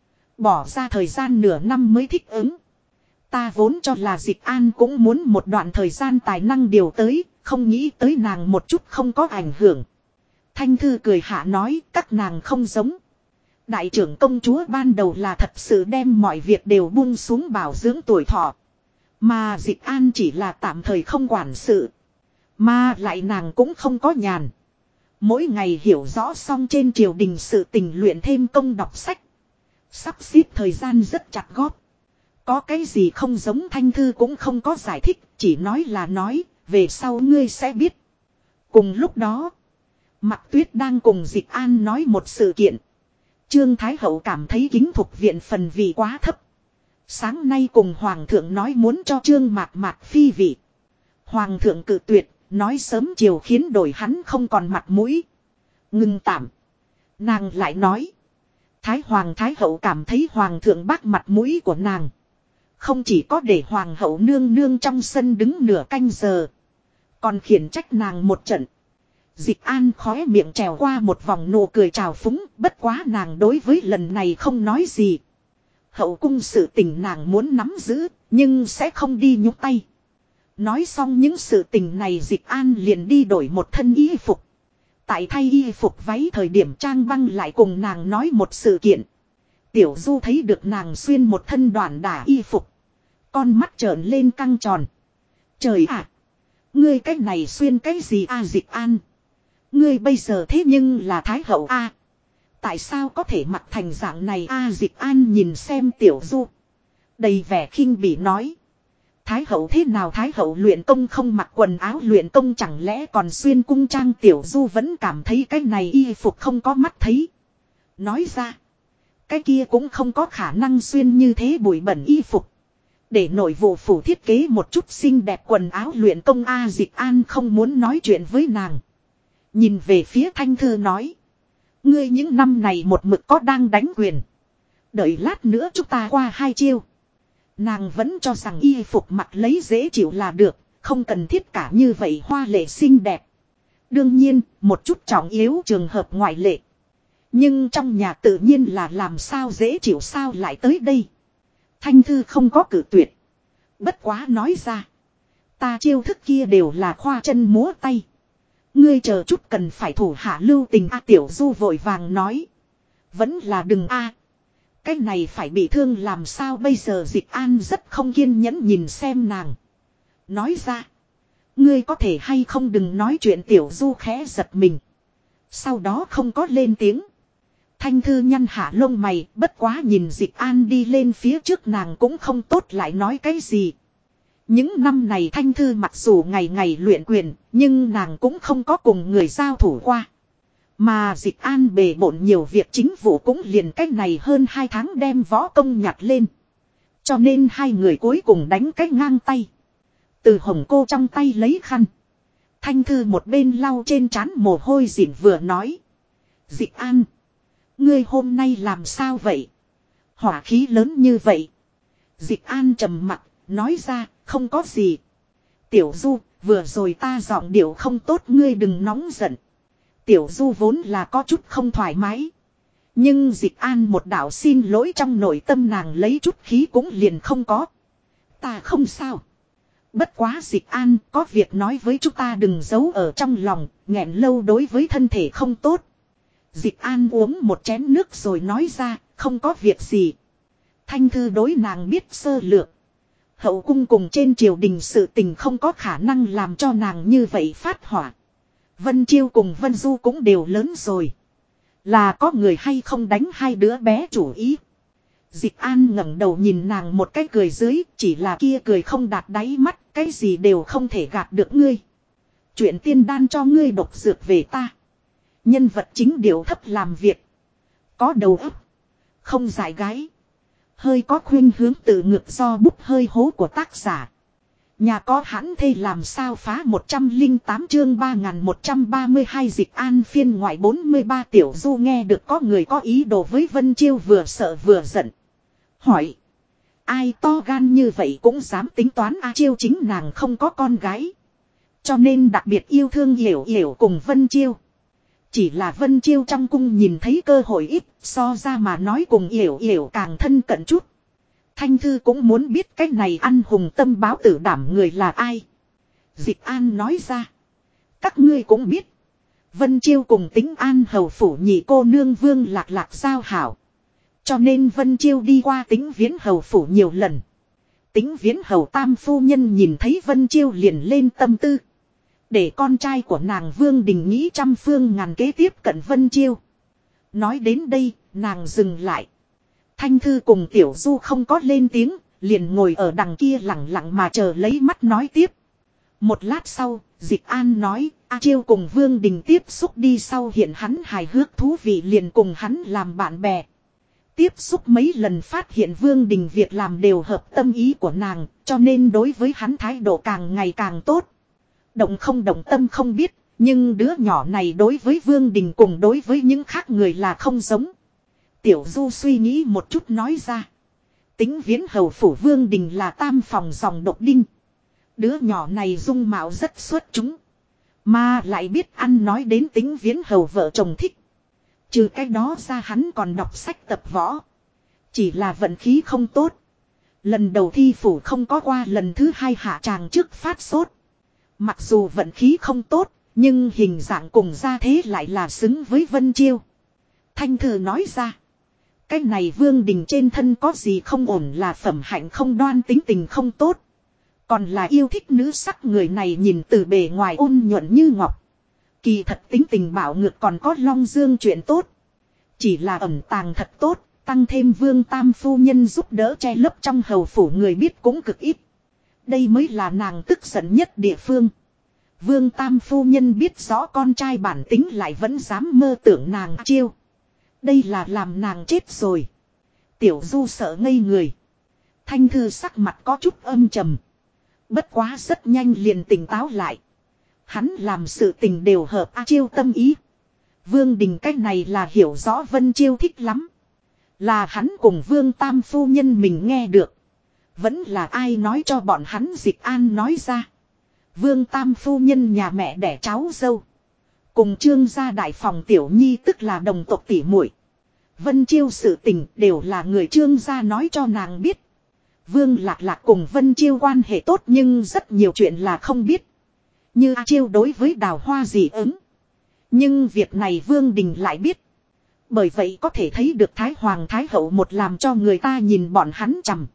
Bỏ ra thời gian nửa năm mới thích ứng. Ta vốn cho là Dịch An cũng muốn một đoạn thời gian tài năng điều tới, không nghĩ tới nàng một chút không có ảnh hưởng. Thanh Thư cười hạ nói, các nàng không giống. Đại trưởng công chúa ban đầu là thật sự đem mọi việc đều buông xuống bảo dưỡng tuổi thọ. Mà Dịch An chỉ là tạm thời không quản sự. Mà lại nàng cũng không có nhàn. Mỗi ngày hiểu rõ xong trên triều đình sự tình, luyện thêm công đọc sách. Sắp xếp thời gian rất chặt góp. Có cái gì không giống, Thanh Thư cũng không có giải thích, chỉ nói là nói, về sau ngươi sẽ biết. Cùng lúc đó, Mạc Tuyết đang cùng Dịch An nói một sự kiện. Trương Thái Hậu cảm thấy Kính Thục viện phần vị quá thấp. Sáng nay cùng Hoàng thượng nói muốn cho Trương Mạt Mạt phi vị. Hoàng thượng cự tuyệt, nói sớm chiều khiến đổi hắn không còn mặt mũi. Ngừng tạm. Nàng lại nói. Thái Hậu cảm thấy Hoàng thượng bác mặt mũi của nàng. Không chỉ có để Hoàng hậu nương nương trong sân đứng nửa canh giờ. Còn khiển trách nàng một trận. Dịch An khóe miệng trèo qua một vòng nụ cười trào phúng, bất quá nàng đối với lần này không nói gì. Hậu cung sự tình nàng muốn nắm giữ, nhưng sẽ không đi nhúc tay. Nói xong những sự tình này, Dịch An liền đi đổi một thân y phục. Tại thay y phục váy thời điểm, Trang Băng lại cùng nàng nói một sự kiện. Tiểu Du thấy được nàng xuyên một thân đoàn đả y phục. Con mắt trợn lên căng tròn. Trời ạ! Ngươi cái này xuyên cái gì a? Dịch An? Ngươi bây giờ thế nhưng là Thái Hậu a. Tại sao có thể mặc thành dạng này a? Dịch An nhìn xem Tiểu Du. Đầy vẻ khinh bỉ nói. Thái Hậu thế nào? Thái Hậu luyện công không mặc quần áo luyện công, chẳng lẽ còn xuyên cung trang? Tiểu Du vẫn cảm thấy cái này y phục không có mắt thấy. Nói ra. Cái kia cũng không có khả năng xuyên như thế bụi bẩn y phục. Để nội vụ phủ thiết kế một chút xinh đẹp quần áo luyện công a. Dịch An không muốn nói chuyện với nàng. Nhìn về phía Thanh Thư nói. Ngươi những năm này một mực có đang đánh quyền. Đợi lát nữa chúng ta qua hai chiêu. Nàng vẫn cho rằng y phục mặc lấy dễ chịu là được. Không cần thiết cả như vậy hoa lệ xinh đẹp. Đương nhiên, một chút trọng yếu trường hợp ngoại lệ. Nhưng trong nhà tự nhiên là làm sao dễ chịu sao lại tới đây. Thanh Thư không có cử tuyệt. Bất quá nói ra. Ta chiêu thức kia đều là khoa chân múa tay. Ngươi chờ chút cần phải thủ hạ lưu tình a. Tiểu Du vội vàng nói. Vẫn là đừng a. Cái này phải bị thương làm sao bây giờ? Dịch An rất không kiên nhẫn nhìn xem nàng. Nói ra. Ngươi có thể hay không đừng nói chuyện? Tiểu Du khẽ giật mình. Sau đó không có lên tiếng. Thanh Thư nhăn hạ lông mày, bất quá nhìn Dịch An đi lên phía trước nàng cũng không tốt lại nói cái gì. Những năm này Thanh Thư mặc dù ngày ngày luyện quyền, nhưng nàng cũng không có cùng người giao thủ qua. Mà Dịch An bề bộn nhiều việc chính vụ, cũng liền cách này hơn 2 tháng đem võ công nhặt lên. Cho nên hai người cuối cùng đánh cách ngang tay. Từ Hồng Cô trong tay lấy khăn. Thanh Thư một bên lau trên trán mồ hôi dịn vừa nói. Dịch An, ngươi hôm nay làm sao vậy? Hỏa khí lớn như vậy. Dịch An trầm mặt, nói ra, không có gì. Tiểu Du, vừa rồi ta giọng điệu không tốt, ngươi đừng nóng giận. Tiểu Du vốn là có chút không thoải mái. Nhưng Dịch An một đạo xin lỗi trong nội tâm nàng lấy chút khí cũng liền không có. Ta không sao. Bất quá Dịch An, có việc nói với chúng ta, đừng giấu ở trong lòng, nghẹn lâu đối với thân thể không tốt. Dịch An uống một chén nước rồi nói ra, không có việc gì. Thanh Thư đối nàng biết sơ lược. Hậu cung cùng trên triều đình sự tình không có khả năng làm cho nàng như vậy phát hỏa. Vân Chiêu cùng Vân Du cũng đều lớn rồi. Là có người hay không đánh hai đứa bé chủ ý. Dịch An ngẩng đầu nhìn nàng một cái cười dưới, chỉ là kia cười không đạt đáy mắt, cái gì đều không thể gạt được ngươi. Chuyện tiên đan cho ngươi độc dược về ta. Nhân vật chính điệu thấp làm việc. Có đầu óc. Không giải gái. Hơi có khuynh hướng tự ngược do bút hơi hố của tác giả. Nhà có hãn thê làm sao phá 108 chương 3132 dịch an phiên ngoại 43 tiểu du nghe được có người có ý đồ với Vân Chiêu vừa sợ vừa giận. Hỏi. Ai to gan như vậy cũng dám tính toán A Chiêu chính nàng không có con gái. Cho nên đặc biệt yêu thương Yểu Yểu cùng Vân Chiêu. Chỉ là Vân Chiêu trong cung nhìn thấy cơ hội ít so ra mà nói cùng Yểu Yểu càng thân cận chút. Thanh Thư cũng muốn biết cách này ăn hùng tâm báo tử đảm người là ai. Dịch An nói ra. Các ngươi cũng biết. Vân Chiêu cùng Tính An hầu phủ nhị cô nương Vương Lạc Lạc giao hảo. Cho nên Vân Chiêu đi qua Tính Viễn hầu phủ nhiều lần. Tính Viễn hầu tam phu nhân nhìn thấy Vân Chiêu liền lên tâm tư. Để con trai của nàng Vương Đình nghĩ trăm phương ngàn kế tiếp cận Vân Chiêu. Nói đến đây, nàng dừng lại. Thanh Thư cùng Tiểu Du không có lên tiếng, liền ngồi ở đằng kia lặng lặng mà chờ lấy mắt nói tiếp. Một lát sau, Dịch An nói, A Chiêu cùng Vương Đình tiếp xúc đi sau hiện hắn hài hước thú vị liền cùng hắn làm bạn bè. Tiếp xúc mấy lần phát hiện Vương Đình việc làm đều hợp tâm ý của nàng, cho nên đối với hắn thái độ càng ngày càng tốt. Động không động tâm không biết, nhưng đứa nhỏ này đối với Vương Đình cùng đối với những khác người là không giống. Tiểu Du suy nghĩ một chút nói ra. Tính Viễn hầu phủ Vương Đình là tam phòng dòng độc đinh. Đứa nhỏ này dung mạo rất xuất chúng. Mà lại biết ăn nói đến Tính Viễn hầu vợ chồng thích. Trừ cái đó ra hắn còn đọc sách tập võ. Chỉ là vận khí không tốt. Lần đầu thi phủ không có qua, lần thứ hai hạ tràng trước phát sốt. Mặc dù vận khí không tốt, nhưng hình dạng cùng gia thế lại là xứng với Vân Chiêu. Thanh Thư nói ra. Cái này Vương Đình trên thân có gì không ổn là phẩm hạnh không đoan, tính tình không tốt. Còn là yêu thích nữ sắc, người này nhìn từ bề ngoài ôn nhuận như ngọc. Kỳ thật tính tình bạo ngược, còn có Long Dương chuyện tốt. Chỉ là ẩn tàng thật tốt, tăng thêm Vương tam phu nhân giúp đỡ che lấp trong hầu phủ người biết cũng cực ít. Đây mới là nàng tức giận nhất địa phương. Vương tam phu nhân biết rõ con trai bản tính lại vẫn dám mơ tưởng nàng Chiêu. Đây là làm nàng chết rồi. Tiểu Du sợ ngây người. Thanh Thư sắc mặt có chút âm trầm. Bất quá rất nhanh liền tỉnh táo lại. Hắn làm sự tình đều hợp A Chiêu tâm ý. Vương Đình cách này là hiểu rõ Vân Chiêu thích lắm. Là hắn cùng Vương tam phu nhân mình nghe được. Vẫn là ai nói cho bọn hắn? Dịch An nói ra. Vương tam phu nhân nhà mẹ đẻ cháu dâu. Cùng Trương gia đại phòng tiểu nhi tức là đồng tộc tỷ muội. Vân Chiêu sự tình đều là người Trương gia nói cho nàng biết. Vương Lạc Lạc cùng Vân Chiêu quan hệ tốt nhưng rất nhiều chuyện là không biết. Như A Chiêu đối với Đào Hoa dị ứng. Nhưng việc này Vương Đình lại biết. Bởi vậy có thể thấy được Thái Hoàng Thái Hậu một làm cho người ta nhìn bọn hắn chằm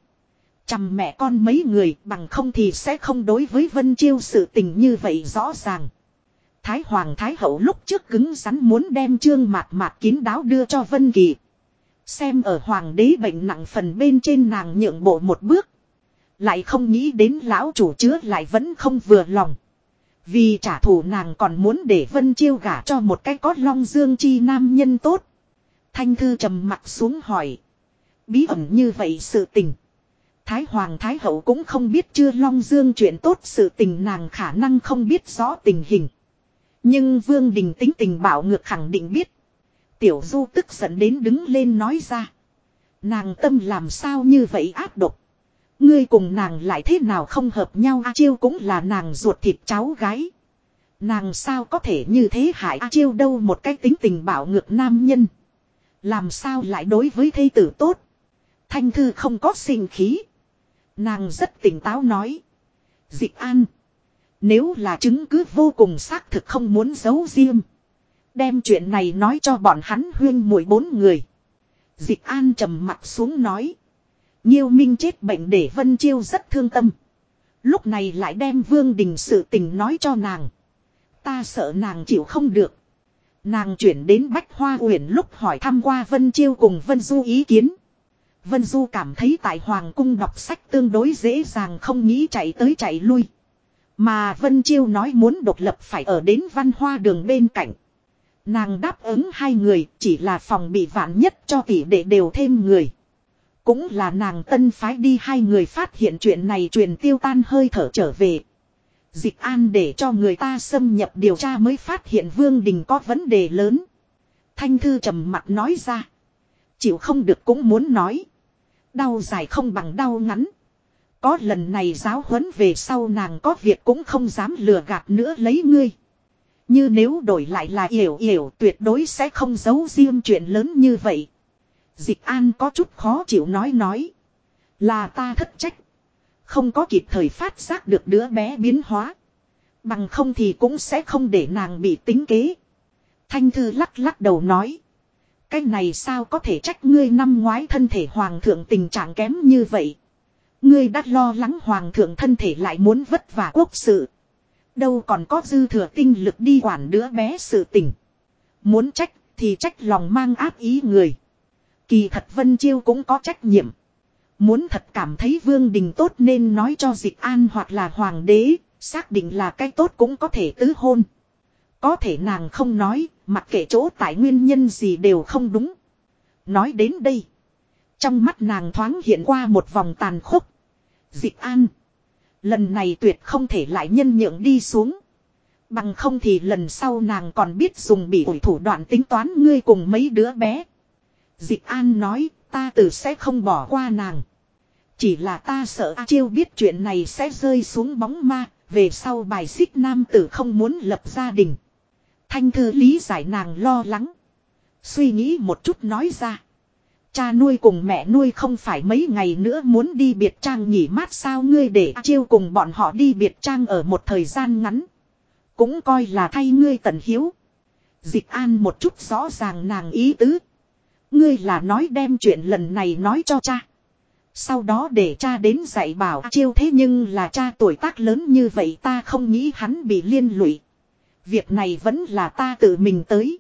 mẹ con mấy người, bằng không thì sẽ không đối với Vân Chiêu sự tình như vậy rõ ràng. Thái Hoàng Thái Hậu lúc trước cứng rắn muốn đem Trương Mạt Mạt kín đáo đưa cho Vân Kỳ. Xem ở Hoàng đế bệnh nặng phần bên trên nàng nhượng bộ một bước. Lại không nghĩ đến lão chủ chứa lại vẫn không vừa lòng. Vì trả thù nàng còn muốn để Vân Chiêu gả cho một cái có Long Dương chi nam nhân tốt. Thanh Thư trầm mặt xuống hỏi. Bí ẩn như vậy sự tình. Thái Hoàng Thái Hậu cũng không biết chưa Long Dương chuyện tốt, sự tình nàng khả năng không biết rõ tình hình. Nhưng Vương Đình tính tình bạo ngược khẳng định biết. Tiểu Du tức giận đến đứng lên nói ra. Nàng tâm làm sao như vậy ác độc. Ngươi cùng nàng lại thế nào không hợp nhau? A Chiêu cũng là nàng ruột thịt cháu gái. Nàng sao có thể như thế hại A Chiêu đâu, một cái tính tình bạo ngược nam nhân. Làm sao lại đối với thê tử tốt? Thanh Thư không có sinh khí. Nàng rất tỉnh táo nói. Dịch An. Nếu là chứng cứ vô cùng xác thực không muốn giấu riêng. Đem chuyện này nói cho bọn hắn huyên muội 4 người. Dịch An trầm mặt xuống nói. Nhiêu Minh chết bệnh để Vân Chiêu rất thương tâm. Lúc này lại đem Vương Đình sự tình nói cho nàng. Ta sợ nàng chịu không được. Nàng chuyển đến Bách Hoa Uyển lúc hỏi thăm qua Vân Chiêu cùng Vân Du ý kiến. Vân Du cảm thấy tại Hoàng cung đọc sách tương đối dễ dàng, không nghĩ chạy tới chạy lui. Mà Vân Chiêu nói muốn độc lập phải ở đến Văn Hoa Đường bên cạnh. Nàng đáp ứng hai người chỉ là phòng bị vạn nhất cho tỷ đệ đều thêm người. Cũng là nàng tân phái đi hai người phát hiện chuyện này truyền tiêu tan hơi thở trở về. Dịch An để cho người ta xâm nhập điều tra mới phát hiện Vương Đình có vấn đề lớn. Thanh Thư trầm mặt nói ra. Chịu không được cũng muốn nói. Đau dài không bằng đau ngắn. Có lần này giáo huấn về sau nàng có việc cũng không dám lừa gạt nữa lấy ngươi. Như nếu đổi lại là Yểu Yểu tuyệt đối sẽ không giấu riêng chuyện lớn như vậy. Dịch An có chút khó chịu nói. Là ta thất trách. Không có kịp thời phát giác được đứa bé biến hóa. Bằng không thì cũng sẽ không để nàng bị tính kế. Thanh Thư lắc đầu nói. Cái này sao có thể trách ngươi năm ngoái thân thể hoàng thượng tình trạng kém như vậy. Ngươi đã lo lắng hoàng thượng thân thể lại muốn vất vả quốc sự. Đâu còn có dư thừa tinh lực đi quản đứa bé sự tình. Muốn trách thì trách lòng mang ác ý người. Kỳ thật Vân Chiêu cũng có trách nhiệm. Muốn thật cảm thấy Vương Đình tốt nên nói cho Dịch An hoặc là hoàng đế, xác định là cái tốt cũng có thể tứ hôn. Có thể nàng không nói, mặc kệ chỗ tại nguyên nhân gì đều không đúng. Nói đến đây. Trong mắt nàng thoáng hiện qua một vòng tàn khốc. Dịch An. Lần này tuyệt không thể lại nhân nhượng đi xuống. Bằng không thì lần sau nàng còn biết dùng bị ủi thủ đoạn tính toán ngươi cùng mấy đứa bé. Dịch An nói ta tự sẽ không bỏ qua nàng. Chỉ là ta sợ A Chiêu biết chuyện này sẽ rơi xuống bóng ma. Về sau bài xích nam tử không muốn lập gia đình. Thanh Thư lý giải nàng lo lắng. Suy nghĩ một chút nói ra. Cha nuôi cùng mẹ nuôi không phải mấy ngày nữa muốn đi biệt trang nghỉ mát sao ngươi để A Chiêu cùng bọn họ đi biệt trang ở một thời gian ngắn. Cũng coi là thay ngươi tận hiếu. Dịch An một chút rõ ràng nàng ý tứ. Ngươi là nói đem chuyện lần này nói cho cha. Sau đó để cha đến dạy bảo A Chiêu thế nhưng là cha tuổi tác lớn như vậy ta không nghĩ hắn bị liên lụy. Việc này vẫn là ta tự mình tới.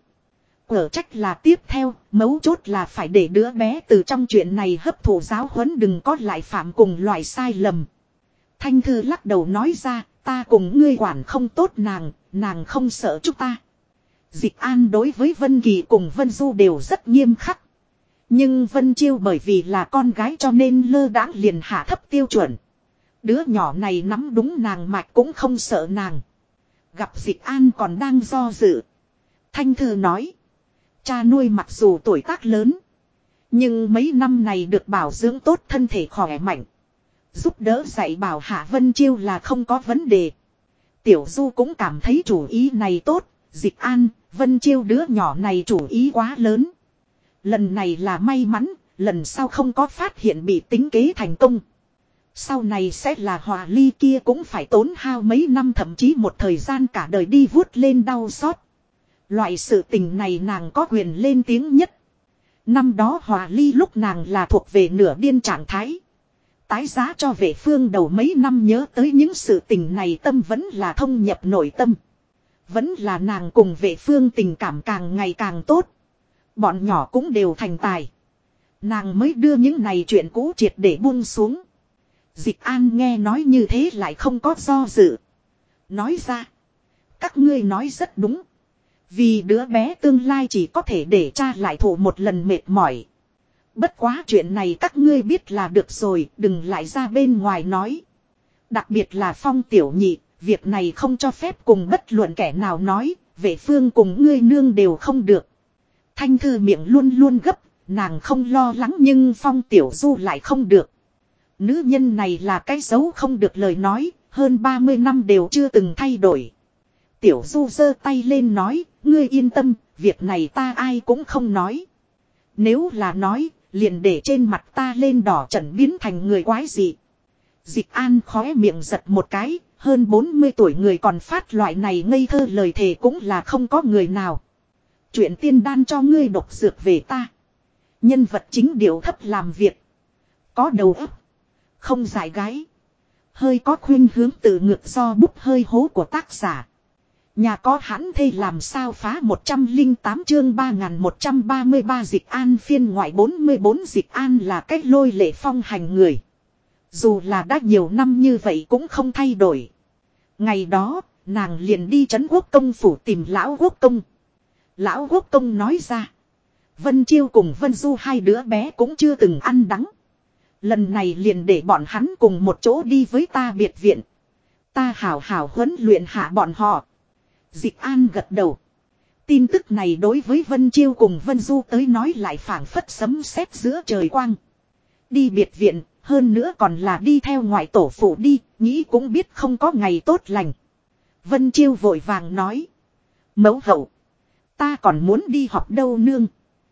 Ở trách là tiếp theo, mấu chốt là phải để đứa bé từ trong chuyện này hấp thụ giáo huấn đừng có lại phạm cùng loại sai lầm. Thanh Thư lắc đầu nói ra, ta cùng ngươi quản không tốt nàng không sợ chúng ta. Dịch An đối với Vân Kỳ cùng Vân Du đều rất nghiêm khắc. Nhưng Vân Chiêu bởi vì là con gái cho nên lơ đãng liền hạ thấp tiêu chuẩn. Đứa nhỏ này nắm đúng nàng mạch cũng không sợ nàng. Gặp Dịch An còn đang do dự. Thanh Thư nói. Cha nuôi mặc dù tuổi tác lớn. Nhưng mấy năm này được bảo dưỡng tốt thân thể khỏe mạnh. Giúp đỡ dạy bảo Hạ Vân Chiêu là không có vấn đề. Tiểu Du cũng cảm thấy chủ ý này tốt. Dịch An, Vân Chiêu đứa nhỏ này chủ ý quá lớn. Lần này là may mắn, lần sau không có phát hiện bị tính kế thành công. Sau này sẽ là hòa ly kia cũng phải tốn hao mấy năm thậm chí một thời gian cả đời đi vuốt lên đau xót. Loại sự tình này nàng có quyền lên tiếng nhất. Năm đó hòa ly lúc nàng là thuộc về nửa điên trạng thái. Tái giá cho vệ phương đầu mấy năm nhớ tới những sự tình này tâm vẫn là thông nhập nội tâm. Vẫn là nàng cùng vệ phương tình cảm càng ngày càng tốt. Bọn nhỏ cũng đều thành tài. Nàng mới đưa những này chuyện cũ triệt để buông xuống. Dịch An nghe nói như thế lại không có do dự. Nói ra. Các ngươi nói rất đúng. Vì đứa bé tương lai chỉ có thể để cha lại thụ một lần mệt mỏi. Bất quá chuyện này các ngươi biết là được rồi, đừng lại ra bên ngoài nói. Đặc biệt là Phong tiểu nhị, việc này không cho phép cùng bất luận kẻ nào nói, vệ phương cùng ngươi nương đều không được. Thanh Thư miệng luôn luôn gấp, nàng không lo lắng nhưng Phong tiểu Du lại không được. Nữ nhân này là cái dấu không được lời nói, hơn 30 năm đều chưa từng thay đổi. Tiểu Du giơ tay lên nói, ngươi yên tâm, việc này ta ai cũng không nói. Nếu là nói, liền để trên mặt ta lên đỏ trần biến thành người quái dị. Dịch An khóe miệng giật một cái, hơn 40 tuổi người còn phát loại này ngây thơ lời thề cũng là không có người nào. Chuyện tiên đan cho ngươi độc dược về ta. Nhân vật chính điệu thấp làm việc. Có đầu óc. Không giải gái. Hơi có khuynh hướng tự ngược do bút hơi hố của tác giả. Nhà có hãn thê làm sao phá 108 chương 3133 Dịch An phiên ngoại 44 Dịch An là cách lôi lệ phong hành người. Dù là đã nhiều năm như vậy cũng không thay đổi. Ngày đó, nàng liền đi trấn quốc công phủ tìm lão quốc công. Lão quốc công nói ra. Vân Chiêu cùng Vân Du hai đứa bé cũng chưa từng ăn đắng. Lần này liền để bọn hắn cùng một chỗ đi với ta biệt viện. Ta hảo hảo huấn luyện hạ bọn họ. Dịch An gật đầu. Tin tức này đối với Vân Chiêu cùng Vân Du tới nói lại phảng phất sấm sét giữa trời quang. Đi biệt viện, hơn nữa còn là đi theo ngoại tổ phụ đi, nghĩ cũng biết không có ngày tốt lành. Vân Chiêu vội vàng nói. Mẫu hậu, ta còn muốn đi học đâu nương.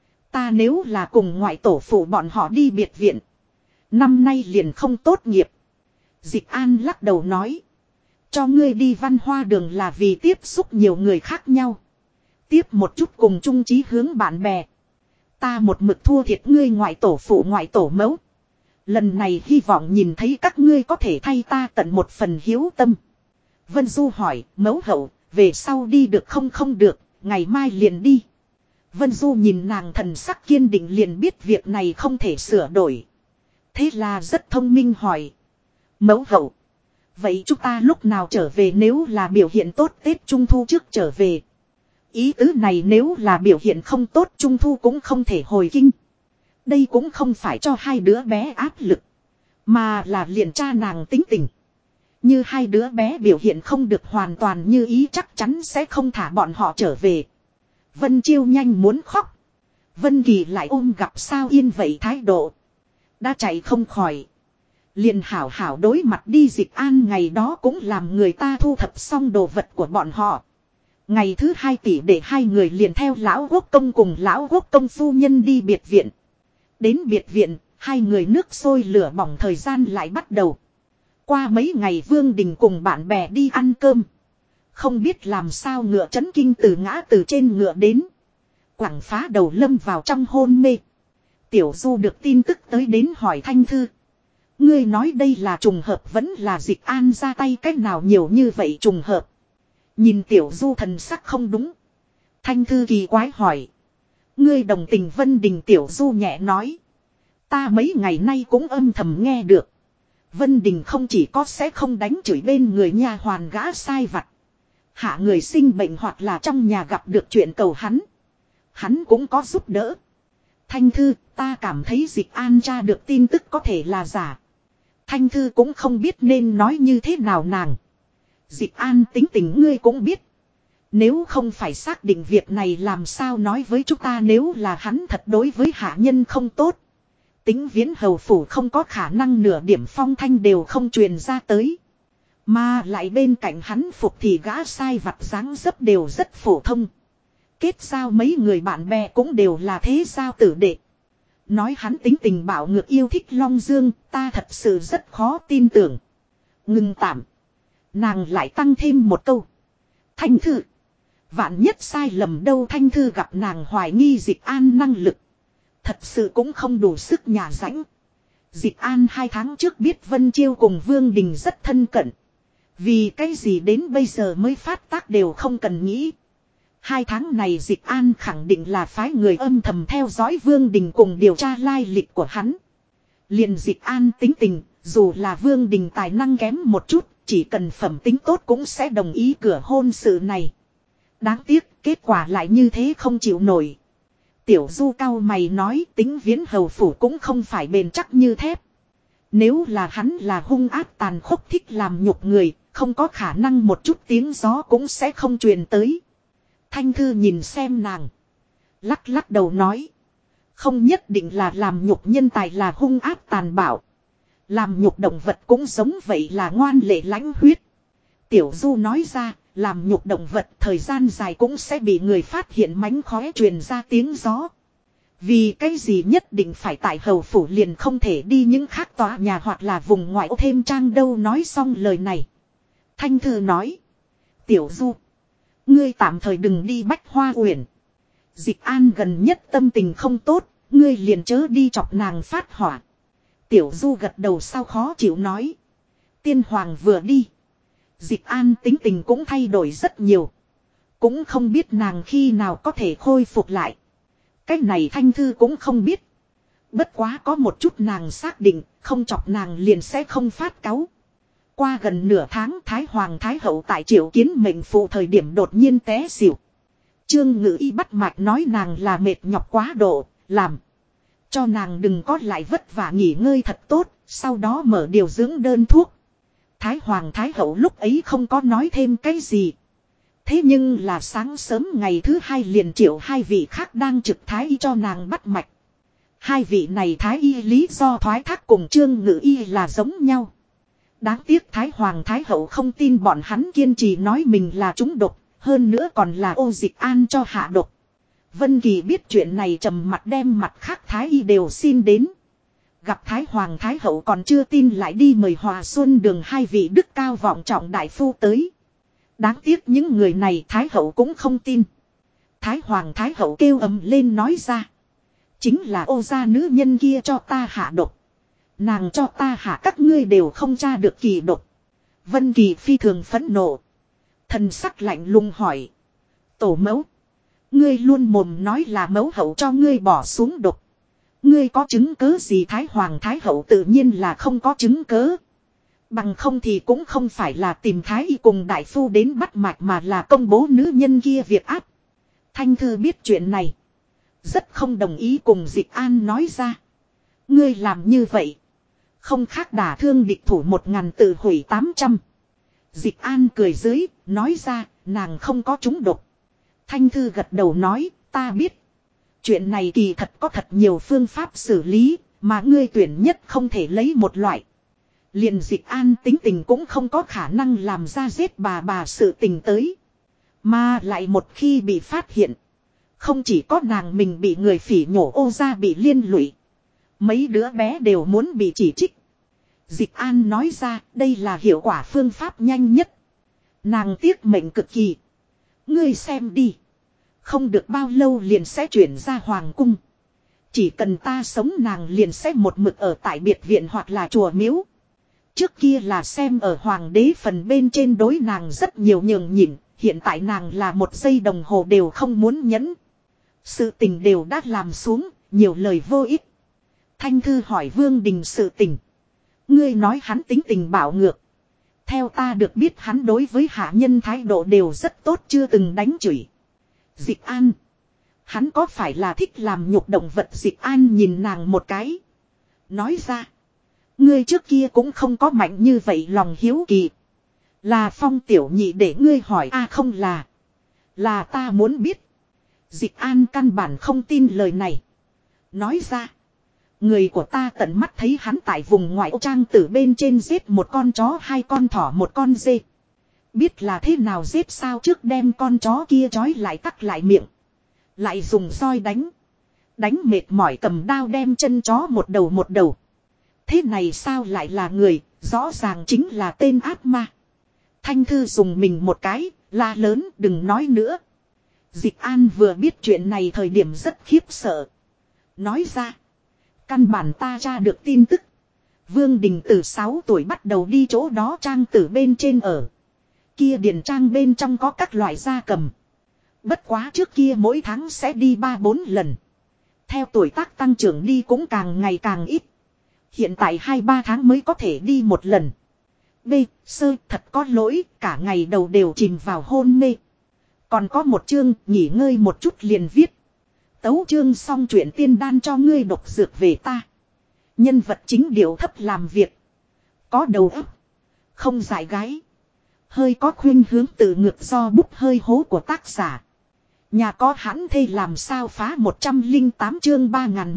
Ta nếu là cùng ngoại tổ phụ bọn họ đi biệt viện, năm nay liền không tốt nghiệp. Dịch An lắc đầu nói. Cho ngươi đi văn hoa đường là vì tiếp xúc nhiều người khác nhau. Tiếp một chút cùng chung chí hướng bạn bè. Ta một mực thua thiệt ngươi ngoại tổ phụ ngoại tổ mẫu. Lần này hy vọng nhìn thấy các ngươi có thể thay ta tận một phần hiếu tâm. Vân Du hỏi, mẫu hậu, về sau đi được không được, ngày mai liền đi. Vân Du nhìn nàng thần sắc kiên định liền biết việc này không thể sửa đổi. Thế là rất thông minh hỏi. Mẫu hậu, vậy chúng ta lúc nào trở về nếu là biểu hiện tốt Tết Trung Thu trước trở về. Ý tứ này nếu là biểu hiện không tốt Trung Thu cũng không thể hồi kinh. Đây cũng không phải cho hai đứa bé áp lực. Mà là liền cha nàng tính tình. Như hai đứa bé biểu hiện không được hoàn toàn như ý chắc chắn sẽ không thả bọn họ trở về. Vân Chiêu nhanh muốn khóc. Vân Kỳ lại ôm gặp sao yên vậy thái độ. Đã chạy không khỏi. Liền hảo hảo đối mặt đi. Dịch An ngày đó cũng làm người ta thu thập xong đồ vật của bọn họ. Ngày thứ hai tỷ để hai người liền theo lão quốc công cùng lão quốc công phu nhân đi biệt viện. Đến biệt viện, hai người nước sôi lửa bỏng thời gian lại bắt đầu. Qua mấy ngày Vương Đình cùng bạn bè đi ăn cơm. Không biết làm sao ngựa chấn kinh từ ngã từ trên ngựa đến. Quẳng phá đầu lâm vào trong hôn mê. Tiểu Du được tin tức tới đến hỏi Thanh Thư. Ngươi nói đây là trùng hợp vẫn là Dịch An ra tay cách nào nhiều như vậy trùng hợp. Nhìn Tiểu Du thần sắc không đúng. Thanh Thư kỳ quái hỏi. Ngươi đồng tình Vân Đình. Tiểu Du nhẹ nói. Ta mấy ngày nay cũng âm thầm nghe được. Vân Đình không chỉ có sẽ không đánh chửi bên người nha hoàn gã sai vặt. Hạ người sinh bệnh hoặc là trong nhà gặp được chuyện cầu hắn. Hắn cũng có giúp đỡ. Thanh Thư, ta cảm thấy Dịch An tra được tin tức có thể là giả. Thanh Thư cũng không biết nên nói như thế nào nàng. Dịch An tính tình ngươi cũng biết. Nếu không phải xác định việc này làm sao nói với chúng ta nếu là hắn thật đối với hạ nhân không tốt. Tính Viễn Hầu phủ không có khả năng nửa điểm phong thanh đều không truyền ra tới. Mà lại bên cạnh hắn phục thì gã sai vặt dáng dấp đều rất phổ thông. Kết giao mấy người bạn bè cũng đều là thế giao tử đệ. Nói hắn tính tình bạo ngược yêu thích Long Dương, ta thật sự rất khó tin tưởng. Ngừng tạm. Nàng lại tăng thêm một câu. Thanh Thư. Vạn nhất sai lầm đâu. Thanh Thư gặp nàng hoài nghi Dịch An năng lực. Thật sự cũng không đủ sức nhà rãnh. Dịch An 2 tháng trước biết Vân Chiêu cùng Vương Đình rất thân cận. Vì cái gì đến bây giờ mới phát tác đều không cần nghĩ. 2 tháng này Dịch An khẳng định là phái người âm thầm theo dõi Vương Đình cùng điều tra lai lịch của hắn. Liền Dịch An tính tình, dù là Vương Đình tài năng kém một chút, chỉ cần phẩm tính tốt cũng sẽ đồng ý cửa hôn sự này. Đáng tiếc, kết quả lại như thế không chịu nổi. Tiểu Du cao mày nói Tính Viễn Hầu phủ cũng không phải bền chắc như thép. Nếu là hắn là hung ác tàn khốc thích làm nhục người, không có khả năng một chút tiếng gió cũng sẽ không truyền tới. Thanh Thư nhìn xem nàng. Lắc lắc đầu nói. Không nhất định là làm nhục nhân tài là hung ác tàn bạo. Làm nhục động vật cũng giống vậy là ngoan lệ lãnh huyết. Tiểu Du nói ra, làm nhục động vật thời gian dài cũng sẽ bị người phát hiện mánh khóe truyền ra tiếng gió. Vì cái gì nhất định phải tại hầu phủ liền không thể đi những khác tòa nhà hoặc là vùng ngoại ô thêm trang đâu. Nói xong lời này. Thanh Thư nói. Tiểu Du. Ngươi tạm thời đừng đi Bách Hoa Uyển. Dịch An gần nhất tâm tình không tốt. Ngươi liền chớ đi chọc nàng phát hỏa. Tiểu Du gật đầu sau khó chịu nói. Tiên Hoàng vừa đi. Dịch An tính tình cũng thay đổi rất nhiều. Cũng không biết nàng khi nào có thể khôi phục lại. Cái này Thanh Thư cũng không biết. Bất quá có một chút nàng xác định, không chọc nàng liền sẽ không phát cáu. Qua gần nửa tháng Thái Hoàng Thái Hậu tại triệu kiến mệnh phụ thời điểm đột nhiên té xỉu. Trương Ngự Y bắt mạch nói nàng là mệt nhọc quá độ, làm cho nàng đừng có lại vất vả nghỉ ngơi thật tốt, sau đó mở điều dưỡng đơn thuốc. Thái Hoàng Thái Hậu lúc ấy không có nói thêm cái gì. Thế nhưng là sáng sớm ngày thứ hai liền triệu hai vị khác đang trực Thái Y cho nàng bắt mạch. Hai vị này Thái Y lý do thoái thác cùng Trương Ngự Y là giống nhau. Đáng tiếc Thái Hoàng Thái Hậu không tin bọn hắn kiên trì nói mình là trúng độc, hơn nữa còn là ô dịch an cho hạ độc. Vân Kỳ biết chuyện này trầm mặt đem mặt khác Thái Y đều xin đến. Gặp Thái Hoàng Thái Hậu còn chưa tin lại đi mời Hòa Xuân Đường hai vị đức cao vọng trọng đại phu tới. Đáng tiếc những người này Thái Hậu cũng không tin. Thái Hoàng Thái Hậu kêu ầm lên nói ra. Chính là ô gia nữ nhân kia cho ta hạ độc. Nàng cho ta hạ các ngươi đều không tra được kỳ độc. Vân Kỳ phi thường phẫn nộ. Thần sắc lạnh lùng hỏi. Tổ mẫu. Ngươi luôn mồm nói là mẫu hậu cho ngươi bỏ xuống độc. Ngươi có chứng cớ gì? Thái Hoàng Thái Hậu tự nhiên là không có chứng cớ. Bằng không thì cũng không phải là tìm Thái Y cùng đại phu đến bắt mạch mà là công bố nữ nhân kia việc áp. Thanh Thư biết chuyện này. Rất không đồng ý cùng Dịch An nói ra. Ngươi làm như vậy. Không khác đả thương địch thủ 1000 tự hủy 800. Dịch An cười dưới, nói ra, nàng không có trúng độc. Thanh Thư gật đầu nói, ta biết. Chuyện này kỳ thật có thật nhiều phương pháp xử lý, mà ngươi tuyển nhất không thể lấy một loại. Liền Dịch An tính tình cũng không có khả năng làm ra giết bà sự tình tới. Mà lại một khi bị phát hiện. Không chỉ có nàng mình bị người phỉ nhổ ô ra bị liên lụy. Mấy đứa bé đều muốn bị chỉ trích. Dịch An nói ra đây là hiệu quả phương pháp nhanh nhất. Nàng tiếc mệnh cực kỳ. Ngươi xem đi. Không được bao lâu liền sẽ chuyển ra hoàng cung. Chỉ cần ta sống nàng liền sẽ một mực ở tại biệt viện hoặc là chùa miếu. Trước kia là xem ở hoàng đế phần bên trên đối nàng rất nhiều nhường nhịn. Hiện tại nàng là một giây đồng hồ đều không muốn nhẫn. Sự tình đều đã làm xuống, nhiều lời vô ích. Thanh Thư hỏi Vương Đình sự tình. Ngươi nói hắn tính tình bạo ngược. Theo ta được biết hắn đối với hạ nhân thái độ đều rất tốt, chưa từng đánh chửi. Dịch An. Hắn có phải là thích làm nhục động vật? Dịch An nhìn nàng một cái. Nói ra. Ngươi trước kia cũng không có mạnh như vậy lòng hiếu kỳ. Là Phong tiểu nhị để ngươi hỏi không là. Là ta muốn biết. Dịch An căn bản không tin lời này. Nói ra. Người của ta tận mắt thấy hắn tại vùng ngoại ô trang tử bên trên giết một con chó, 2 con thỏ, 1 con dê. Biết là thế nào giết sao? Trước đem con chó kia trói lại tắc lại miệng. Lại dùng roi đánh. Đánh mệt mỏi cầm đao đem chân chó một đầu. Thế này sao lại là người, rõ ràng chính là tên ác ma. Thanh Thư dùng mình một cái, la lớn đừng nói nữa. Dịch An vừa biết chuyện này thời điểm rất khiếp sợ. Nói ra. Căn bản ta tra được tin tức. Vương Đình từ 6 tuổi bắt đầu đi chỗ đó trang tử bên trên ở. Kia điền trang bên trong có các loại gia cầm. Bất quá trước kia mỗi tháng sẽ đi 3-4 lần. Theo tuổi tác tăng trưởng đi cũng càng ngày càng ít. Hiện tại 2-3 tháng mới có thể đi một lần. B. Sơ thật có lỗi, cả ngày đầu đều chìm vào hôn mê. Còn có một chương, nghỉ ngơi một chút liền viết. Tấu chương xong chuyện tiên đan cho ngươi độc dược về ta. Nhân vật chính điệu thấp làm việc. Có đầu óc. Không dại gái. Hơi có khuynh hướng tự ngược do bút hơi hố của tác giả. Nhà có hãn thê làm sao phá 108 chương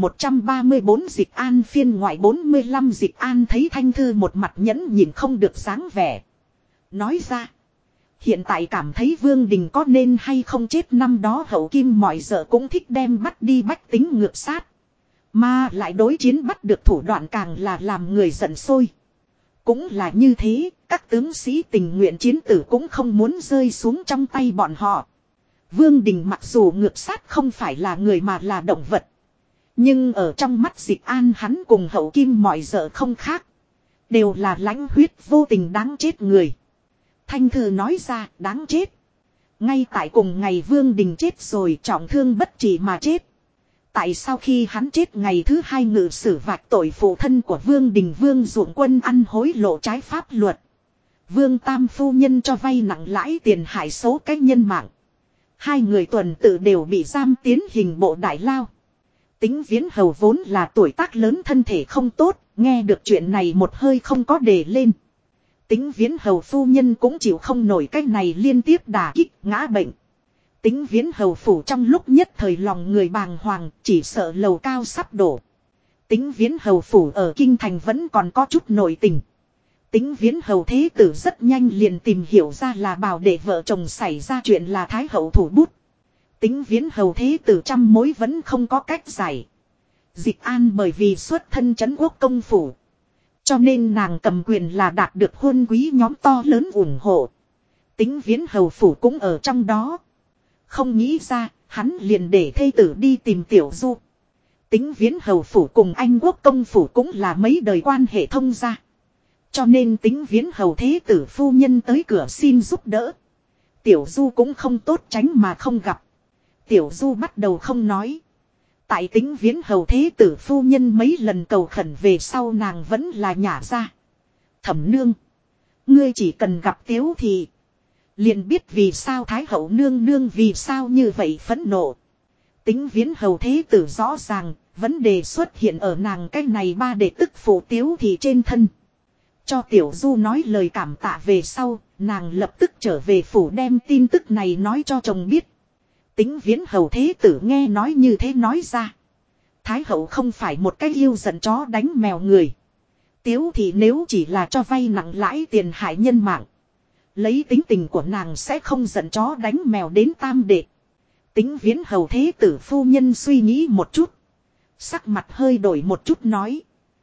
3134 Dịch An phiên ngoại 45. Dịch An thấy Thanh Thư một mặt nhẫn nhìn không được dáng vẻ. Nói ra. Hiện tại cảm thấy Vương Đình có nên hay không chết, năm đó Hậu Kim mọi giờ cũng thích đem bắt đi bách tính ngược sát. Mà lại đối chiến bắt được thủ đoạn càng là làm người giận sôi. Cũng là như thế, các tướng sĩ tình nguyện chiến tử cũng không muốn rơi xuống trong tay bọn họ. Vương Đình mặc dù ngược sát không phải là người mà là động vật. Nhưng ở trong mắt Dịch An hắn cùng Hậu Kim mọi giờ không khác. Đều là lãnh huyết vô tình đáng chết người. Thanh Thư nói ra đáng chết. Ngay tại cùng ngày Vương Đình chết rồi, trọng thương bất trị mà chết. Tại sau khi hắn chết ngày thứ 2 ngự sử vạch tội phụ thân của Vương Đình Vương Dụng Quân ăn hối lộ trái pháp luật. Vương Tam phu nhân cho vay nặng lãi tiền hại số cái nhân mạng. Hai người tuần tự đều bị giam tiến hình bộ đại lao. Tính Viễn Hầu vốn là tuổi tác lớn thân thể không tốt, nghe được chuyện này một hơi không có đề lên. Tính Viễn Hầu phu nhân cũng chịu không nổi cái này liên tiếp đả kích ngã bệnh. Tính Viễn Hầu phủ trong lúc nhất thời lòng người bàng hoàng, chỉ sợ lầu cao sắp đổ. Tính Viễn Hầu phủ ở Kinh Thành vẫn còn có chút nội tình. Tính Viễn Hầu thế tử rất nhanh liền tìm hiểu ra là Bảo Đệ vợ chồng xảy ra chuyện là Thái hậu thủ bút. Tính Viễn Hầu thế tử trăm mối vẫn không có cách giải. Dịch An bởi vì xuất thân trấn quốc công phủ, cho nên nàng cầm quyền là đạt được huân quý nhóm to lớn ủng hộ. Tính Viễn Hầu phủ cũng ở trong đó. Không nghĩ ra, hắn liền để thê tử đi tìm Tiểu Du. Tính Viễn Hầu phủ cùng Anh Quốc công phủ cũng là mấy đời quan hệ thông gia. Cho nên Tính Viễn Hầu thế tử phu nhân tới cửa xin giúp đỡ. Tiểu Du cũng không tốt tránh mà không gặp. Tiểu Du bắt đầu không nói. Tại Tính Viễn Hầu thế tử phu nhân mấy lần cầu khẩn về sau nàng vẫn là nhả ra. Thẩm nương, ngươi chỉ cần gặp Tiếu thì liền biết vì sao Thái hậu nương nương vì sao như vậy phẫn nộ. Tính Viễn Hầu thế tử rõ ràng, vấn đề xuất hiện ở nàng cái này ba đệ tức phụ Tiếu thì trên thân. Cho Tiểu Du nói lời cảm tạ về sau, nàng lập tức trở về phủ đem tin tức này nói cho chồng biết. Tính Viễn Hầu thế tử nghe nói như thế nói ra. Thái hậu không phải một cái yêu giận chó đánh mèo người. Tiếu thì nếu chỉ là cho vay nặng lãi tiền hại nhân mạng, lấy tính tình của nàng sẽ không giận chó đánh mèo đến tam đệ. Tính Viễn Hầu thế tử phu nhân suy nghĩ một chút, sắc mặt hơi đổi một chút nói.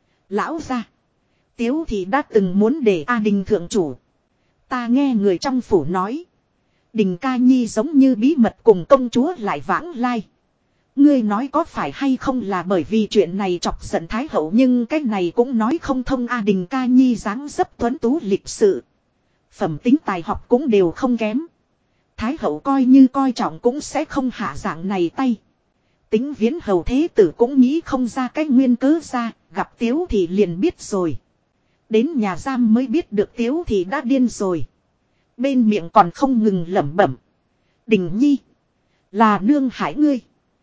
Lão gia, Tiếu thì đã từng muốn để A Đình thượng chủ. Ta nghe người trong phủ nói, Đình Ca Nhi giống như bí mật cùng công chúa lại vãng lai. Ngươi nói có phải hay không là bởi vì chuyện này chọc giận Thái hậu, nhưng cái này cũng nói không thông. A Đình Ca Nhi dáng dấp tuấn tú lịch sự, phẩm tính tài học cũng đều không kém. Thái hậu coi như coi trọng cũng sẽ không hạ dạng này tay. Tính Viễn Hầu thế tử cũng nghĩ không ra cái nguyên cớ ra, gặp Tiếu thì liền biết rồi. Đến nhà giam mới biết được Tiếu thì đã điên rồi. Bên miệng còn không ngừng lẩm bẩm. Đình Nhi, là nương hại ngươi,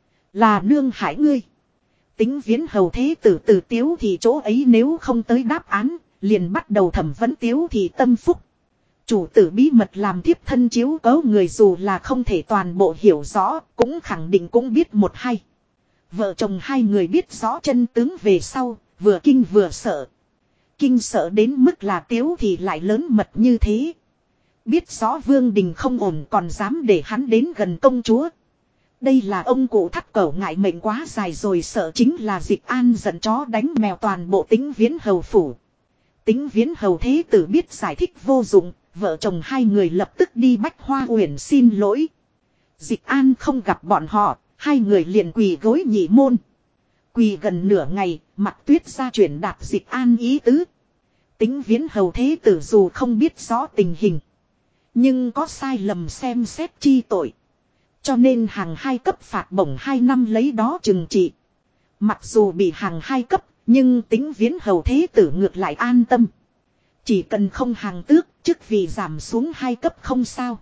là nương hại ngươi. Tính Viễn Hầu thế tử từ Tiếu thì chỗ ấy nếu không tới đáp án, liền bắt đầu thẩm vấn Tiếu thì tâm phúc. Chủ tử bí mật làm thiếp thân chiếu cố người dù là không thể toàn bộ hiểu rõ, cũng khẳng định cũng biết một hai. Vợ chồng hai người biết rõ chân tướng về sau, vừa kinh vừa sợ. Kinh sợ đến mức là Tiếu thì lại lớn mật như thế. Biết rõ Vương Đình không ổn còn dám để hắn đến gần công chúa. Đây là ông cụ thắt cẩu ngại mệnh quá dài rồi, sợ chính là Dịch An giận chó đánh mèo toàn bộ Tính Viễn Hầu phủ. Tính Viễn Hầu thế tử biết giải thích vô dụng, vợ chồng hai người lập tức đi Bách Hoa Uyển xin lỗi. Dịch An không gặp bọn họ, hai người liền quỳ gối nhị môn. Quỳ gần nửa ngày, Mặc Tuyết ra chuyển đạt Dịch An ý tứ. Tính Viễn Hầu thế tử dù không biết rõ tình hình, nhưng có sai lầm xem xét chi tội, cho nên hàng hai cấp phạt bổng 2 năm lấy đó trừng trị. Mặc dù bị hàng hai cấp, nhưng Tính Viễn Hầu thế tử ngược lại an tâm. Chỉ cần không hàng tước, chức vị giảm xuống 2 cấp không sao.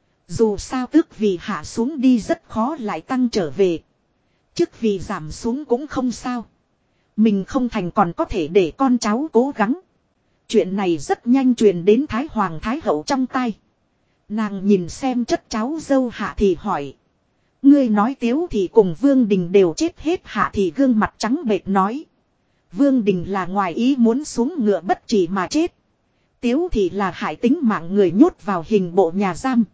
Dù sao tước vị hạ xuống đi rất khó lại tăng trở về. Chức vị giảm xuống cũng không sao. Mình không thành còn có thể để con cháu cố gắng. Chuyện này rất nhanh truyền đến Thái Hoàng Thái Hậu trong tai. Nàng nhìn xem chất cháu dâu Hạ Thị hỏi. Ngươi nói Tiếu thì cùng Vương Đình đều chết hết. Hạ Thị gương mặt trắng bệch nói. Vương Đình là ngoài ý muốn xuống ngựa bất chỉ mà chết. Tiếu thì là hại tính mạng người nhốt vào hình bộ nhà giam.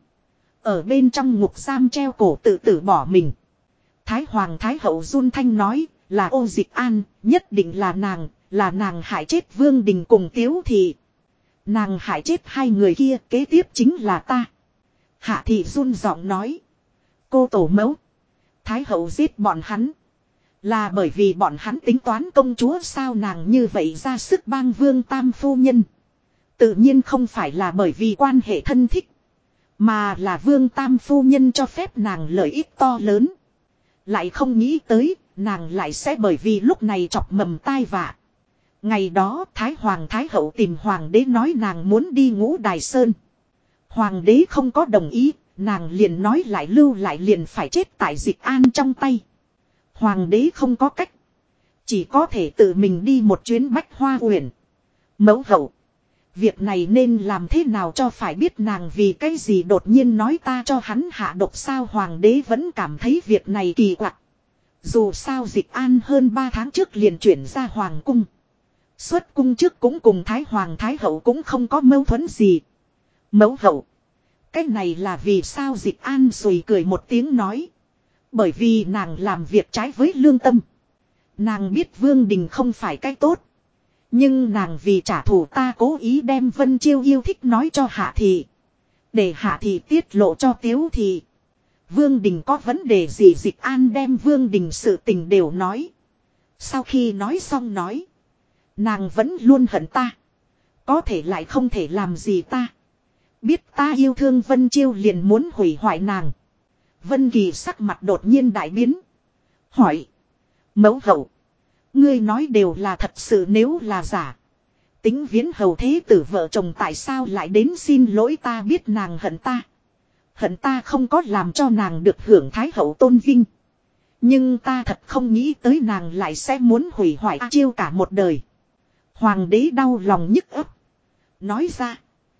Ở bên trong ngục giam treo cổ tự tử bỏ mình. Thái Hoàng Thái Hậu run thanh nói là Ô Dịch An, nhất định là nàng hại chết Vương Đình cùng Tiếu thì. Nàng hại chết hai người kia, kế tiếp chính là ta. Hạ Thị run giọng nói. Cô tổ mẫu, Thái Hậu giết bọn hắn là bởi vì bọn hắn tính toán công chúa sao? Nàng như vậy ra sức bang Vương Tam phu nhân, tự nhiên không phải là bởi vì quan hệ thân thích, mà là Vương Tam phu nhân cho phép nàng lợi ích to lớn. Lại không nghĩ tới, nàng lại sẽ bởi vì lúc này chọc mầm tai vạ. Ngày đó Thái Hoàng Thái Hậu tìm Hoàng đế nói nàng muốn đi Ngũ Đài Sơn. Hoàng đế không có đồng ý, nàng liền nói lại lưu lại liền phải chết tại Dịch An trong tay. Hoàng đế không có cách. Chỉ có thể tự mình đi một chuyến Bách Hoa Uyển. Mẫu hậu. Việc này nên làm thế nào cho phải biết nàng vì cái gì đột nhiên nói ta cho hắn hạ độc sao. Hoàng đế vẫn cảm thấy việc này kỳ quặc. Dù sao Dịch An hơn 3 tháng trước liền chuyển ra Hoàng cung. Xuất cung trước cũng cùng Thái Hoàng Thái Hậu cũng không có mâu thuẫn gì. Mẫu hậu. Cái này là vì sao Dịch An sùi cười một tiếng nói. Bởi vì nàng làm việc trái với lương tâm. Nàng biết Vương Đình không phải cái tốt. Nhưng nàng vì trả thù ta cố ý đem Vân Chiêu yêu thích nói cho Hạ Thị. Để Hạ Thị tiết lộ cho Tiếu Thị. Vương Đình có vấn đề gì Dịch An đem Vương Đình sự tình đều nói. Sau khi nói xong nói. Nàng vẫn luôn hận ta. Có thể lại không thể làm gì ta. Biết ta yêu thương Vân Chiêu liền muốn hủy hoại nàng. Vân Kỳ sắc mặt đột nhiên đại biến. Hỏi. Mẫu hậu. Ngươi nói đều là thật sự nếu là giả. Tính Viễn Hầu thế tử vợ chồng tại sao lại đến xin lỗi ta biết nàng hận ta. Hận ta không có làm cho nàng được hưởng Thái Hậu tôn vinh. Nhưng ta thật không nghĩ tới nàng lại sẽ muốn hủy hoại A Chiêu cả một đời. Hoàng đế đau lòng nhức ấp. Nói ra.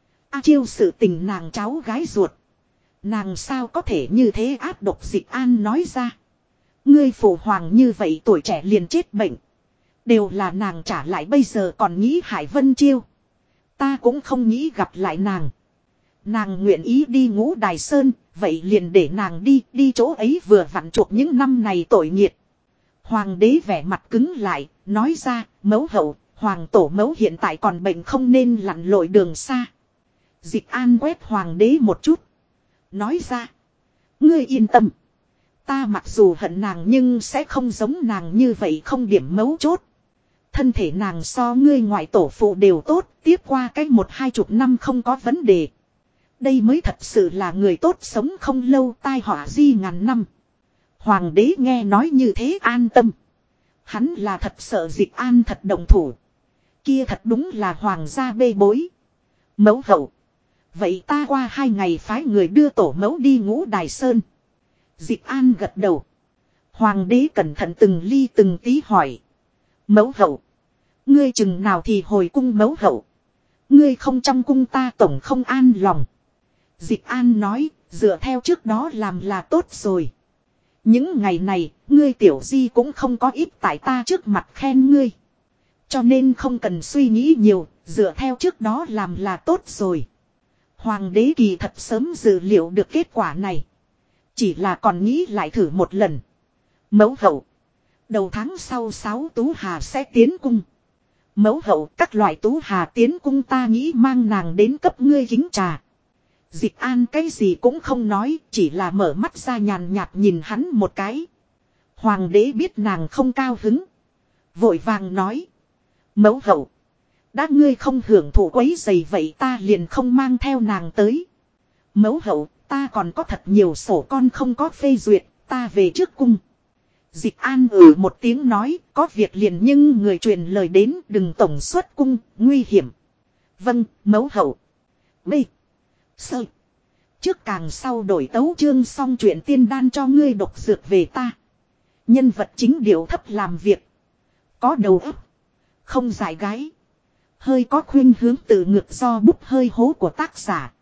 A Chiêu sự tình nàng cháu gái ruột. Nàng sao có thể như thế áp độc Dịch An nói ra. Ngươi phụ hoàng như vậy tuổi trẻ liền chết bệnh. Đều là nàng trả lại bây giờ còn nghĩ hại Vân Chiêu. Ta cũng không nghĩ gặp lại nàng. Nàng nguyện ý đi Ngũ Đài Sơn, vậy liền để nàng đi chỗ ấy vừa vặn chuộc những năm này tội nghiệt. Hoàng đế vẻ mặt cứng lại, nói ra, mẫu hậu, hoàng tổ mẫu hiện tại còn bệnh không nên lặn lội đường xa. Dịch An quét hoàng đế một chút. Nói ra, ngươi yên tâm. Ta mặc dù hận nàng nhưng sẽ không giống nàng như vậy không điểm mấu chốt. Thân thể nàng so ngươi ngoại tổ phụ đều tốt, tiếp qua cái 1-20 năm không có vấn đề. Đây mới thật sự là người tốt sống không lâu tai họa di ngàn năm. Hoàng đế nghe nói như thế an tâm. Hắn là thật sợ Dịch An thật động thủ. Kia thật đúng là hoàng gia bê bối. Mẫu hậu. Vậy ta qua 2 ngày phái người đưa tổ mẫu đi Ngũ Đài Sơn. Dịch An gật đầu. Hoàng đế cẩn thận từng ly từng tí hỏi. Mẫu hậu. Ngươi chừng nào thì hồi cung mẫu hậu. Ngươi không trong cung ta tổng không an lòng. Dịch An nói, dựa theo trước đó làm là tốt rồi. Những ngày này, ngươi tiểu di cũng không có ít tại ta trước mặt khen ngươi. Cho nên không cần suy nghĩ nhiều, dựa theo trước đó làm là tốt rồi. Hoàng đế kỳ thật sớm dự liệu được kết quả này. Chỉ là còn nghĩ lại thử một lần. Mẫu hậu. Đầu tháng sau 6 Tú Hà sẽ tiến cung. Mẫu hậu các loại Tú Hà tiến cung ta nghĩ mang nàng đến cấp ngươi kính trà. Dịch An cái gì cũng không nói, chỉ là mở mắt ra nhàn nhạt nhìn hắn một cái. Hoàng đế biết nàng không cao hứng. Vội vàng nói. Mẫu hậu. Đã ngươi không hưởng thụ quấy giày vậy ta liền không mang theo nàng tới. Mẫu hậu, ta còn có thật nhiều sổ con không có phê duyệt, ta về trước cung. Dịch An một tiếng nói, có việc liền nhưng người truyền lời đến đừng tổng xuất cung, nguy hiểm. Vâng, mẫu hậu. B. Sơ. Trước càng sau đổi tấu chương xong chuyện tiên đan cho ngươi độc dược về ta. Nhân vật chính điệu thấp làm việc. Có đầu óc. Không giải gái. Hơi có khuynh hướng tự ngược do bút hơi hố của tác giả.